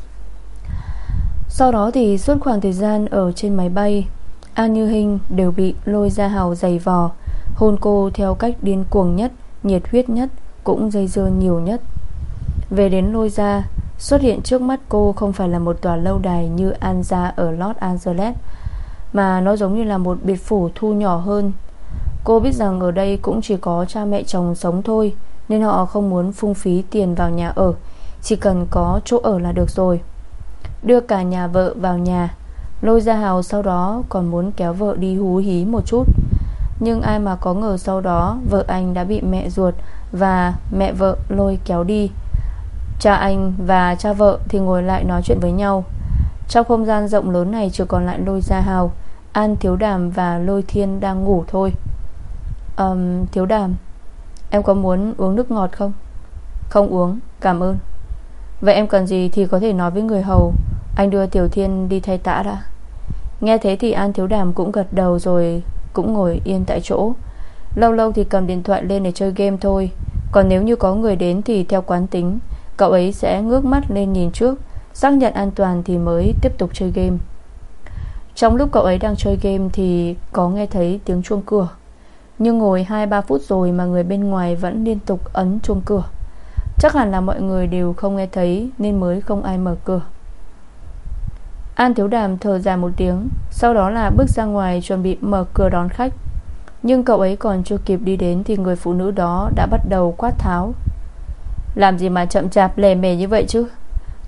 Sau đó thì suốt khoảng thời gian ở trên máy bay, An Như Hinh đều bị Lôi Gia Hào giày vò, hôn cô theo cách điên cuồng nhất, nhiệt huyết nhất, cũng dây dưa nhiều nhất. Về đến Lôi Gia, xuất hiện trước mắt cô không phải là một tòa lâu đài như An gia ở Los Angeles, mà nó giống như là một biệt phủ thu nhỏ hơn. Cô biết rằng ở đây cũng chỉ có cha mẹ chồng sống thôi, nên họ không muốn phung phí tiền vào nhà ở, chỉ cần có chỗ ở là được rồi. Đưa cả nhà vợ vào nhà, Lôi Gia Hào sau đó còn muốn kéo vợ đi hú hí một chút. Nhưng ai mà có ngờ sau đó vợ anh đã bị mẹ ruột và mẹ vợ lôi kéo đi. Cha anh và cha vợ thì ngồi lại nói chuyện với nhau. Trong không gian rộng lớn này chỉ còn lại Lôi Gia Hào, An Thiếu Đàm và Lôi Thiên đang ngủ thôi. Thiếu Đàm, em có muốn uống nước ngọt không? Không uống, cảm ơn. Vậy em cần gì thì có thể nói với người hầu. Anh đưa Tiểu Thiên đi thay tã đã. Nghe thế thì An Thiếu Đàm cũng gật đầu rồi cũng ngồi yên tại chỗ. Lâu lâu thì cầm điện thoại lên để chơi game thôi. Còn nếu như có người đến thì theo quán tính, cậu ấy sẽ ngước mắt lên nhìn trước, xác nhận an toàn thì mới tiếp tục chơi game. Trong lúc cậu ấy đang chơi game thì có nghe thấy tiếng chuông cửa. Nhưng ngồi 2-3 phút rồi mà người bên ngoài vẫn liên tục ấn chuông cửa. Chắc hẳn là mọi người đều không nghe thấy nên mới không ai mở cửa. An Thiếu Đàm thở dài một tiếng, sau đó là bước ra ngoài chuẩn bị mở cửa đón khách. Nhưng cậu ấy còn chưa kịp đi đến thì người phụ nữ đó đã bắt đầu quát tháo: Làm gì mà chậm chạp lề mề như vậy chứ?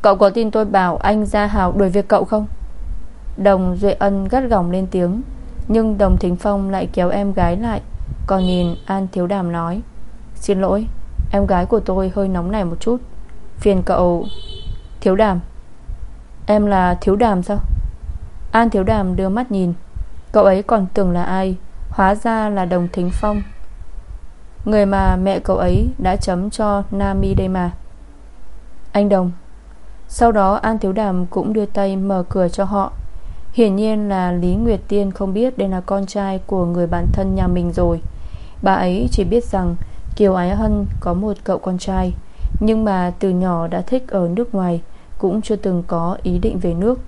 Cậu có tin tôi bảo anh Gia Hào đuổi việc cậu không? Đồng Duệ Ân gắt gỏng lên tiếng. Nhưng Đồng Thính Phong lại kéo em gái lại, còn nhìn An Thiếu Đàm nói: Xin lỗi, em gái của tôi hơi nóng nảy một chút, phiền cậu. Thiếu Đàm? Em là Thiếu Đàm sao? An Thiếu Đàm đưa mắt nhìn. Cậu ấy còn tưởng là ai, hóa ra là Đồng Thính Phong, người mà mẹ cậu ấy đã chấm cho Nami đây mà. Anh Đồng. Sau đó An Thiếu Đàm cũng đưa tay mở cửa cho họ. Hiển nhiên là Lý Nguyệt Tiên không biết đây là con trai của người bạn thân nhà mình rồi. Bà ấy chỉ biết rằng Kiều Ái Hân có một cậu con trai, nhưng mà từ nhỏ đã thích ở nước ngoài, cũng chưa từng có ý định về nước.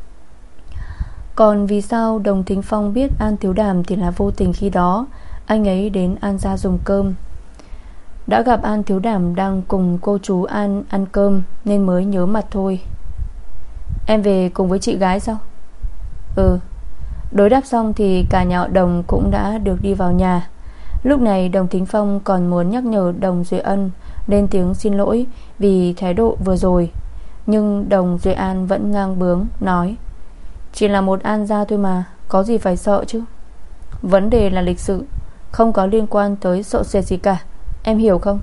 Còn vì sao Đồng Thính Phong biết An Thiếu Đàm thì là vô tình khi đó anh ấy đến An gia dùng cơm, đã gặp An Thiếu Đàm đang cùng cô chú An ăn cơm nên mới nhớ mặt thôi. Em về cùng với chị gái sao? Ừ. Đối đáp xong thì cả nhà họ Đồng cũng đã được đi vào nhà. Lúc này Đồng Thính Phong còn muốn nhắc nhở Đồng Duy Ân lên tiếng xin lỗi vì thái độ vừa rồi, nhưng Đồng Duy An vẫn ngang bướng nói: Chỉ là một An gia thôi mà, có gì phải sợ chứ. Vấn đề là lịch sự, không có liên quan tới sợ sệt gì cả, em hiểu không?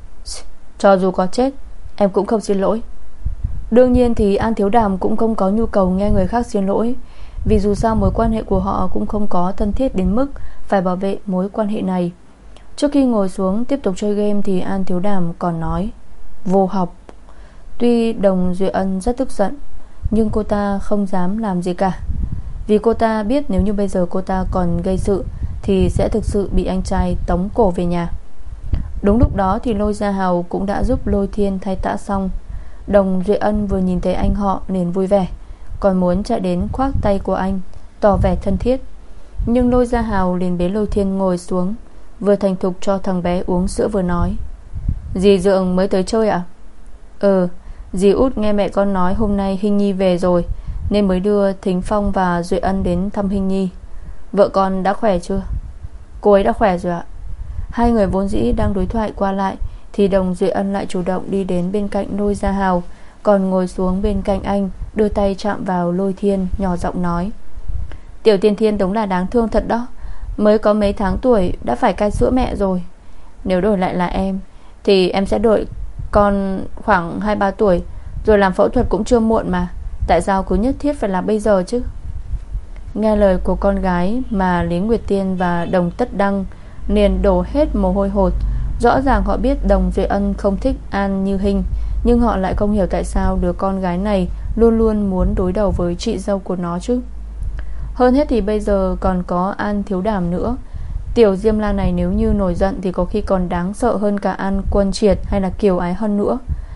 Cho dù có chết, em cũng không xin lỗi. Đương nhiên thì An Thiếu Đàm cũng không có nhu cầu nghe người khác xin lỗi, vì dù sao mối quan hệ của họ cũng không có thân thiết đến mức phải bảo vệ mối quan hệ này. Trước khi ngồi xuống tiếp tục chơi game thì An Thiếu Đàm còn nói: Vô học. Tuy Đồng Duy Ân rất tức giận, nhưng cô ta không dám làm gì cả, vì cô ta biết nếu như bây giờ cô ta còn gây sự thì sẽ thực sự bị anh trai tống cổ về nhà. Đúng lúc đó thì Lôi Gia Hào cũng đã giúp Lôi Thiên thay tã xong. Đồng Duy Ân vừa nhìn thấy anh họ liền vui vẻ, còn muốn chạy đến khoác tay của anh, tỏ vẻ thân thiết. Nhưng Lôi Gia Hào liền bế Lôi Thiên ngồi xuống, vừa thành thục cho thằng bé uống sữa vừa nói: Dì Dượng mới tới chơi ạ? Ừ, dì út nghe mẹ con nói hôm nay Hinh Nhi về rồi, nên mới đưa Thính Phong và Duy Ân đến thăm Hinh Nhi. Vợ con đã khỏe chưa? Cô ấy đã khỏe rồi ạ. Hai người vốn dĩ đang đối thoại qua lại thì Đồng Duy Ân lại chủ động đi đến bên cạnh Lôi Gia Hào, còn ngồi xuống bên cạnh anh, đưa tay chạm vào Lôi Thiên, nhỏ giọng nói: Tiểu Tiên Thiên đúng là đáng thương thật đó, mới có mấy tháng tuổi đã phải cai sữa mẹ rồi. Nếu đổi lại là em thì em sẽ đợi con khoảng 2-3 tuổi rồi làm phẫu thuật cũng chưa muộn mà. Tại sao cứ nhất thiết phải là bây giờ chứ? Nghe lời của con gái mà Lý Nguyệt Tiên và Đồng Tất Đăng liền đổ hết mồ hôi hột. Rõ ràng họ biết Đồng Duy Ân không thích An Như Hinh, nhưng họ lại không hiểu tại sao đứa con gái này luôn luôn muốn đối đầu với chị dâu của nó chứ. Hơn hết thì bây giờ còn có An Thiếu Đàm nữa. Tiểu Diêm La này nếu như nổi giận thì có khi còn đáng sợ hơn cả An Quân Triệt hay là Kiều Ái Hân nữa.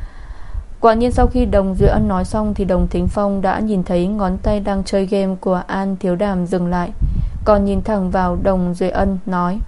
Quả nhiên sau khi Đồng Duy Ân nói xong thì Đồng Thính Phong đã nhìn thấy ngón tay đang chơi game của An Thiếu Đàm dừng lại, còn nhìn thẳng vào Đồng Duy Ân nói: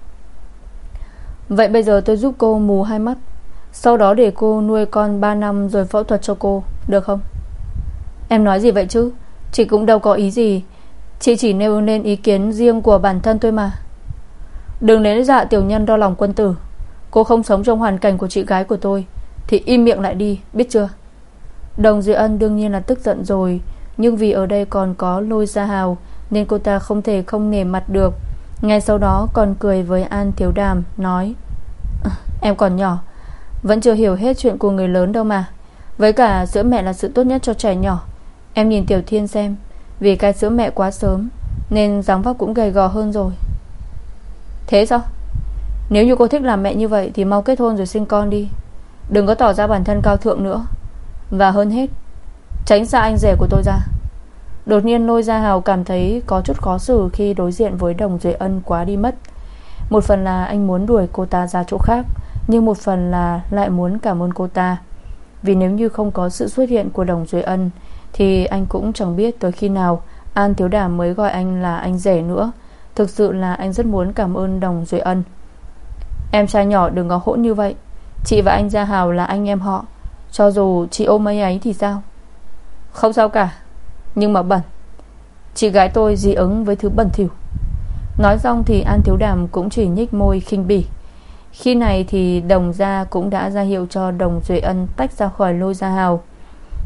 Vậy bây giờ tôi giúp cô mù hai mắt, sau đó để cô nuôi con 3 năm rồi phẫu thuật cho cô, được không? Em nói gì vậy chứ? Chị cũng đâu có ý gì, chị chỉ nêu lên ý kiến riêng của bản thân tôi mà. Đừng đến dạ tiểu nhân đo lòng quân tử. Cô không sống trong hoàn cảnh của chị gái của tôi thì im miệng lại đi, biết chưa? Đồng Duy Ân đương nhiên là tức giận rồi, nhưng vì ở đây còn có Lôi Gia Hào nên cô ta không thể không nể mặt được. Ngay sau đó còn cười với An Thiếu Đàm nói: Em còn nhỏ, vẫn chưa hiểu hết chuyện của người lớn đâu mà. Với cả sữa mẹ là sự tốt nhất cho trẻ nhỏ. Em nhìn Tiểu Thiên xem, vì cai sữa mẹ quá sớm nên dáng vóc cũng gầy gò hơn rồi. Thế sao? Nếu như cô thích làm mẹ như vậy thì mau kết hôn rồi sinh con đi, đừng có tỏ ra bản thân cao thượng nữa. Và hơn hết, tránh xa anh rể của tôi ra. Đột nhiên Lôi Gia Hào cảm thấy có chút khó xử khi đối diện với Đồng Duy Ân quá đi mất. Một phần là anh muốn đuổi cô ta ra chỗ khác, nhưng một phần là lại muốn cảm ơn cô ta. Vì nếu như không có sự xuất hiện của Đồng Duy Ân thì anh cũng chẳng biết tới khi nào An Thiếu Đàm mới gọi anh là anh rể nữa. Thực sự là anh rất muốn cảm ơn Đồng Duy Ân. Em trai nhỏ đừng có hỗn như vậy. Chị và anh Gia Hào là anh em họ, cho dù chị ôm mấy ấy thì sao? Không sao cả, nhưng mà bẩn. Chị gái tôi dị ứng với thứ bẩn thỉu. Nói xong thì An Thiếu Đàm cũng chỉ nhích môi khinh bỉ. Khi này thì Đồng Gia cũng đã ra hiệu cho Đồng Duy Ân tách ra khỏi Lôi Gia Hào.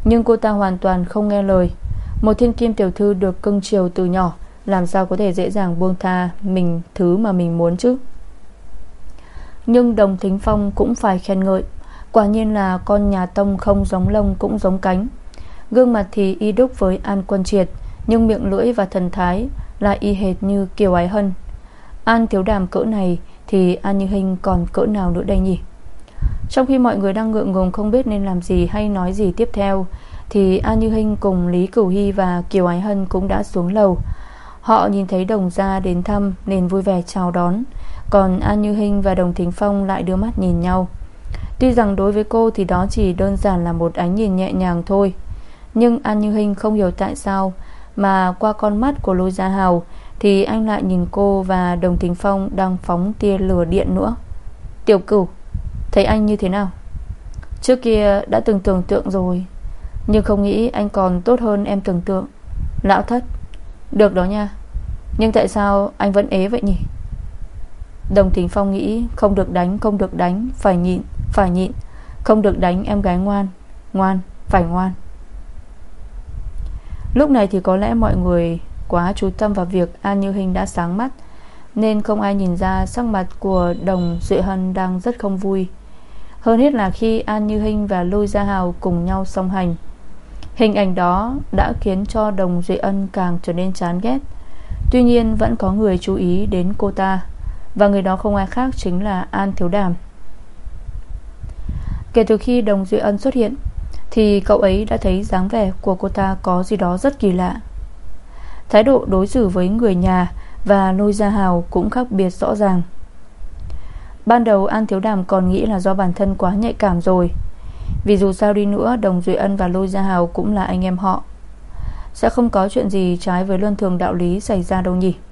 Nhưng cô ta hoàn toàn không nghe lời. Một thiên kim tiểu thư được cưng chiều từ nhỏ, làm sao có thể dễ dàng buông tha mình thứ mà mình muốn chứ. Nhưng Đồng Thính Phong cũng phải khen ngợi. Quả nhiên là con nhà Tông không giống lông cũng giống cánh. Gương mặt thì y đúc với An Quân Triệt, nhưng miệng lưỡi và thần thái lại y hệt như Kiều Ái Hân. An Thiếu Đàm cỡ này thì An Như Hinh còn cỡ nào nữa đây nhỉ? Trong khi mọi người đang ngượng ngùng không biết nên làm gì hay nói gì tiếp theo, thì An Như Hinh cùng Lý Cửu Hy và Kiều Ái Hân cũng đã xuống lầu. Họ nhìn thấy Đồng gia đến thăm nên vui vẻ chào đón. Còn An Như Hinh và Đồng Thính Phong lại đưa mắt nhìn nhau. Tuy rằng đối với cô thì đó chỉ đơn giản là một ánh nhìn nhẹ nhàng thôi, nhưng An Như Hinh không hiểu tại sao mà qua con mắt của Lôi Gia Hào thì anh lại nhìn cô và Đồng Thính Phong đang phóng tia lửa điện nữa. Tiểu Cửu, thấy anh như thế nào? Trước kia đã từng tưởng tượng rồi, nhưng không nghĩ anh còn tốt hơn em tưởng tượng. Lão Thất, được đó nha, nhưng tại sao anh vẫn ế vậy nhỉ? Đồng Thính Phong nghĩ không được đánh, không được đánh, phải nhịn, phải nhịn. Không được đánh em gái ngoan, ngoan, phải ngoan. Lúc này thì có lẽ mọi người quá chú tâm vào việc An Như Hinh đã sáng mắt, nên không ai nhìn ra sắc mặt của Đồng Duệ Hân đang rất không vui. Hơn hết là khi An Như Hinh và Lôi Gia Hào cùng nhau song hành. Hình ảnh đó đã khiến cho Đồng Duệ Ân càng trở nên chán ghét. Tuy nhiên vẫn có người chú ý đến cô ta, và người đó không ai khác chính là An Thiếu Đàm. Kể từ khi Đồng Duệ Ân xuất hiện thì cậu ấy đã thấy dáng vẻ của cô ta có gì đó rất kỳ lạ. Thái độ đối xử với người nhà và Lôi Gia Hào cũng khác biệt rõ ràng. Ban đầu An Thiếu Đàm còn nghĩ là do bản thân quá nhạy cảm rồi, vì dù sao đi nữa Đồng Duệ Ân và Lôi Gia Hào cũng là anh em họ, sẽ không có chuyện gì trái với luân thường đạo lý xảy ra đâu nhỉ.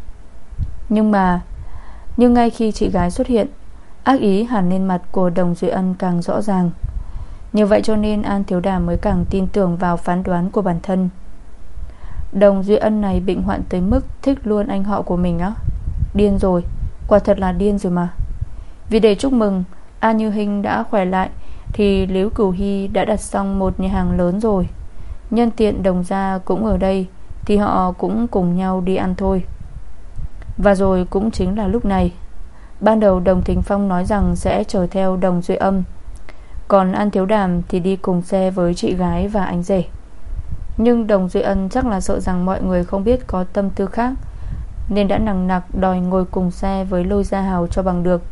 Nhưng ngay khi chị gái xuất hiện, ác ý hẳn lên mặt của Đồng Duệ Ân càng rõ ràng. Như vậy cho nên An Thiếu Đàm mới càng tin tưởng vào phán đoán của bản thân. Đồng Duệ Ân này bệnh hoạn tới mức thích luôn anh họ của mình á. Điên rồi, quả thật là điên rồi mà. Vì để chúc mừng An Như Hinh đã khỏe lại thì Lý Cửu Hy đã đặt xong một nhà hàng lớn rồi. Nhân tiện Đồng gia cũng ở đây thì họ cũng cùng nhau đi ăn thôi. Và rồi cũng chính là lúc này, ban đầu Đồng Thính Phong nói rằng sẽ chở theo Đồng Duệ Âm, còn An Thiếu Đàm thì đi cùng xe với chị gái và anh rể. Nhưng Đồng Duệ Ân chắc là sợ rằng mọi người không biết có tâm tư khác, nên đã nằng nặc đòi ngồi cùng xe với Lôi Gia Hào cho bằng được.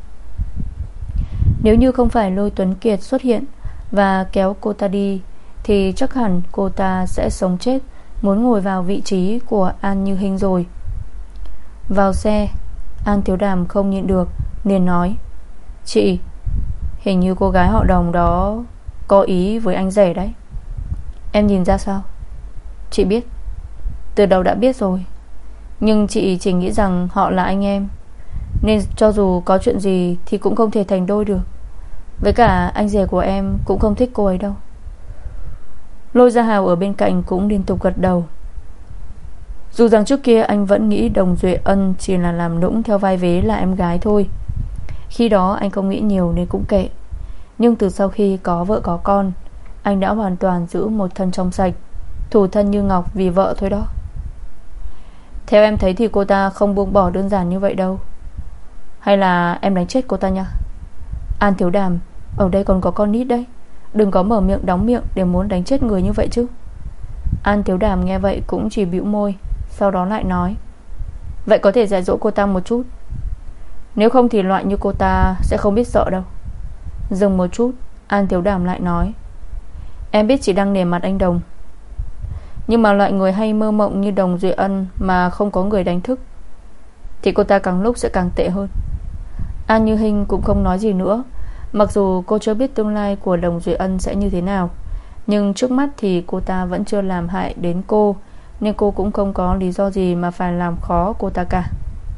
Nếu như không phải Lôi Tuấn Kiệt xuất hiện và kéo cô ta đi thì chắc hẳn cô ta sẽ sống chết muốn ngồi vào vị trí của An Như Hinh rồi. Vào xe, An Thiếu Đàm không nhịn được liền nói: Chị, hình như cô gái họ Đồng đó có ý với anh rể đấy. Em nhìn ra sao? Chị biết, từ đầu đã biết rồi, nhưng chị chỉ nghĩ rằng họ là anh em, nên cho dù có chuyện gì thì cũng không thể thành đôi được. Với cả anh rể của em cũng không thích cô ấy đâu. Lôi Gia Hào ở bên cạnh cũng liên tục gật đầu. Dù rằng trước kia anh vẫn nghĩ Đồng Duệ Ân chỉ là làm nũng theo vai vế là em gái thôi. Khi đó anh không nghĩ nhiều nên cũng kệ. Nhưng từ sau khi có vợ có con, anh đã hoàn toàn giữ một thân trong sạch, thủ thân như ngọc vì vợ thôi đó. Theo em thấy thì cô ta không buông bỏ đơn giản như vậy đâu. Hay là em đánh chết cô ta nha. An Thiếu Đàm, ở đây còn có con nít đấy, đừng có mở miệng đóng miệng để muốn đánh chết người như vậy chứ. An Thiếu Đàm nghe vậy cũng chỉ bĩu môi, sau đó lại nói: Vậy có thể dạy dỗ cô ta một chút, nếu không thì loại như cô ta sẽ không biết sợ đâu. Dừng một chút, An Thiếu Đàm lại nói: Em biết chị đang nể mặt anh Đồng, nhưng mà loại người hay mơ mộng như Đồng Duệ Ân mà không có người đánh thức thì cô ta càng lúc sẽ càng tệ hơn. An Như Hinh cũng không nói gì nữa. Mặc dù cô chưa biết tương lai của Đồng Duệ Ân sẽ như thế nào, nhưng trước mắt thì cô ta vẫn chưa làm hại đến cô, nên cô cũng không có lý do gì mà phải làm khó cô ta cả.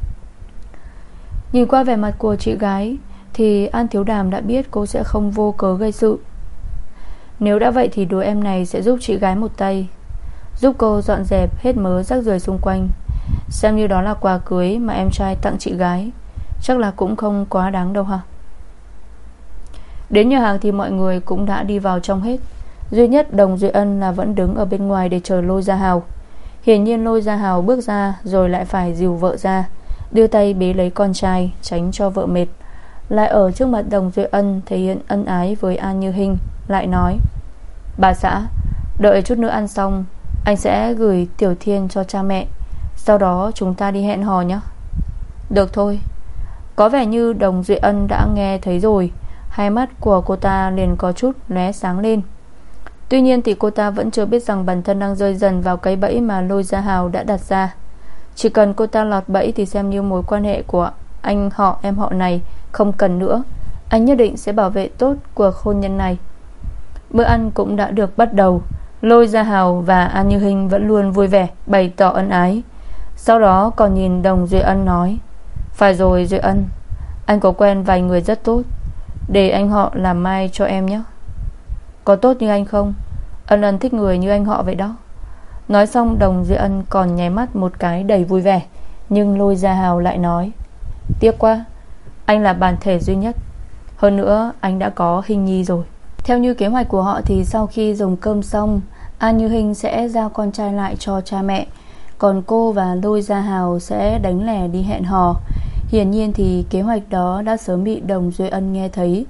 Nhìn qua vẻ mặt của chị gái thì An Thiếu Đàm đã biết cô sẽ không vô cớ gây sự. Nếu đã vậy thì đứa em này sẽ giúp chị gái một tay, giúp cô dọn dẹp hết mớ rác rưởi xung quanh, xem như đó là quà cưới mà em trai tặng chị gái. Chắc là cũng không quá đáng đâu hả? Đến nhà hàng thì mọi người cũng đã đi vào trong hết. Duy nhất Đồng Duy Ân là vẫn đứng ở bên ngoài để chờ Lôi Gia Hào. Hiển nhiên Lôi Gia Hào bước ra rồi lại phải dìu vợ ra, đưa tay bế lấy con trai, tránh cho vợ mệt. Lại ở trước mặt Đồng Duy Ân thể hiện ân ái với An Như Hinh, lại nói: Bà xã, đợi chút nữa ăn xong, anh sẽ gửi Tiểu Thiên cho cha mẹ, sau đó chúng ta đi hẹn hò nhé. Được thôi. Có vẻ như Đồng Duy Ân đã nghe thấy rồi. Hai mắt của cô ta liền có chút lóe sáng lên. Tuy nhiên thì cô ta vẫn chưa biết rằng bản thân đang rơi dần vào cái bẫy mà Lôi Gia Hào đã đặt ra. Chỉ cần cô ta lọt bẫy thì xem như mối quan hệ của anh họ em họ này không cần nữa. Anh nhất định sẽ bảo vệ tốt cuộc hôn nhân này. Bữa ăn cũng đã được bắt đầu. Lôi Gia Hào và An Như Hinh vẫn luôn vui vẻ bày tỏ ân ái. Sau đó còn nhìn Đồng Duy Ân nói: Phải rồi Duy Ân, anh có quen vài người rất tốt, để anh họ làm mai cho em nhé. Có tốt như anh không? Ân Ân thích người như anh họ vậy đó. Nói xong Đồng Duy Ân còn nháy mắt một cái đầy vui vẻ. Nhưng Lôi Gia Hào lại nói: Tiếc quá, anh là bản thể duy nhất. Hơn nữa anh đã có Hinh Nhi rồi. Theo như kế hoạch của họ thì sau khi dùng cơm xong, An Như Hinh sẽ giao con trai lại cho cha mẹ, còn cô và Lôi Gia Hào sẽ đánh lẻ đi hẹn hò. Hiển nhiên thì kế hoạch đó đã sớm bị Đồng Duy Ân nghe thấy,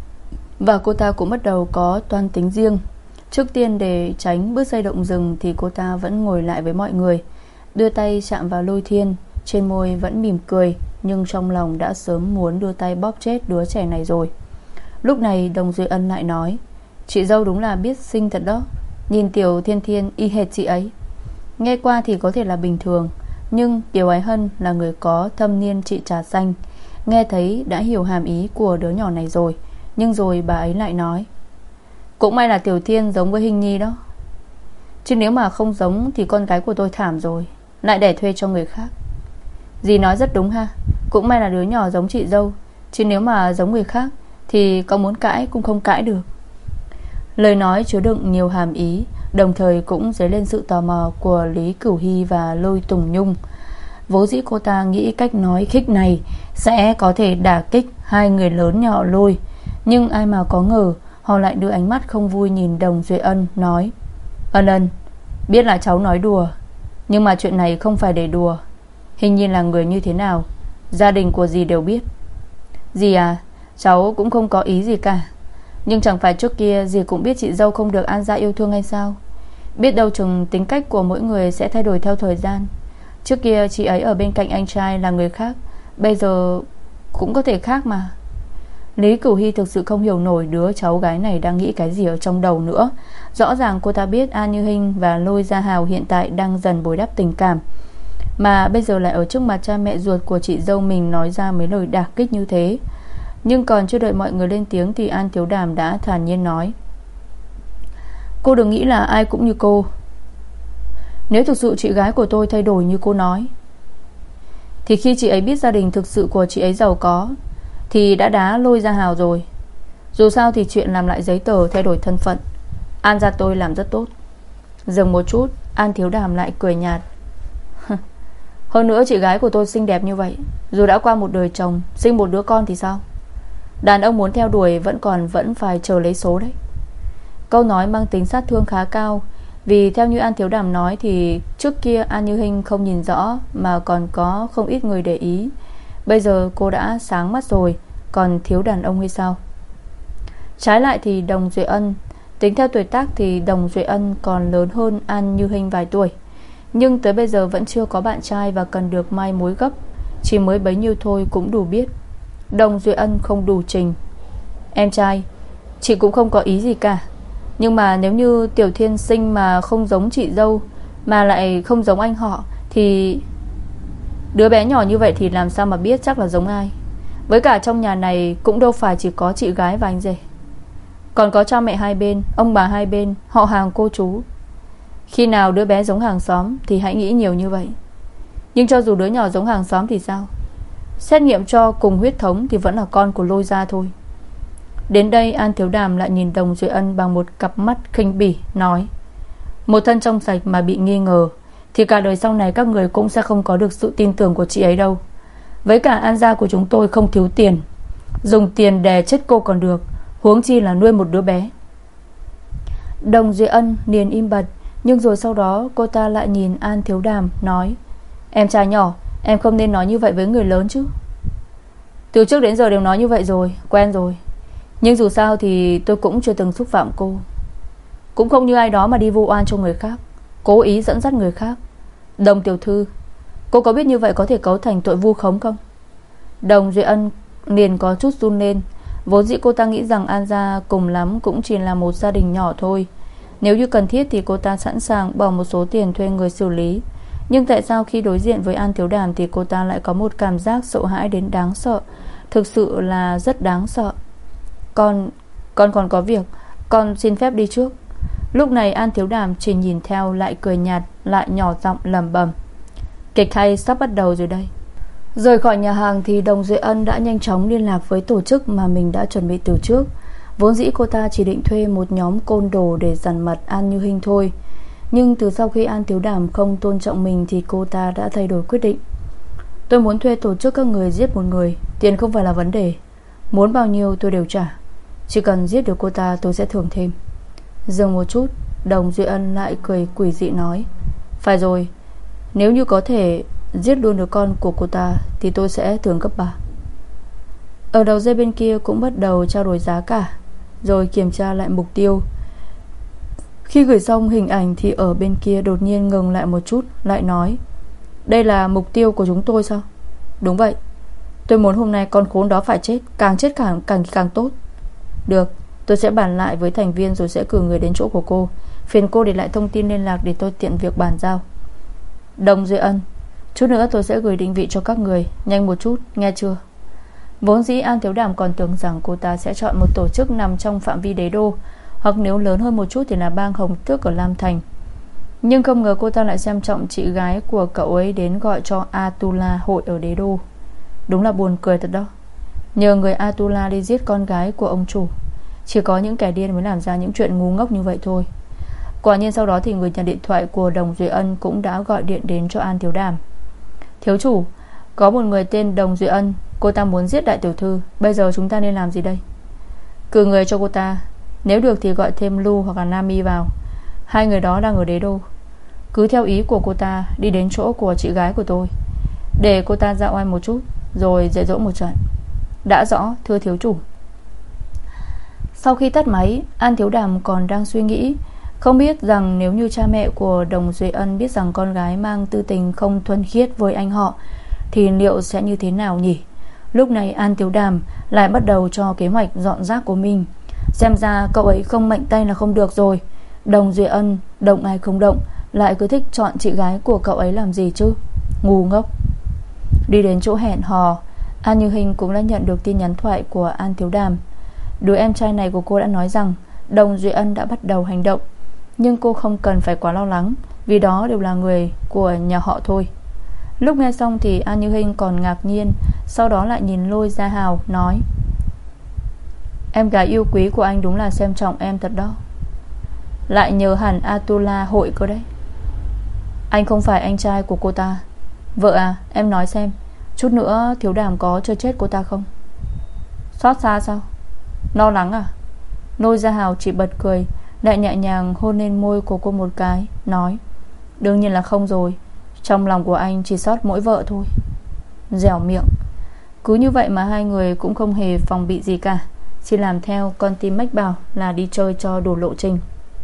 và cô ta cũng bắt đầu có toan tính riêng. Trước tiên để tránh bước dây động rừng thì cô ta vẫn ngồi lại với mọi người, đưa tay chạm vào Lôi Thiên. Trên môi vẫn mỉm cười, nhưng trong lòng đã sớm muốn đưa tay bóp chết đứa trẻ này rồi. Lúc này Đồng Duy Ân lại nói: Chị dâu đúng là biết xinh thật đó. Nhìn Tiểu Thiên Thiên y hệt chị ấy. Nghe qua thì có thể là bình thường, nhưng Tiểu Ái Hân là người có thâm niên trị trà xanh, nghe thấy đã hiểu hàm ý của đứa nhỏ này rồi. Nhưng rồi bà ấy lại nói: Cũng may là Tiểu Thiên giống với Hinh Nhi đó, chứ nếu mà không giống thì con gái của tôi thảm rồi, lại đẻ thuê cho người khác. Dì nói rất đúng ha. Cũng may là đứa nhỏ giống chị dâu, chứ nếu mà giống người khác thì có muốn cãi cũng không cãi được. Lời nói chứa đựng nhiều hàm ý, đồng thời cũng dấy lên sự tò mò của Lý Cửu Hy và Lôi Tùng Nhung. Vốn dĩ cô ta nghĩ cách nói khích này sẽ có thể đả kích hai người lớn nhà họ Lôi, nhưng ai mà có ngờ họ lại đưa ánh mắt không vui nhìn Đồng Duy Ân, nói: Ân Ân, biết là cháu nói đùa, nhưng mà chuyện này không phải để đùa. Hình như là người như thế nào gia đình của dì đều biết. Dì à, cháu cũng không có ý gì cả, nhưng chẳng phải trước kia dì cũng biết chị dâu không được An gia yêu thương hay sao? Biết đâu chừng tính cách của mỗi người sẽ thay đổi theo thời gian. Trước kia chị ấy ở bên cạnh anh trai là người khác, bây giờ cũng có thể khác mà. Lý Cửu Hy thực sự không hiểu nổi đứa cháu gái này đang nghĩ cái gì ở trong đầu nữa. Rõ ràng cô ta biết An Như Hinh và Lôi Gia Hào hiện tại đang dần bồi đắp tình cảm, mà bây giờ lại ở trước mặt cha mẹ ruột của chị dâu mình nói ra mấy lời đả kích như thế. Nhưng còn chưa đợi mọi người lên tiếng thì An Thiếu Đàm đã thản nhiên nói: Cô đừng nghĩ là ai cũng như cô. Nếu thực sự chị gái của tôi thay đổi như cô nói, thì khi chị ấy biết gia đình thực sự của chị ấy giàu có thì đã đá Lôi Gia Hào rồi. Dù sao thì chuyện làm lại giấy tờ thay đổi thân phận, An gia tôi làm rất tốt. Dừng một chút, An Thiếu Đàm lại cười nhạt: Hơn nữa chị gái của tôi xinh đẹp như vậy, dù đã qua một đời chồng, sinh một đứa con thì sao? Đàn ông muốn theo đuổi vẫn phải chờ lấy số đấy. Câu nói mang tính sát thương khá cao, vì theo như An Thiếu Đàm nói thì trước kia An Như Hinh không nhìn rõ, mà còn có không ít người để ý. Bây giờ cô đã sáng mắt rồi, còn thiếu đàn ông hay sao? Trái lại thì Đồng Duy Ân, tính theo tuổi tác thì Đồng Duy Ân còn lớn hơn An Như Hinh vài tuổi, nhưng tới bây giờ vẫn chưa có bạn trai và cần được mai mối gấp. Chỉ mới bấy nhiêu thôi cũng đủ biết Đồng Duy Ân không đủ trình. Em trai, chị cũng không có ý gì cả, nhưng mà nếu như Tiểu Thiên sinh mà không giống chị dâu, mà lại không giống anh họ, thì đứa bé nhỏ như vậy thì làm sao mà biết chắc là giống ai? Với cả trong nhà này cũng đâu phải chỉ có chị gái và anh rể, còn có cha mẹ hai bên, ông bà hai bên, họ hàng cô chú. Khi nào đứa bé giống hàng xóm thì hãy nghĩ nhiều như vậy. Nhưng cho dù đứa nhỏ giống hàng xóm thì sao? Xét nghiệm cho cùng huyết thống thì vẫn là con của Lôi gia thôi. Đến đây An Thiếu Đàm lại nhìn Đồng Duy Ân bằng một cặp mắt khinh bỉ, nói: Một thân trong sạch mà bị nghi ngờ thì cả đời sau này các người cũng sẽ không có được sự tin tưởng của chị ấy đâu. Với cả An gia của chúng tôi không thiếu tiền, dùng tiền đè chết cô còn được, huống chi là nuôi một đứa bé. Đồng Duy Ân liền im bặt. Nhưng rồi sau đó cô ta lại nhìn An Thiếu Đàm nói: Em trai nhỏ, em không nên nói như vậy với người lớn chứ. Từ trước đến giờ đều nói như vậy rồi, quen rồi. Nhưng dù sao thì tôi cũng chưa từng xúc phạm cô, cũng không như ai đó mà đi vu oan cho người khác, cố ý dẫn dắt người khác. Đồng tiểu thư, cô có biết như vậy có thể cấu thành tội vu khống không? Đồng Duy Ân liền có chút run lên. Vốn dĩ cô ta nghĩ rằng An gia cùng lắm cũng chỉ là một gia đình nhỏ thôi. Nếu như cần thiết thì cô ta sẵn sàng bỏ một số tiền thuê người xử lý. Nhưng tại sao khi đối diện với An Thiếu Đàm thì cô ta lại có một cảm giác sợ hãi đến đáng sợ. Thực sự là rất đáng sợ. Con còn có việc, con xin phép đi trước. Lúc này An Thiếu Đàm chỉ nhìn theo, lại cười nhạt, lại nhỏ giọng lẩm bẩm: Kịch hay sắp bắt đầu rồi đây. Rời khỏi nhà hàng thì Đồng Duy Ân đã nhanh chóng liên lạc với tổ chức mà mình đã chuẩn bị từ trước. Vốn dĩ cô ta chỉ định thuê một nhóm côn đồ để dằn mặt An Như Hinh thôi. Nhưng từ sau khi An Thiếu Đàm không tôn trọng mình thì cô ta đã thay đổi quyết định. Tôi muốn thuê tổ chức các người giết một người, tiền không phải là vấn đề. Muốn bao nhiêu tôi đều trả. Chỉ cần giết được cô ta tôi sẽ thưởng thêm. Dừng một chút, Đồng Duy Ân lại cười quỷ dị nói: Phải rồi, nếu như có thể giết luôn được con của cô ta thì tôi sẽ thưởng gấp 3. Ở đầu dây bên kia cũng bắt đầu trao đổi giá cả, rồi kiểm tra lại mục tiêu. Khi gửi xong hình ảnh thì ở bên kia đột nhiên ngừng lại một chút, lại nói: Đây là mục tiêu của chúng tôi sao? Đúng vậy. Tôi muốn hôm nay con khốn đó phải chết, chết càng tốt. Được, tôi sẽ bàn lại với thành viên rồi sẽ cử người đến chỗ của cô. Phiền cô để lại thông tin liên lạc để tôi tiện việc bàn giao. Đồng Duy Ân, chút nữa tôi sẽ gửi định vị cho các người, nhanh một chút, nghe chưa? Vốn dĩ An Thiếu Đàm còn tưởng rằng cô ta sẽ chọn một tổ chức nằm trong phạm vi đế đô, hoặc nếu lớn hơn một chút thì là bang Hồng Tước ở Lam Thành. Nhưng không ngờ cô ta lại xem trọng chị gái của cậu ấy đến gọi cho Atula hội ở đế đô. Đúng là buồn cười thật đó. Nhờ người Atula đi giết con gái của ông chủ. Chỉ có những kẻ điên mới làm ra những chuyện ngu ngốc như vậy thôi. Quả nhiên sau đó thì người nhận điện thoại của Đồng Duy Ân cũng đã gọi điện đến cho An Thiếu Đàm. Thiếu chủ, có một người tên Đồng Duy Ân, cô ta muốn giết đại tiểu thư. Bây giờ chúng ta nên làm gì đây? Cử người cho cô ta. Nếu được thì gọi thêm Lu hoặc là Nami vào. Hai người đó đang ở đế đô. Cứ theo ý của cô ta đi đến chỗ của chị gái của tôi, để cô ta dạo oai một chút, rồi dạy dỗ một trận. Đã rõ, thưa thiếu chủ. Sau khi tắt máy, An Thiếu Đàm còn đang suy nghĩ, không biết rằng nếu như cha mẹ của Đồng Duy Ân biết rằng con gái mang tư tình không thuần khiết với anh họ thì liệu sẽ như thế nào nhỉ? Lúc này An Thiếu Đàm lại bắt đầu cho kế hoạch dọn rác của mình. Xem ra cậu ấy không mạnh tay là không được rồi. Đồng Duy Ân động ai không động, lại cứ thích chọn chị gái của cậu ấy làm gì chứ? Ngu ngốc. Đi đến chỗ hẹn hò, An Như Hinh cũng đã nhận được tin nhắn thoại của An Thiếu Đàm. Đứa em trai này của cô đã nói rằng Đồng Duy Ân đã bắt đầu hành động. Nhưng cô không cần phải quá lo lắng, vì đó đều là người của nhà họ thôi. Lúc nghe xong thì An Như Hinh còn ngạc nhiên, sau đó lại nhìn Lôi Gia Hào nói: Em gái yêu quý của anh đúng là xem trọng em thật đó. Lại nhờ hẳn Atula hội cơ đấy. Anh không phải anh trai của cô ta. Vợ à, em nói xem, chút nữa Thiếu Đàm có chơi chết cô ta không? Xót xa sao? Lo lắng à? Lôi Gia Hào chỉ bật cười, lại nhẹ nhàng hôn lên môi của cô một cái, nói: Đương nhiên là không rồi. Trong lòng của anh chỉ sót mỗi vợ thôi. Dẻo miệng. Cứ như vậy mà hai người cũng không hề phòng bị gì cả, chỉ làm theo con tim mách bảo là đi chơi cho đủ lộ trình.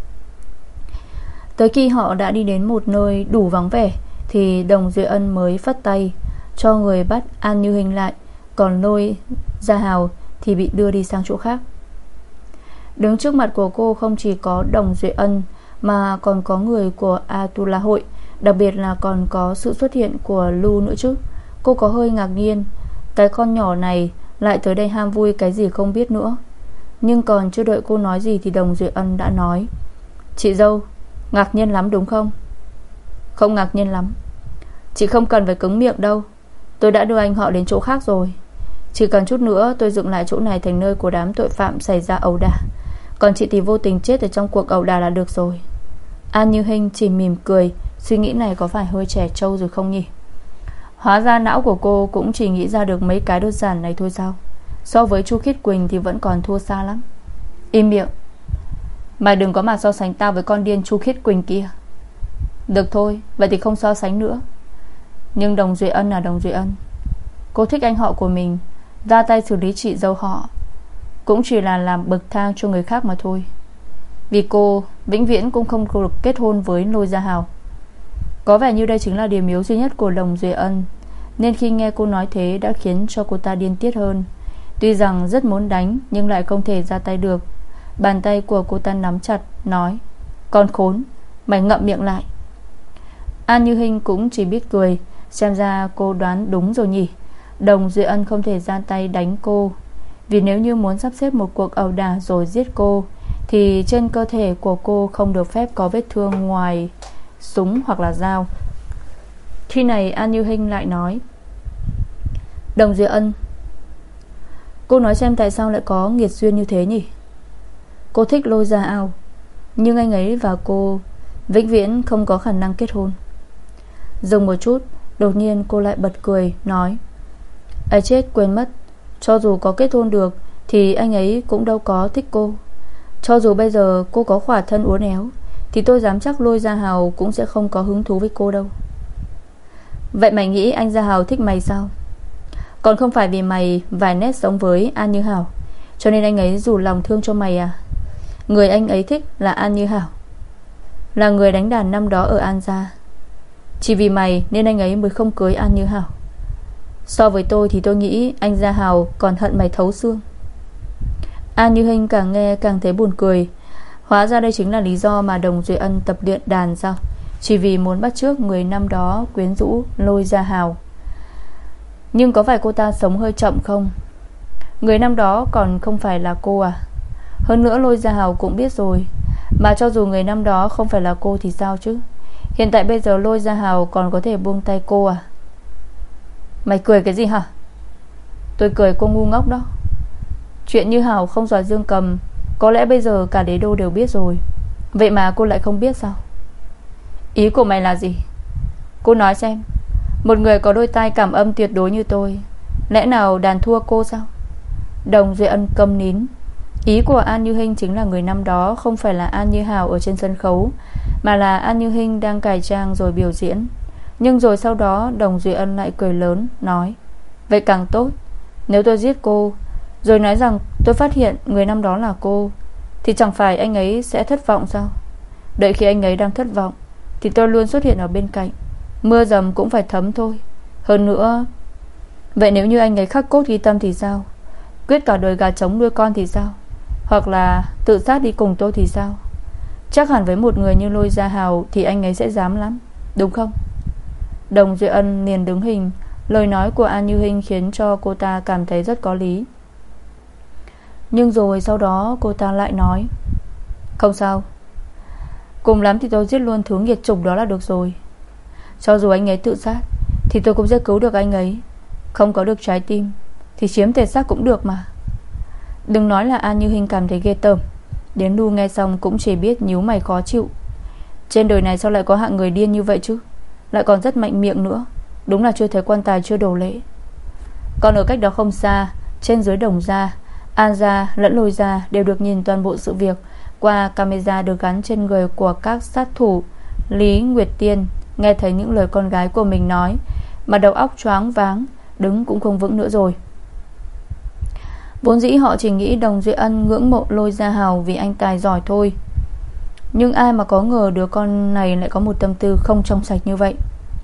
Tới khi họ đã đi đến một nơi đủ vắng vẻ thì Đồng Duy Ân mới phất tay cho người bắt An Như Hinh lại. Còn Lôi Gia Hào thì bị đưa đi sang chỗ khác. Đứng trước mặt của cô không chỉ có Đồng Duy Ân mà còn có người của Atula hội, đặc biệt là còn có sự xuất hiện của Lu nữa chứ. Cô có hơi ngạc nhiên, cái con nhỏ này lại tới đây ham vui cái gì không biết nữa. Nhưng còn chưa đợi cô nói gì thì Đồng Duy Ân đã nói: Chị dâu, ngạc nhiên lắm đúng không? Không ngạc nhiên lắm. Chị không cần phải cứng miệng đâu. Tôi đã đưa anh họ đến chỗ khác rồi. Chỉ cần chút nữa tôi dựng lại chỗ này thành nơi của đám tội phạm xảy ra ẩu đả. Còn chị thì vô tình chết ở trong cuộc ẩu đả là được rồi. An Như Hinh chỉ mỉm cười. Suy nghĩ này có phải hơi trẻ trâu rồi không nhỉ? Hóa ra não của cô cũng chỉ nghĩ ra được mấy cái đơn giản này thôi sao? So với Chu Khiết Quỳnh thì vẫn còn thua xa lắm. Im miệng. Mày đừng có mà so sánh tao với con điên Chu Khiết Quỳnh kia. Được thôi, vậy thì không so sánh nữa. Nhưng Đồng Duy Ân là Đồng Duy Ân. Cô thích anh họ của mình, ra tay xử lý chị dâu họ cũng chỉ là làm bậc thang cho người khác mà thôi. Vì cô vĩnh viễn cũng không được kết hôn với Lôi Gia Hào. Có vẻ như đây chính là điểm yếu duy nhất của Đồng Duy Ân, nên khi nghe cô nói thế đã khiến cho cô ta điên tiết hơn. Tuy rằng rất muốn đánh nhưng lại không thể ra tay được. Bàn tay của cô ta nắm chặt, nói: Con khốn, mày ngậm miệng lại. An Như Hinh cũng chỉ biết cười. Xem ra cô đoán đúng rồi nhỉ. Đồng Duy Ân không thể ra tay đánh cô, vì nếu như muốn sắp xếp một cuộc ẩu đả rồi giết cô thì trên cơ thể của cô không được phép có vết thương ngoài súng hoặc là dao. Khi này An Như Hinh lại nói: Đồng Duy Ân, cô nói xem tại sao lại có nghiệt duyên như thế nhỉ? Cô thích Lôi Gia Ao, nhưng anh ấy và cô vĩnh viễn không có khả năng kết hôn. Dừng một chút, đột nhiên cô lại bật cười, nói: Ấy chết, quên mất, cho dù có kết hôn được thì anh ấy cũng đâu có thích cô. Cho dù bây giờ cô có khỏa thân uốn éo thì tôi dám chắc Lôi Gia Hào cũng sẽ không có hứng thú với cô đâu. Vậy mày nghĩ anh Gia Hào thích mày sao? Còn không phải vì mày vài nét giống với An Như Hảo cho nên anh ấy dù lòng thương cho mày à? Người anh ấy thích là An Như Hảo, là người đánh đàn năm đó ở An Gia. Chỉ vì mày nên anh ấy mới không cưới An Như Hảo. So với tôi thì tôi nghĩ anh Gia Hào còn hận mày thấu xương. An Như Hinh càng nghe càng thấy buồn cười. Hóa ra đây chính là lý do mà Đồng Duy Ân tập luyện đàn sao? Chỉ vì muốn bắt chước người năm đó quyến rũ Lôi Gia Hào. Nhưng có phải cô ta sống hơi chậm không? Người năm đó còn không phải là cô à? Hơn nữa Lôi Gia Hào cũng biết rồi. Mà cho dù người năm đó không phải là cô thì sao chứ? Hiện tại bây giờ Lôi Gia Hào còn có thể buông tay cô à? Mày cười cái gì hả? Tôi cười cô ngu ngốc đó. Chuyện Như Hảo không giỏi dương cầm có lẽ bây giờ cả đế đô đều biết rồi. Vậy mà cô lại không biết sao? Ý của mày là gì? Cô nói xem. Một người có đôi tai cảm âm tuyệt đối như tôi, lẽ nào đàn thua cô sao? Đồng Duy Ân câm nín. Ý của An Như Hinh chính là người năm đó không phải là An Như Hảo ở trên sân khấu, mà là An Như Hinh đang cải trang rồi biểu diễn. Nhưng rồi sau đó Đồng Duy Ân lại cười lớn, nói: Vậy càng tốt. Nếu tôi giết cô rồi nói rằng tôi phát hiện người năm đó là cô thì chẳng phải anh ấy sẽ thất vọng sao? Đợi khi anh ấy đang thất vọng thì tôi luôn xuất hiện ở bên cạnh. Mưa dầm cũng phải thấm thôi. Hơn nữa, vậy nếu như anh ấy khắc cốt ghi tâm thì sao? Quyết cả đời gà trống nuôi con thì sao? Hoặc là tự sát đi cùng tôi thì sao? Chắc hẳn với một người như Lôi Gia Hào thì anh ấy sẽ dám lắm, đúng không? Đồng Duy Ân liền đứng hình. Lời nói của An Như Hinh khiến cho cô ta cảm thấy rất có lý. Nhưng rồi sau đó cô ta lại nói: Không sao, cùng lắm thì tôi giết luôn thứ nghiệt chủng đó là được rồi. Cho dù anh ấy tự sát thì tôi cũng sẽ cứu được anh ấy. Không có được trái tim thì chiếm thể xác cũng được mà. Đừng nói là An Như Hinh cảm thấy ghê tởm, đến Nu nghe xong cũng chỉ biết nhíu mày khó chịu. Trên đời này sao lại có hạng người điên như vậy chứ? Lại còn rất mạnh miệng nữa. Đúng là chưa thấy quan tài chưa đổ lễ. Còn ở cách đó không xa, trên dưới Đồng gia, An gia lẫn Lôi gia đều được nhìn toàn bộ sự việc qua camera được gắn trên người của các sát thủ. Lý Nguyệt Tiên nghe thấy những lời con gái của mình nói mà đầu óc choáng váng, đứng cũng không vững nữa rồi. Vốn dĩ họ chỉ nghĩ Đồng Duy Ân ngưỡng mộ Lôi Gia Hào vì anh tài giỏi thôi. Nhưng ai mà có ngờ đứa con này lại có một tâm tư không trong sạch như vậy.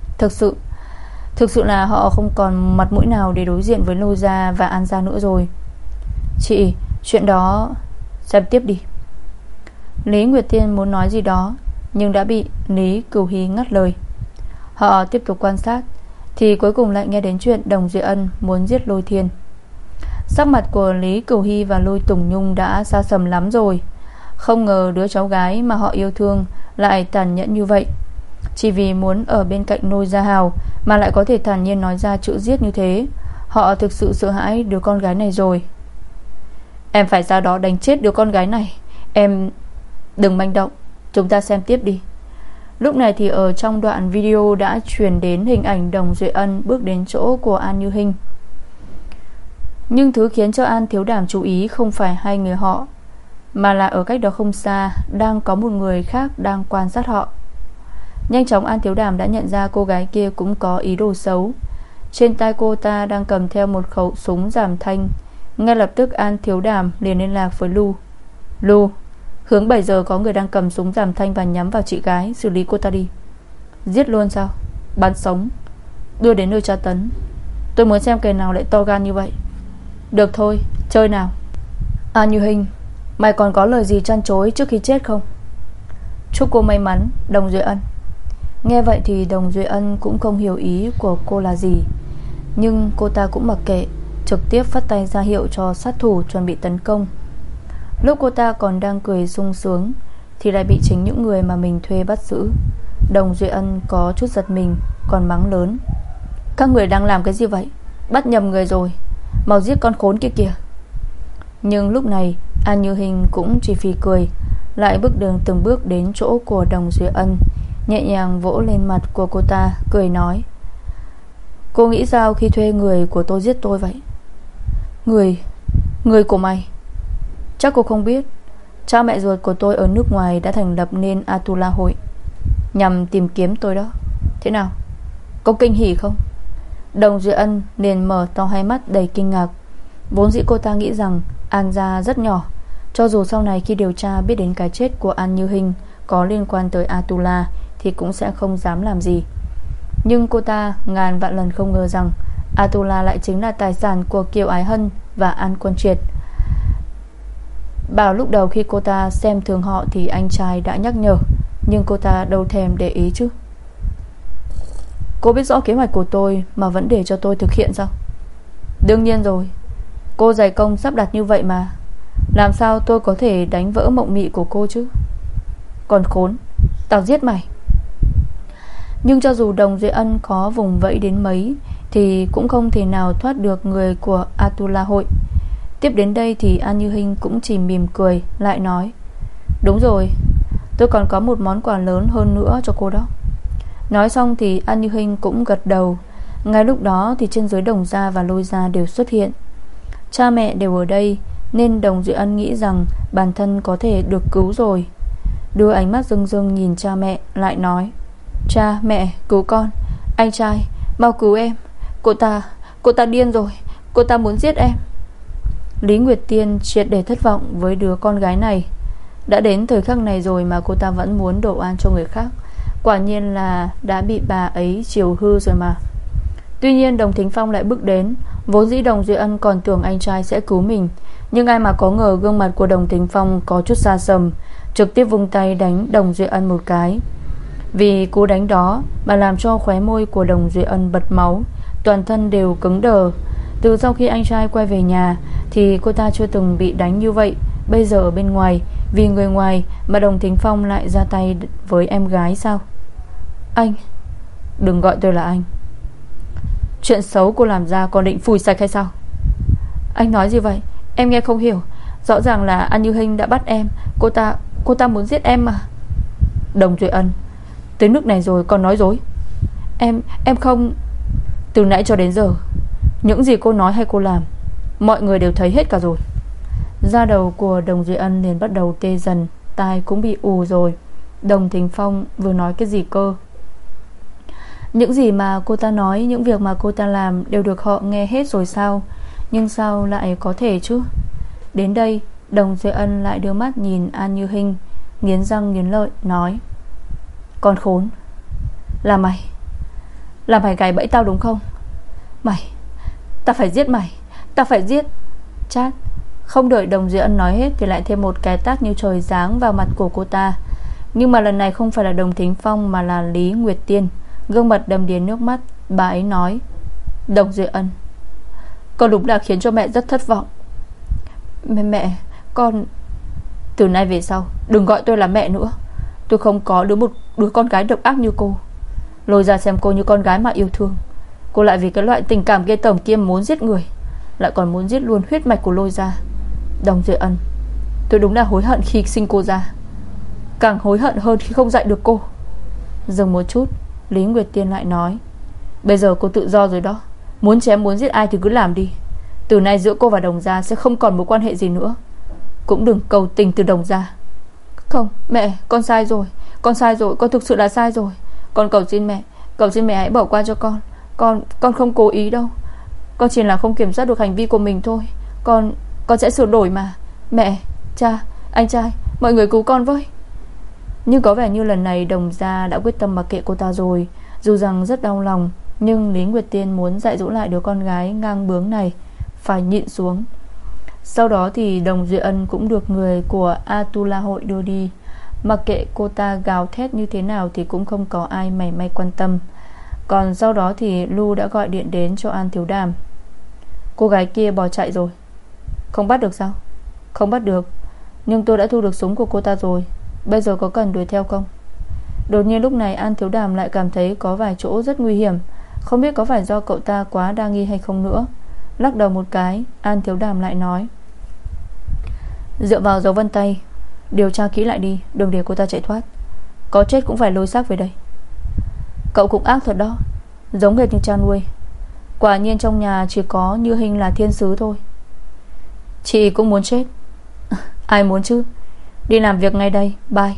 Thực sự là họ không còn mặt mũi nào để đối diện với Lôi Gia và An Gia nữa rồi. Chị, chuyện đó xem tiếp đi. Lý Nguyệt Tiên muốn nói gì đó nhưng đã bị Lý Cửu Hy ngắt lời. Họ tiếp tục quan sát thì cuối cùng lại nghe đến chuyện Đồng Duy Ân muốn giết Lôi Thiên. Sắc mặt của Lý Cửu Hy và Lôi Tùng Nhung đã xa sầm lắm rồi. Không ngờ đứa cháu gái mà họ yêu thương lại tàn nhẫn như vậy. Chỉ vì muốn ở bên cạnh Lôi Gia Hào mà lại có thể thản nhiên nói ra chữ giết như thế. Họ thực sự sợ hãi đứa con gái này rồi. Em phải ra đó đánh chết đứa con gái này. Em đừng manh động. Chúng ta xem tiếp đi. Lúc này thì ở trong đoạn video đã truyền đến hình ảnh Đồng Duy Ân bước đến chỗ của An Như Hinh. Nhưng thứ khiến cho An Thiếu Đảm chú ý không phải hai người họ, mà là ở cách đó không xa đang có một người khác đang quan sát họ. Nhanh chóng An Thiếu Đàm đã nhận ra cô gái kia cũng có ý đồ xấu. Trên tay cô ta đang cầm theo một khẩu súng giảm thanh. Ngay lập tức An Thiếu Đàm liền liên lạc với Lu. Lu, hướng 7 giờ có người đang cầm súng giảm thanh và nhắm vào chị gái, xử lý cô ta đi. Giết luôn sao? Bắn sống, đưa đến nơi tra tấn. Tôi muốn xem kẻ nào lại to gan như vậy. Được thôi, chơi nào. An Như Hinh, mày còn có lời gì trăn trối trước khi chết không? Chúc cô may mắn, Đồng Duy Ân. Nghe vậy thì Đồng Duy Ân cũng không hiểu ý của cô là gì, nhưng cô ta cũng mặc kệ, trực tiếp phất tay ra hiệu cho sát thủ chuẩn bị tấn công. Lúc cô ta còn đang cười sung sướng thì lại bị chính những người mà mình thuê bắt giữ. Đồng Duy Ân có chút giật mình, còn mắng lớn: các người đang làm cái gì vậy? Bắt nhầm người rồi, mau giết con khốn kia kìa. Nhưng lúc này An Như Hinh cũng chỉ phì cười, lại bước đường từng bước đến chỗ của Đồng Duy Ân, nhẹ nhàng vỗ lên mặt của cô ta, cười nói: cô nghĩ sao khi thuê người của tôi giết tôi vậy? Người của mày? Chắc cô không biết, cha mẹ ruột của tôi ở nước ngoài đã thành lập nên Atula hội nhằm tìm kiếm tôi đó. Thế nào, có kinh hỉ không? Đồng Duy Ân liền mở to hai mắt đầy kinh ngạc. Vốn dĩ cô ta nghĩ rằng An gia rất nhỏ, cho dù sau này khi điều tra biết đến cái chết của An Như Hinh có liên quan tới Atula thì cũng sẽ không dám làm gì. Nhưng cô ta ngàn vạn lần không ngờ rằng Atula lại chính là tài sản của Kiều Ái Hân và An Quân Triệt. Bảo lúc đầu khi cô ta xem thường họ thì anh trai đã nhắc nhở, nhưng cô ta đâu thèm để ý chứ. Cô biết rõ kế hoạch của tôi mà vẫn để cho tôi thực hiện sao? Đương nhiên rồi, cô dày công sắp đặt như vậy mà, làm sao tôi có thể đánh vỡ mộng mị của cô chứ? Còn khốn, tao giết mày. Nhưng cho dù Đồng Duy Ân có vùng vẫy đến mấy thì cũng không thể nào thoát được người của Atula hội. Tiếp đến đây thì An Như Hinh cũng chỉ mỉm cười, lại nói: đúng rồi, tôi còn có một món quà lớn hơn nữa cho cô đó. Nói xong thì An Như Hinh cũng gật đầu. Ngay lúc đó thì trên dưới Đồng gia và Lôi gia đều xuất hiện. Cha mẹ đều ở đây, nên Đồng Duy Ân nghĩ rằng bản thân có thể được cứu rồi. Đưa ánh mắt rưng rưng nhìn cha mẹ, lại nói: cha, mẹ, cứu con. Anh trai, mau cứu em. Cô ta điên rồi. Cô ta muốn giết em. Lý Nguyệt Tiên triệt để thất vọng với đứa con gái này. Đã đến thời khắc này rồi mà cô ta vẫn muốn đổ oan cho người khác. Quả nhiên là đã bị bà ấy chiều hư rồi mà. Tuy nhiên Đồng Thính Phong lại bước đến. Vốn dĩ Đồng Duy Ân còn tưởng anh trai sẽ cứu mình, nhưng ai mà có ngờ gương mặt của Đồng Thính Phong có chút xa sầm, trực tiếp vung tay đánh Đồng Duy Ân một cái. Vì cú đánh đó mà làm cho khóe môi của Đồng Duy Ân bật máu, toàn thân đều cứng đờ. Từ sau khi anh trai quay về nhà thì cô ta chưa từng bị đánh như vậy. Bây giờ ở bên ngoài, vì người ngoài mà Đồng Thính Phong lại ra tay với em gái sao? Anh, đừng gọi tôi là anh. Chuyện xấu cô làm ra còn định phủi sạch hay sao? Anh nói gì vậy? Em nghe không hiểu. Rõ ràng là An Như Hinh đã bắt em. Cô ta muốn giết em mà. Đồng Duy Ân, tới nước này rồi còn nói dối. Em không. Từ nãy cho đến giờ, những gì cô nói hay cô làm, mọi người đều thấy hết cả rồi. Da đầu của Đồng Duy Ân liền bắt đầu tê dần, tai cũng bị ù rồi. Đồng Thính Phong vừa nói cái gì cơ? Những gì mà cô ta nói, những việc mà cô ta làm đều được họ nghe hết rồi sao? Nhưng sao lại có thể chứ? Đến đây Đồng Duy Ân lại đưa mắt nhìn An Như Hinh, nghiến răng nghiến lợi nói: con khốn, là mày gài bẫy tao đúng không? Ta phải giết mày. Ta phải giết. Chát. Không đợi Đồng Duy Ân nói hết thì lại thêm một cái tát như trời giáng vào mặt của cô ta. Nhưng mà lần này không phải là Đồng Thính Phong mà là Lý Nguyệt Tiên. Gương mặt đầm đìa nước mắt, bà ấy nói: Đồng Duy Ân, con đúng là khiến cho mẹ rất thất vọng. Mẹ, con... Từ nay về sau đừng gọi tôi là mẹ nữa. Tôi không có một đứa con gái độc ác như cô. Lôi ra xem cô như con gái mà yêu thương. Cô lại vì cái loại tình cảm ghê tởm kia muốn giết người, lại còn muốn giết luôn huyết mạch của Lôi ra. Đồng Duy Ân, tôi đúng là hối hận khi sinh cô ra, càng hối hận hơn khi không dạy được cô. Dừng một chút, Lý Nguyệt Tiên lại nói: bây giờ cô tự do rồi đó. Muốn chém muốn giết ai thì cứ làm đi. Từ nay giữa cô và Đồng gia sẽ không còn mối quan hệ gì nữa. cũng đừng cầu tình từ Đồng gia. Không mẹ, con sai rồi. Con sai rồi, con thực sự là sai rồi. Con cầu xin mẹ, cầu xin mẹ hãy bỏ qua cho con. Con không cố ý đâu. Con chỉ là không kiểm soát được hành vi của mình thôi. Con sẽ sửa đổi mà. Mẹ, cha, anh trai, mọi người cứu con với. Nhưng có vẻ như lần này Đồng gia đã quyết tâm mặc kệ cô ta rồi. Dù rằng rất đau lòng, nhưng Lý Nguyệt Tiên muốn dạy dỗ lại đứa con gái ngang bướng này phải nhịn xuống. Sau đó thì Đồng Duy Ân cũng được người của Atula hội đưa đi. Mặc kệ cô ta gào thét như thế nào thì cũng không có ai mảy may quan tâm. Còn sau đó thì Lu đã gọi điện đến cho An Thiếu Đàm. Cô gái kia bỏ chạy rồi. Không bắt được sao? Không bắt được, nhưng tôi đã thu được súng của cô ta rồi. Bây giờ có cần đuổi theo không? Đột nhiên lúc này An Thiếu Đàm lại cảm thấy có vài chỗ rất nguy hiểm. Không biết có phải do cậu ta quá đa nghi hay không nữa. Lắc đầu một cái, An Thiếu Đàm lại nói: dựa vào dấu vân tay, điều tra kỹ lại đi, đừng để cô ta chạy thoát. Có chết cũng phải lôi xác về đây. Cậu cũng ác thật đó, giống hệt như cha nuôi. Quả nhiên trong nhà chỉ có Như Hình là thiên sứ thôi. Chị cũng muốn chết. Ai muốn chứ. Đi làm việc ngay đây, bye.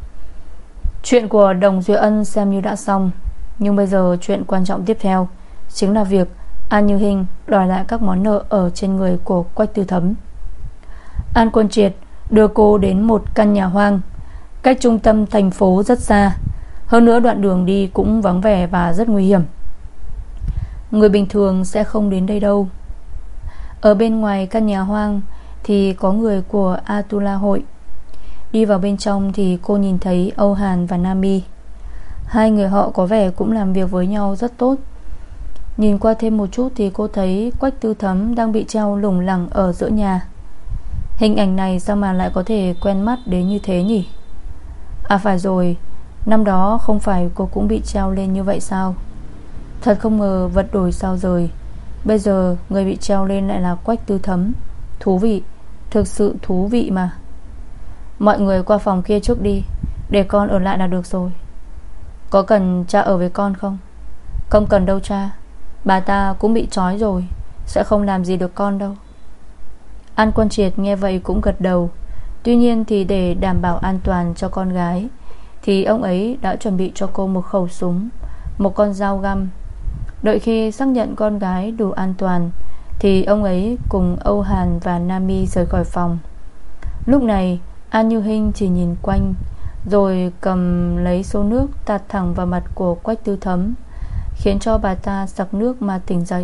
Chuyện của Đồng Duy Ân xem như đã xong. Nhưng bây giờ chuyện quan trọng tiếp theo chính là việc An Như Hình đòi lại các món nợ ở trên người của Quách Tư Thấm. An Quân Triệt đưa cô đến một căn nhà hoang cách trung tâm thành phố rất xa. Hơn nữa đoạn đường đi cũng vắng vẻ và rất nguy hiểm. Người bình thường sẽ không đến đây đâu. Ở bên ngoài căn nhà hoang thì có người của Atula hội. Đi vào bên trong thì cô nhìn thấy Âu Hàn và Nami. Hai người họ có vẻ cũng làm việc với nhau rất tốt. Nhìn qua thêm một chút thì cô thấy Quách Tư Thấm đang bị treo lủng lẳng ở giữa nhà. Hình ảnh này sao mà lại có thể quen mắt đến như thế nhỉ? À phải rồi, năm đó không phải cô cũng bị treo lên như vậy sao? Thật không ngờ vật đổi sao rời. Bây giờ người bị treo lên lại là Quách Tư Thấm. Thú vị, thực sự thú vị mà. Mọi người qua phòng kia trước đi, để con ở lại là được rồi. Có cần cha ở với con không? Không cần đâu cha, bà ta cũng bị trói rồi, sẽ không làm gì được con đâu. An Quân Triệt nghe vậy cũng gật đầu. Tuy nhiên thì để đảm bảo an toàn cho con gái thì ông ấy đã chuẩn bị cho cô một khẩu súng, một con dao găm. Đợi khi xác nhận con gái đủ an toàn thì ông ấy cùng Âu Hàn và Nami rời khỏi phòng. Lúc này An Như Hinh chỉ nhìn quanh, rồi cầm lấy xô nước tạt thẳng vào mặt của Quách Tư Thấm, khiến cho bà ta sặc nước mà tỉnh dậy.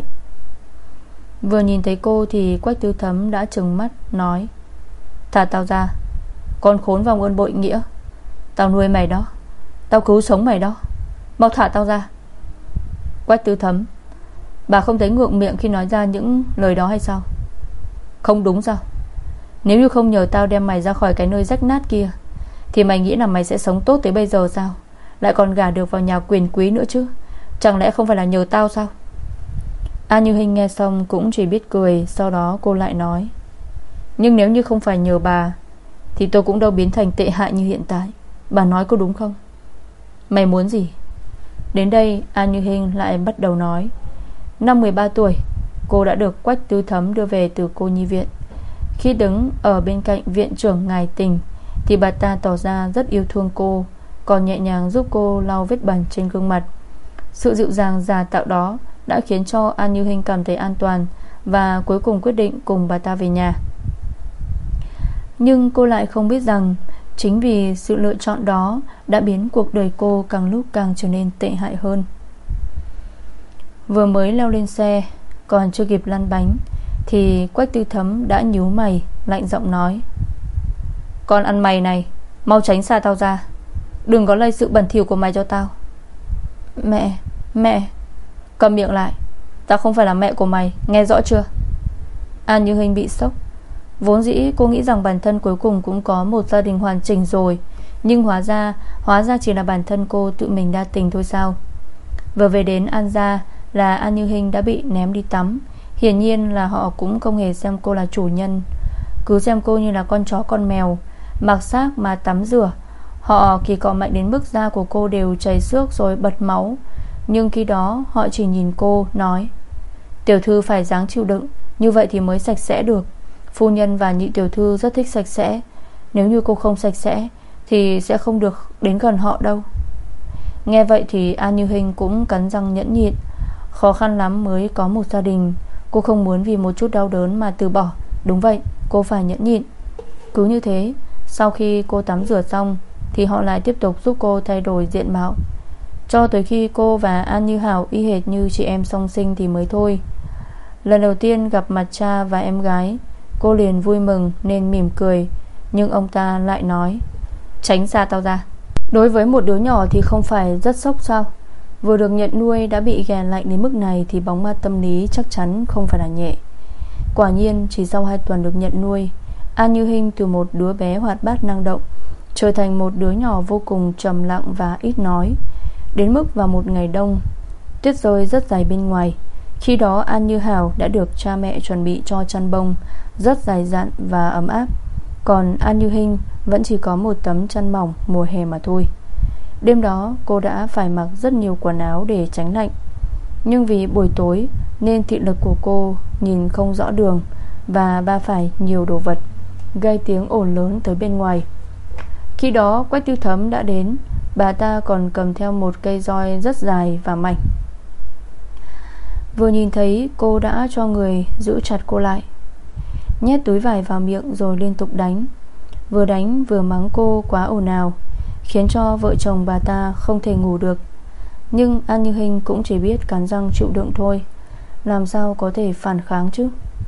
Vừa nhìn thấy cô thì Quách Tư Thấm đã trừng mắt nói: thả tao ra, con khốn vòng ơn bội nghĩa. Tao nuôi mày đó, tao cứu sống mày đó, mau thả tao ra. Quách Tư Thấm, bà không thấy ngượng miệng khi nói ra những lời đó hay sao? Không đúng sao? Nếu như không nhờ tao đem mày ra khỏi cái nơi rách nát kia thì mày nghĩ là mày sẽ sống tốt tới bây giờ sao? Lại còn gả được vào nhà quyền quý nữa chứ. Chẳng lẽ không phải là nhờ tao sao? An Như Hinh nghe xong cũng chỉ biết cười. Sau đó cô lại nói: nhưng nếu như không phải nhờ bà thì tôi cũng đâu biến thành tệ hại như hiện tại. Bà nói có đúng không? Mày muốn gì? Đến đây An Như Hinh lại bắt đầu nói: năm 13 tuổi cô đã được Quách Tư Thấm đưa về từ cô nhi viện. Khi đứng ở bên cạnh viện trưởng Ngài Tình thì bà ta tỏ ra rất yêu thương cô, còn nhẹ nhàng giúp cô lau vết bẩn trên gương mặt. Sự dịu dàng giả tạo đó đã khiến cho An Như Hinh cảm thấy an toàn, và cuối cùng quyết định cùng bà ta về nhà. Nhưng cô lại không biết rằng chính vì sự lựa chọn đó đã biến cuộc đời cô càng lúc càng trở nên tệ hại hơn. Vừa mới leo lên xe, còn chưa kịp lăn bánh thì Quách Tư Thấm đã nhíu mày, lạnh giọng nói: con ăn mày này, mau tránh xa tao ra, đừng có lây sự bẩn thỉu của mày cho tao. Mẹ. Cầm miệng lại, tao không phải là mẹ của mày, nghe rõ chưa? An Như Hinh bị sốc. Vốn dĩ cô nghĩ rằng bản thân cuối cùng cũng có một gia đình hoàn chỉnh rồi, nhưng hóa ra chỉ là bản thân cô tự mình đa tình thôi sao? Vừa về đến An gia là An Như Hinh đã bị ném đi tắm. Hiển nhiên là họ cũng không hề xem cô là chủ nhân, cứ xem cô như là con chó con mèo, mặc xác mà tắm rửa. Họ kỳ cọ mạnh đến mức da của cô đều chảy xước rồi bật máu. Nhưng khi đó họ chỉ nhìn cô nói: tiểu thư phải ráng chịu đựng, như vậy thì mới sạch sẽ được. Phu nhân và nhị tiểu thư rất thích sạch sẽ. Nếu như cô không sạch sẽ thì sẽ không được đến gần họ đâu. Nghe vậy thì An Như Hinh cũng cắn răng nhẫn nhịn. Khó khăn lắm mới có một gia đình, cô không muốn vì một chút đau đớn mà từ bỏ. Đúng vậy, cô phải nhẫn nhịn. Cứ như thế, sau khi cô tắm rửa xong thì họ lại tiếp tục giúp cô thay đổi diện mạo, cho tới khi cô và An Như Hảo y hệt như chị em song sinh thì mới thôi. Lần đầu tiên gặp mặt cha và em gái, cô liền vui mừng nên mỉm cười. Nhưng ông ta lại nói: tránh xa tao ra. Đối với một đứa nhỏ thì không phải rất sốc sao? Vừa được nhận nuôi đã bị ghè lạnh đến mức này thì bóng ma tâm lý chắc chắn không phải là nhẹ. Quả nhiên chỉ sau 2 tuần được nhận nuôi, An Như Hinh từ một đứa bé hoạt bát năng động trở thành một đứa nhỏ vô cùng trầm lặng và ít nói. Đến mức vào một ngày đông, tuyết rơi rất dày bên ngoài. Khi đó An Như Hảo đã được cha mẹ chuẩn bị cho chăn bông rất dày dặn và ấm áp, còn An Như Hinh vẫn chỉ có một tấm chăn mỏng mùa hè mà thôi. Đêm đó cô đã phải mặc rất nhiều quần áo để tránh lạnh. Nhưng vì buổi tối nên thị lực của cô nhìn không rõ đường và va phải nhiều đồ vật, gây tiếng ồn lớn tới bên ngoài. Khi đó Quách Tư Thấm đã đến. Bà ta còn cầm theo một cây roi rất dài và mảnh. Vừa nhìn thấy cô đã cho người giữ chặt cô lại, nhét túi vải vào miệng rồi liên tục đánh. Vừa đánh vừa mắng cô quá ồn ào, khiến cho vợ chồng bà ta không thể ngủ được. Nhưng An Như Hinh cũng chỉ biết cắn răng chịu đựng thôi, làm sao có thể phản kháng chứ.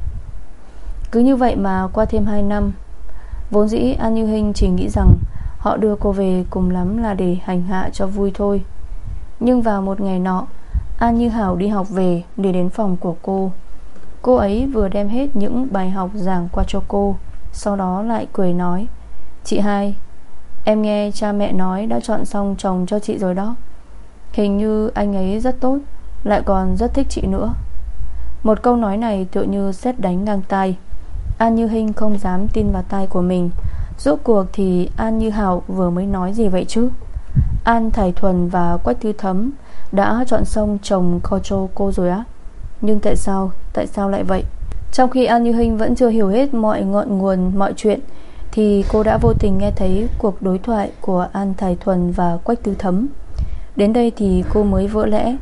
Cứ như vậy mà qua thêm 2 năm. Vốn dĩ An Như Hinh chỉ nghĩ rằng họ đưa cô về cùng lắm là để hành hạ cho vui thôi. Nhưng vào một ngày nọ, An Như Hảo đi học về để đến phòng của cô. Cô ấy vừa đem hết những bài học giảng qua cho cô, sau đó lại cười nói: chị hai, em nghe cha mẹ nói đã chọn xong chồng cho chị rồi đó. Hình như anh ấy rất tốt, lại còn rất thích chị nữa. Một câu nói này tựa như sét đánh ngang tai. An Như Hinh không dám tin vào tai của mình. Rốt cuộc thì An Như Hảo vừa mới nói gì vậy chứ? An Thải Thuần và Quách Tư Thấm đã chọn xong chồng cho cô rồi á? Nhưng tại sao lại vậy? Trong khi An Như Hinh vẫn chưa hiểu hết mọi ngọn nguồn mọi chuyện thì cô đã vô tình nghe thấy cuộc đối thoại của An Thải Thuần và Quách Tư Thấm. Đến đây thì cô mới vỡ lẽ.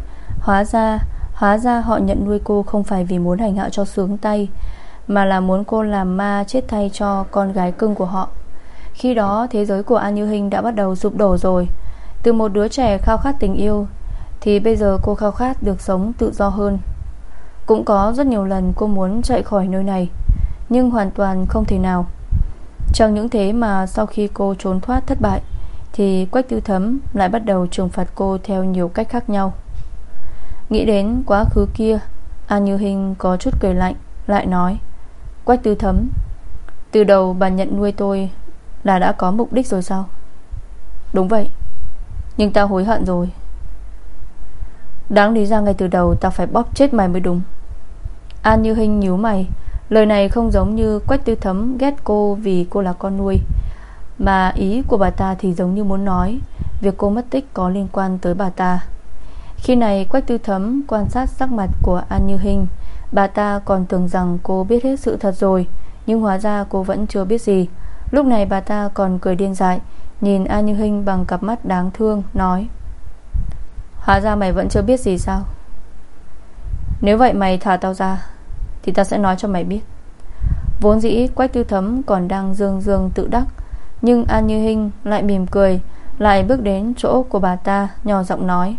Hóa ra họ nhận nuôi cô không phải vì muốn hành hạ cho sướng tay, mà là muốn cô làm ma chết thay cho con gái cưng của họ. Khi đó thế giới của An Như Hinh đã bắt đầu sụp đổ rồi. Từ một đứa trẻ khao khát tình yêu thì bây giờ cô khao khát được sống tự do hơn. Cũng có rất nhiều lần cô muốn chạy khỏi nơi này, nhưng hoàn toàn không thể nào. Chẳng những thế mà sau khi cô trốn thoát thất bại thì Quách Tư Thấm lại bắt đầu trừng phạt cô theo nhiều cách khác nhau. Nghĩ đến quá khứ kia, An Như Hinh có chút cười lạnh, lại nói: Quách Tư Thấm, từ đầu bà nhận nuôi tôi là đã có mục đích rồi sao? Đúng vậy, nhưng tao hối hận rồi. Đáng lý ra ngay từ đầu tao phải bóp chết mày mới đúng. An Như Hinh nhíu mày. Lời này không giống như Quách Tư Thấm ghét cô vì cô là con nuôi, mà ý của bà ta thì giống như muốn nói việc cô mất tích có liên quan tới bà ta. Khi này Quách Tư Thấm quan sát sắc mặt của An Như Hinh. Bà ta còn tưởng rằng cô biết hết sự thật rồi, nhưng hóa ra cô vẫn chưa biết gì. Lúc này bà ta còn cười điên dại, nhìn An Như Hinh bằng cặp mắt đáng thương, nói: hóa ra mày vẫn chưa biết gì sao? Nếu vậy mày thả tao ra thì tao sẽ nói cho mày biết. Vốn dĩ Quách Tư Thấm còn đang dương tự đắc, nhưng An Như Hinh lại mỉm cười, lại bước đến chỗ của bà ta, nhỏ giọng nói: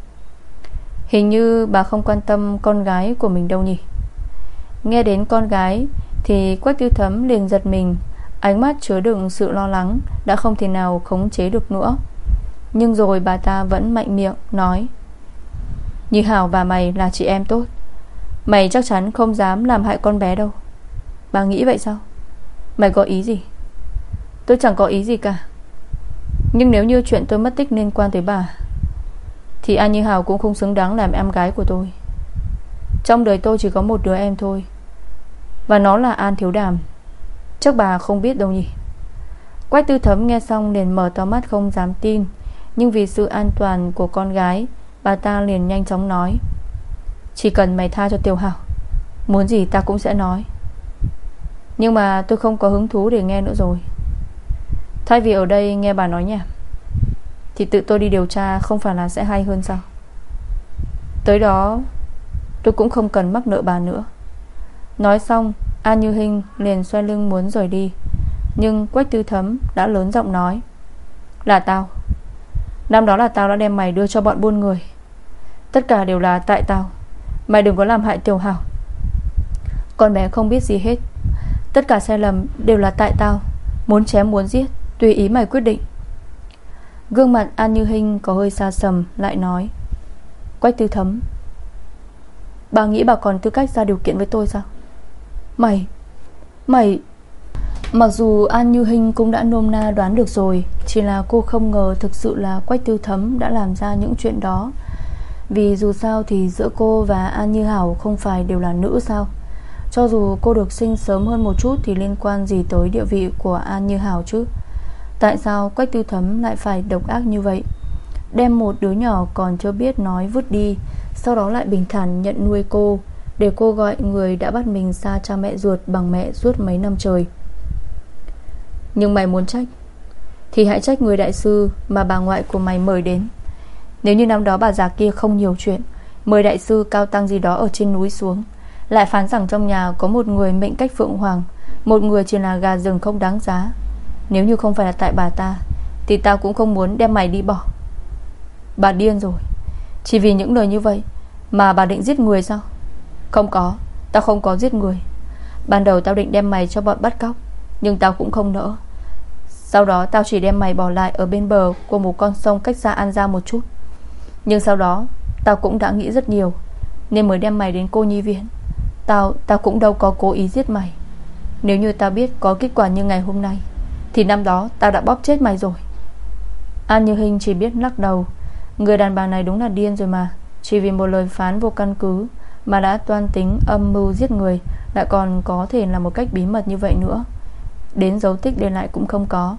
hình như bà không quan tâm con gái của mình đâu nhỉ? Nghe đến con gái thì Quách Tư Thấm liền giật mình, ánh mắt chứa đựng sự lo lắng đã không thể nào khống chế được nữa. Nhưng rồi bà ta vẫn mạnh miệng nói: Như Hảo và mày là chị em tốt, mày chắc chắn không dám làm hại con bé đâu. Bà nghĩ vậy sao? Mày có ý gì? Tôi chẳng có ý gì cả. Nhưng nếu như chuyện tôi mất tích liên quan tới bà thì An Như Hảo cũng không xứng đáng làm em gái của tôi. Trong đời tôi chỉ có một đứa em thôi, và nó là An Thiếu Đàm. Chắc bà không biết đâu nhỉ? Quách Tư Thấm nghe xong liền mở to mắt không dám tin. Nhưng vì sự an toàn của con gái, bà ta liền nhanh chóng nói: chỉ cần mày tha cho Tiểu Hảo, muốn gì ta cũng sẽ nói. Nhưng mà tôi không có hứng thú để nghe nữa rồi. Thay vì ở đây nghe bà nói nhảm thì tự tôi đi điều tra không phải là sẽ hay hơn sao? Tới đó tôi cũng không cần mắc nợ bà nữa. Nói xong, An Như Hinh liền xoay lưng muốn rời đi, nhưng Quách Tư Thấm đã lớn giọng nói: Là tao. Năm đó là tao đã đem mày đưa cho bọn buôn người. Tất cả đều là tại tao. Mày đừng có làm hại Tiểu Hảo. Con bé không biết gì hết. Tất cả sai lầm đều là tại tao. Muốn chém muốn giết tùy ý mày quyết định. Gương mặt An Như Hinh có hơi xa sầm, lại nói: Quách Tư Thấm, bà nghĩ bà còn tư cách ra điều kiện với tôi sao? Mày Mặc dù An Như Hinh cũng đã nôm na đoán được rồi, chỉ là cô không ngờ thực sự là Quách Tư Thấm đã làm ra những chuyện đó. Vì dù sao thì giữa cô và An Như Hảo không phải đều là nữ sao? Cho dù cô được sinh sớm hơn một chút thì liên quan gì tới địa vị của An Như Hảo chứ? Tại sao Quách Tư Thấm lại phải độc ác như vậy? Đem một đứa nhỏ còn chưa biết nói vứt đi, sau đó lại bình thản nhận nuôi cô, để cô gọi người đã bắt mình xa cha mẹ ruột bằng mẹ suốt mấy năm trời. Nhưng mày muốn trách thì hãy trách người đại sư mà bà ngoại của mày mời đến. Nếu như năm đó bà già kia không nhiều chuyện, mời đại sư cao tăng gì đó ở trên núi xuống, lại phán rằng trong nhà có một người mệnh cách phượng hoàng, một người chỉ là gà rừng không đáng giá, nếu như không phải là tại bà ta thì tao cũng không muốn đem mày đi bỏ. Bà điên rồi. Chỉ vì những lời như vậy mà bà định giết người sao? Không có, tao không có giết người. Ban đầu tao định đem mày cho bọn bắt cóc, nhưng tao cũng không nỡ. Sau đó tao chỉ đem mày bỏ lại ở bên bờ của một con sông cách xa An Gia một chút. Nhưng sau đó tao cũng đã nghĩ rất nhiều, nên mới đem mày đến cô nhi viện. Tao cũng đâu có cố ý giết mày. Nếu như tao biết có kết quả như ngày hôm nay thì năm đó tao đã bóp chết mày rồi. An Như Hinh chỉ biết lắc đầu. Người đàn bà này đúng là điên rồi mà. Chỉ vì một lời phán vô căn cứ mà đã toan tính âm mưu giết người, lại còn có thể là một cách bí mật như vậy nữa. Đến dấu tích để lại cũng không có.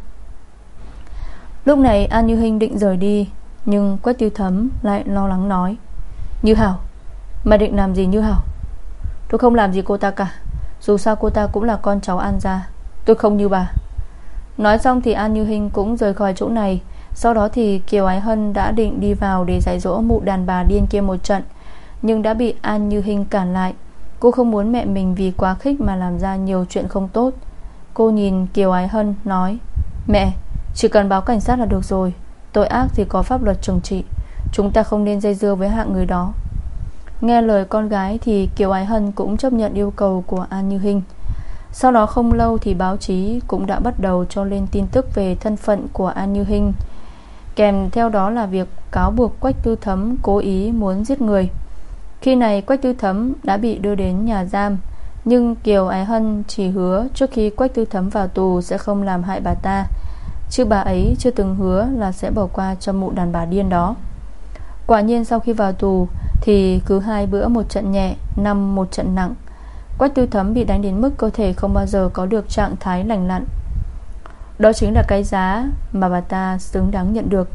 Lúc này An Như Hinh định rời đi, nhưng Quách Tư Thấm lại lo lắng nói: Như Hảo, mày định làm gì Như Hảo? Tôi không làm gì cô ta cả. Dù sao cô ta cũng là con cháu An gia. Tôi không như bà. Nói xong thì An Như Hinh cũng rời khỏi chỗ này. Sau đó thì Kiều Ái Hân đã định đi vào để dạy dỗ mụ đàn bà điên kia một trận, nhưng đã bị An Như Hinh cản lại. Cô không muốn mẹ mình vì quá khích mà làm ra nhiều chuyện không tốt. Cô nhìn Kiều Ái Hân nói: Mẹ, chỉ cần báo cảnh sát là được rồi. Tội ác thì có pháp luật trừng trị. Chúng ta không nên dây dưa với hạng người đó. Nghe lời con gái thì Kiều Ái Hân cũng chấp nhận yêu cầu của An Như Hinh. Sau đó không lâu thì báo chí cũng đã bắt đầu cho lên tin tức về thân phận của An Như Hinh, kèm theo đó là việc cáo buộc Quách Tư Thấm cố ý muốn giết người. Khi này Quách Tư Thấm đã bị đưa đến nhà giam, nhưng Kiều Ái Hân chỉ hứa trước khi Quách Tư Thấm vào tù sẽ không làm hại bà ta, chứ bà ấy chưa từng hứa là sẽ bỏ qua cho mụ đàn bà điên đó. Quả nhiên sau khi vào tù thì cứ 2 bữa một trận nhẹ, 5 một trận nặng. Quách Tư Thấm bị đánh đến mức cơ thể không bao giờ có được trạng thái lành lặn. Đó chính là cái giá mà bà ta xứng đáng nhận được.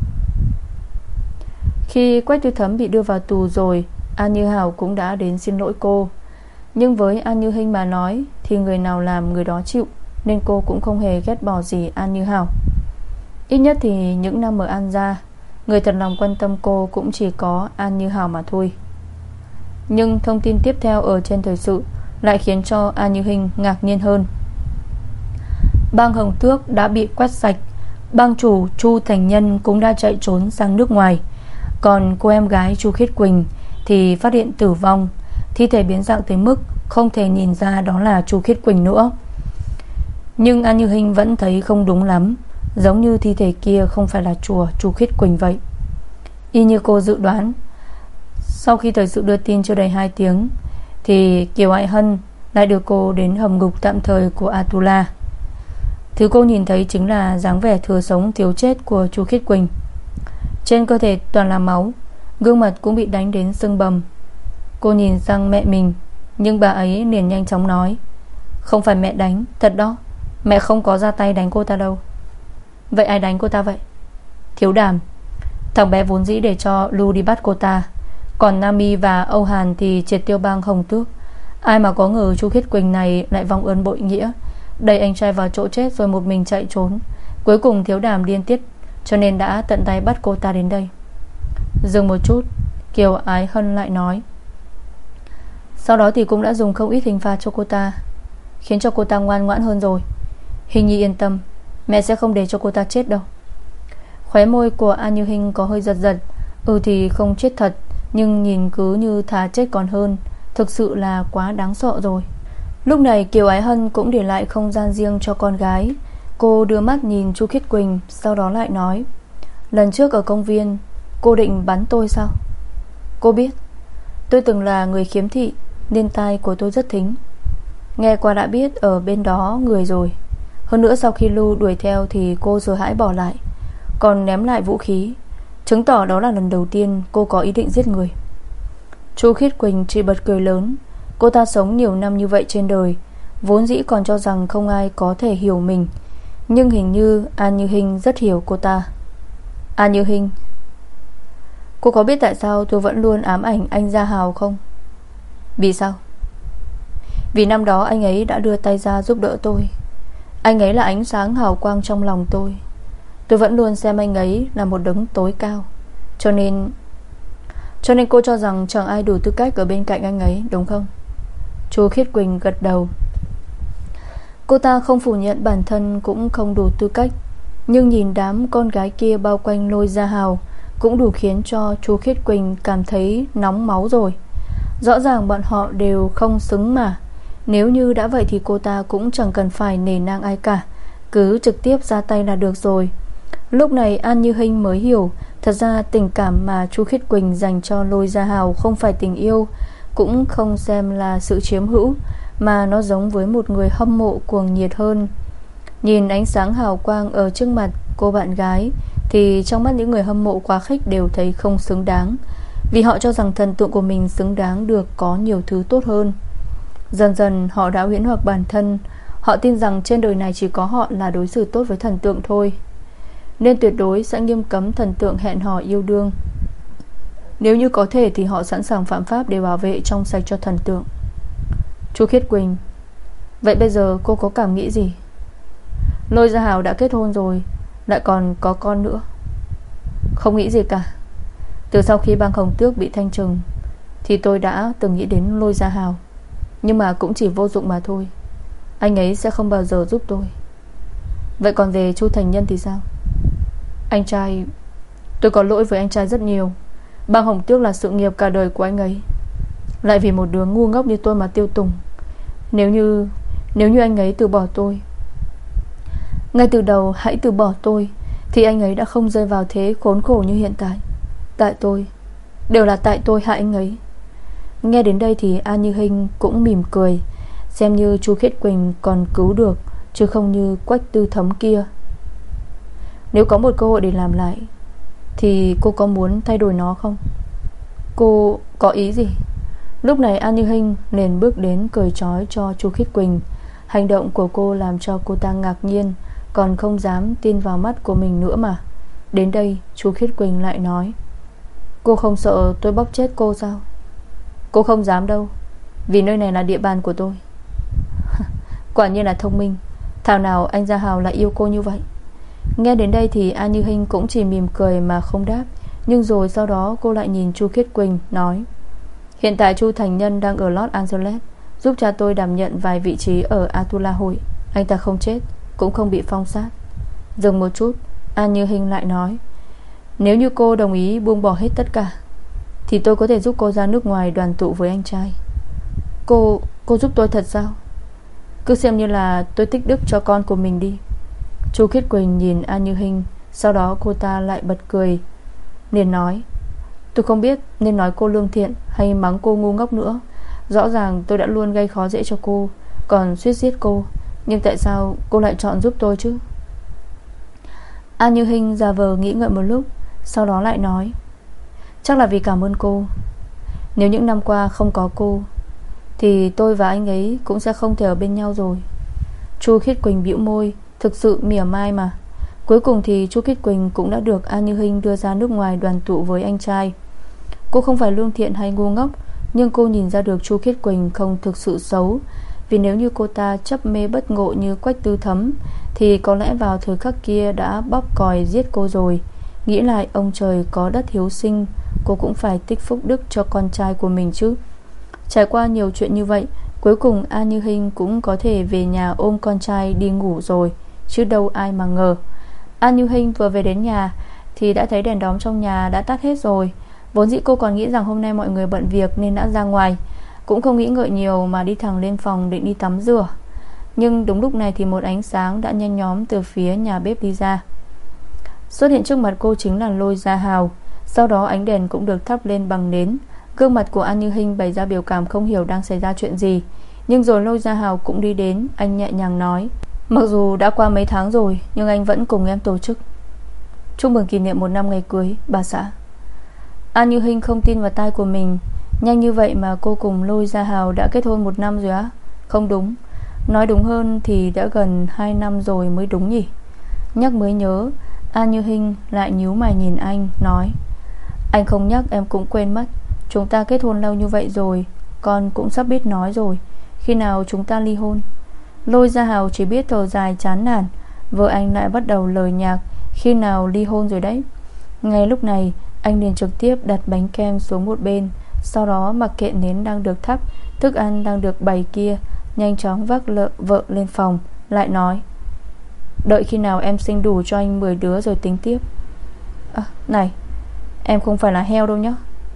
Khi Quách Tư Thấm bị đưa vào tù rồi, An Như Hảo cũng đã đến xin lỗi cô. Nhưng với An Như Hinh mà nói thì người nào làm người đó chịu, nên cô cũng không hề ghét bỏ gì An Như Hảo. Ít nhất thì những năm ở An gia, người thật lòng quan tâm cô cũng chỉ có An Như Hảo mà thôi. Nhưng thông tin tiếp theo ở trên thời sự lại khiến cho An Như Hinh ngạc nhiên hơn. Bang Hồng Tước đã bị quét sạch. Bang chủ Chu Thành Nhân cũng đã chạy trốn sang nước ngoài. Còn cô em gái Chu Khiết Quỳnh thì phát hiện tử vong, thi thể biến dạng tới mức không thể nhìn ra đó là Chu Khiết Quỳnh nữa. Nhưng An Như Hinh vẫn thấy không đúng lắm, giống như thi thể kia không phải là chùa Chu Khiết Quỳnh vậy. Y như cô dự đoán, sau khi thời sự đưa tin chưa đầy 2 tiếng thì Kiều Ái Hân lại đưa cô đến hầm ngục tạm thời của Atula. Thứ cô nhìn thấy chính là dáng vẻ thừa sống thiếu chết của Chu Khiết Quỳnh. Trên cơ thể toàn là máu, gương mặt cũng bị đánh đến sưng bầm. Cô nhìn sang mẹ mình, nhưng bà ấy liền nhanh chóng nói: Không phải mẹ đánh, thật đó, mẹ không có ra tay đánh cô ta đâu. Vậy ai đánh cô ta vậy? Thiếu Đàm. Thằng bé vốn dĩ để cho Lưu đi bắt cô ta, còn Nami và Âu Hàn thì triệt tiêu bang Hồng Tước. Ai mà có ngờ Chu Khiết Quỳnh này lại vong ơn bội nghĩa, đẩy anh trai vào chỗ chết rồi một mình chạy trốn. Cuối cùng Thiếu Đàm điên tiết, cho nên đã tận tay bắt cô ta đến đây. Dừng một chút, Kiều Ái Hân lại nói, sau đó thì cũng đã dùng không ít hình phạt cho cô ta, khiến cho cô ta ngoan ngoãn hơn rồi. Hình Nhi yên tâm, mẹ sẽ không để cho cô ta chết đâu. Khóe môi của An Như Hinh có hơi giật giật. Thì không chết thật, nhưng nhìn cứ như thà chết còn hơn. Thực sự là quá đáng sợ rồi. Lúc này Kiều Ái Hân cũng để lại không gian riêng cho con gái. Cô đưa mắt nhìn Chu Khiết Quỳnh, sau đó lại nói, lần trước ở công viên cô định bắn tôi sao? Cô biết tôi từng là người khiếm thị, nên tai của tôi rất thính. Nghe qua đã biết ở bên đó người rồi. Hơn nữa sau khi Lưu đuổi theo thì cô sợ hãi bỏ lại, còn ném lại vũ khí, chứng tỏ đó là lần đầu tiên cô có ý định giết người. Chu Khiết Quỳnh chỉ bật cười lớn. Cô ta sống nhiều năm như vậy trên đời, vốn dĩ còn cho rằng không ai có thể hiểu mình, nhưng hình như An Như Hinh rất hiểu cô ta. An Như Hinh, cô có biết tại sao tôi vẫn luôn ám ảnh anh Gia Hào không? Vì sao? Vì năm đó anh ấy đã đưa tay ra giúp đỡ tôi. Anh ấy là ánh sáng hào quang trong lòng tôi. Tôi vẫn luôn xem anh ấy là một đấng tối cao. Cho nên cô cho rằng chẳng ai đủ tư cách ở bên cạnh anh ấy, đúng không? Chu Khiết Quỳnh gật đầu. Cô ta không phủ nhận bản thân cũng không đủ tư cách, nhưng nhìn đám con gái kia bao quanh Lôi Gia Hào cũng đủ khiến cho Chu Khiết Quỳnh cảm thấy nóng máu rồi. Rõ ràng bọn họ đều không xứng mà. Nếu như đã vậy thì cô ta cũng chẳng cần phải nể nang ai cả, cứ trực tiếp ra tay là được rồi. Lúc này An Như Hinh mới hiểu, thật ra tình cảm mà Chu Khiết Quỳnh dành cho Lôi Gia Hào không phải tình yêu, cũng không xem là sự chiếm hữu, mà nó giống với một người hâm mộ cuồng nhiệt hơn. Nhìn ánh sáng hào quang ở trước mặt cô bạn gái thì trong mắt những người hâm mộ quá khích đều thấy không xứng đáng, vì họ cho rằng thần tượng của mình xứng đáng được có nhiều thứ tốt hơn. Dần dần họ đã huyễn hoặc bản thân. Họ tin rằng trên đời này chỉ có họ là đối xử tốt với thần tượng thôi, nên tuyệt đối sẽ nghiêm cấm thần tượng hẹn hò yêu đương. Nếu như có thể thì họ sẵn sàng phạm pháp để bảo vệ trong sạch cho thần tượng. Chu Khiết Quỳnh, vậy bây giờ cô có cảm nghĩ gì? Lôi Gia Hào đã kết hôn rồi, lại còn có con nữa. Không nghĩ gì cả. Từ sau khi bang Hồng Tước bị thanh trừng thì tôi đã từng nghĩ đến Lôi Gia Hào, nhưng mà cũng chỉ vô dụng mà thôi. Anh ấy sẽ không bao giờ giúp tôi. Vậy còn về Chu Thành Nhân thì sao? Anh trai, tôi có lỗi với anh trai rất nhiều. Bang Hồng Tước là sự nghiệp cả đời của anh ấy, lại vì một đứa ngu ngốc như tôi mà tiêu tùng. Nếu như anh ấy từ bỏ tôi ngay từ đầu, hãy từ bỏ tôi, thì anh ấy đã không rơi vào thế khốn khổ như hiện tại. Tại tôi, đều là tại tôi hại anh ấy. Nghe đến đây thì An Như Hinh cũng mỉm cười, xem như Chu Khiết Quỳnh còn cứu được, chứ không như Quách Tư Thấm kia. Nếu có một cơ hội để làm lại thì cô có muốn thay đổi nó không? Cô có ý gì? Lúc này An Như Hinh liền bước đến cười trói cho Chu Khiết Quỳnh. Hành động của cô làm cho cô ta ngạc nhiên, còn không dám tin vào mắt của mình nữa mà. Đến đây Chu Khiết Quỳnh lại nói, cô không sợ tôi bóp chết cô sao? Cô không dám đâu, vì nơi này là địa bàn của tôi. Quả nhiên là thông minh. Thảo nào anh Gia Hào lại yêu cô như vậy. Nghe đến đây thì An Như Hinh cũng chỉ mỉm cười mà không đáp. Nhưng rồi sau đó cô lại nhìn Chu Khiết Quỳnh nói, hiện tại Chu Thành Nhân đang ở Los Angeles, giúp cha tôi đảm nhận vài vị trí ở Atula hội. Anh ta không chết, cũng không bị phong sát. Dừng một chút, An Như Hinh lại nói, nếu như cô đồng ý buông bỏ hết tất cả thì tôi có thể giúp cô ra nước ngoài đoàn tụ với anh trai. Cô giúp tôi thật sao? Cứ xem như là tôi tích đức cho con của mình đi. Chu Khiết Quỳnh nhìn An Như Hinh, sau đó cô ta lại bật cười, liền nói, tôi không biết nên nói cô lương thiện hay mắng cô ngu ngốc nữa. Rõ ràng tôi đã luôn gây khó dễ cho cô, còn suýt giết cô, nhưng tại sao cô lại chọn giúp tôi chứ? An Như Hinh giả vờ nghĩ ngợi một lúc, sau đó lại nói, chắc là vì cảm ơn cô. Nếu những năm qua không có cô thì tôi và anh ấy cũng sẽ không thể ở bên nhau rồi. Chu Khiết Quỳnh bĩu môi, thực sự mỉa mai mà. Cuối cùng thì Chu Khiết Quỳnh cũng đã được An Như Hinh đưa ra nước ngoài đoàn tụ với anh trai. Cô không phải lương thiện hay ngu ngốc, nhưng cô nhìn ra được Chu Khiết Quỳnh không thực sự xấu. Vì nếu như cô ta chấp mê bất ngộ như Quách Tư Thấm thì có lẽ vào thời khắc kia đã bóp còi giết cô rồi. Nghĩ lại, ông trời có đất hiếu sinh, cô cũng phải tích phúc đức cho con trai của mình chứ. Trải qua nhiều chuyện như vậy, cuối cùng An Như Hinh cũng có thể về nhà ôm con trai đi ngủ rồi. Chứ đâu ai mà ngờ. An Như Hinh vừa về đến nhà thì đã thấy đèn đóm trong nhà đã tắt hết rồi. Vốn dĩ cô còn nghĩ rằng hôm nay mọi người bận việc nên đã ra ngoài, cũng không nghĩ ngợi nhiều mà đi thẳng lên phòng định đi tắm rửa. Nhưng đúng lúc này thì một ánh sáng đã nhen nhóm từ phía nhà bếp đi ra. Xuất hiện trước mặt cô chính là Lôi Gia Hào. Sau đó ánh đèn cũng được thắp lên bằng nến. Gương mặt của An Như Hinh bày ra biểu cảm không hiểu đang xảy ra chuyện gì. Nhưng rồi Lôi Gia Hào cũng đi đến. Anh nhẹ nhàng nói: mặc dù đã qua mấy tháng rồi nhưng anh vẫn cùng em tổ chức chúc mừng kỷ niệm 1 năm ngày cưới, bà xã. An Như Hinh không tin vào tai của mình. Nhanh như vậy mà cô cùng Lôi Gia Hào đã kết hôn 1 năm rồi á? Không đúng, nói đúng hơn thì đã gần 2 năm rồi mới đúng nhỉ. Nhắc mới nhớ, An Như Hinh lại nhíu mày nhìn anh, nói: anh không nhắc em cũng quên mất. Chúng ta kết hôn lâu như vậy rồi, con cũng sắp biết nói rồi. Khi nào chúng ta ly hôn? Lôi Gia Hào chỉ biết thở dài chán nản. Vợ anh lại bắt đầu lời nhạc: khi nào ly hôn rồi đấy. Ngay lúc này anh liền trực tiếp đặt bánh kem xuống một bên. Sau đó mặc kệ nến đang được thắp, thức ăn đang được bày kia, nhanh chóng vác vợ lên phòng, lại nói: đợi khi nào em sinh đủ cho anh 10 đứa rồi tính tiếp. Này, em không phải là heo đâu nhá.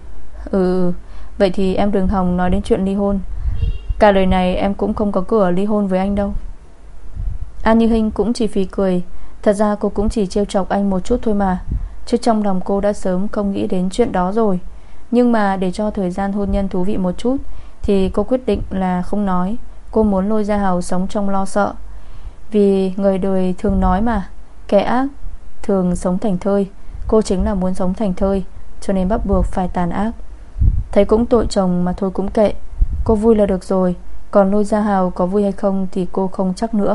Vậy thì em đừng hòng nói đến chuyện ly hôn. Cả đời này em cũng không có cửa ly hôn với anh đâu. An Như Hinh cũng chỉ phì cười. Thật ra cô cũng chỉ trêu chọc anh một chút thôi mà, chứ trong lòng cô đã sớm không nghĩ đến chuyện đó rồi. Nhưng mà để cho thời gian hôn nhân thú vị một chút thì cô quyết định là không nói. Cô muốn Lôi Gia Hào sống trong lo sợ. Vì người đời thường nói mà, kẻ ác thường sống thành thơi. Cô chính là muốn sống thành thơi, cho nên bắt buộc phải tàn ác. Thấy cũng tội chồng mà thôi cũng kệ. Cô vui là được rồi. Còn Lôi Gia Hào có vui hay không thì cô không chắc nữa.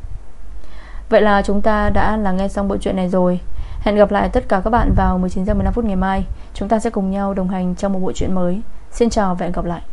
Vậy là chúng ta đã là nghe xong bộ truyện này rồi. Hẹn gặp lại tất cả các bạn vào 19h15 ngày mai. Chúng ta sẽ cùng nhau đồng hành trong một bộ truyện mới. Xin chào và hẹn gặp lại.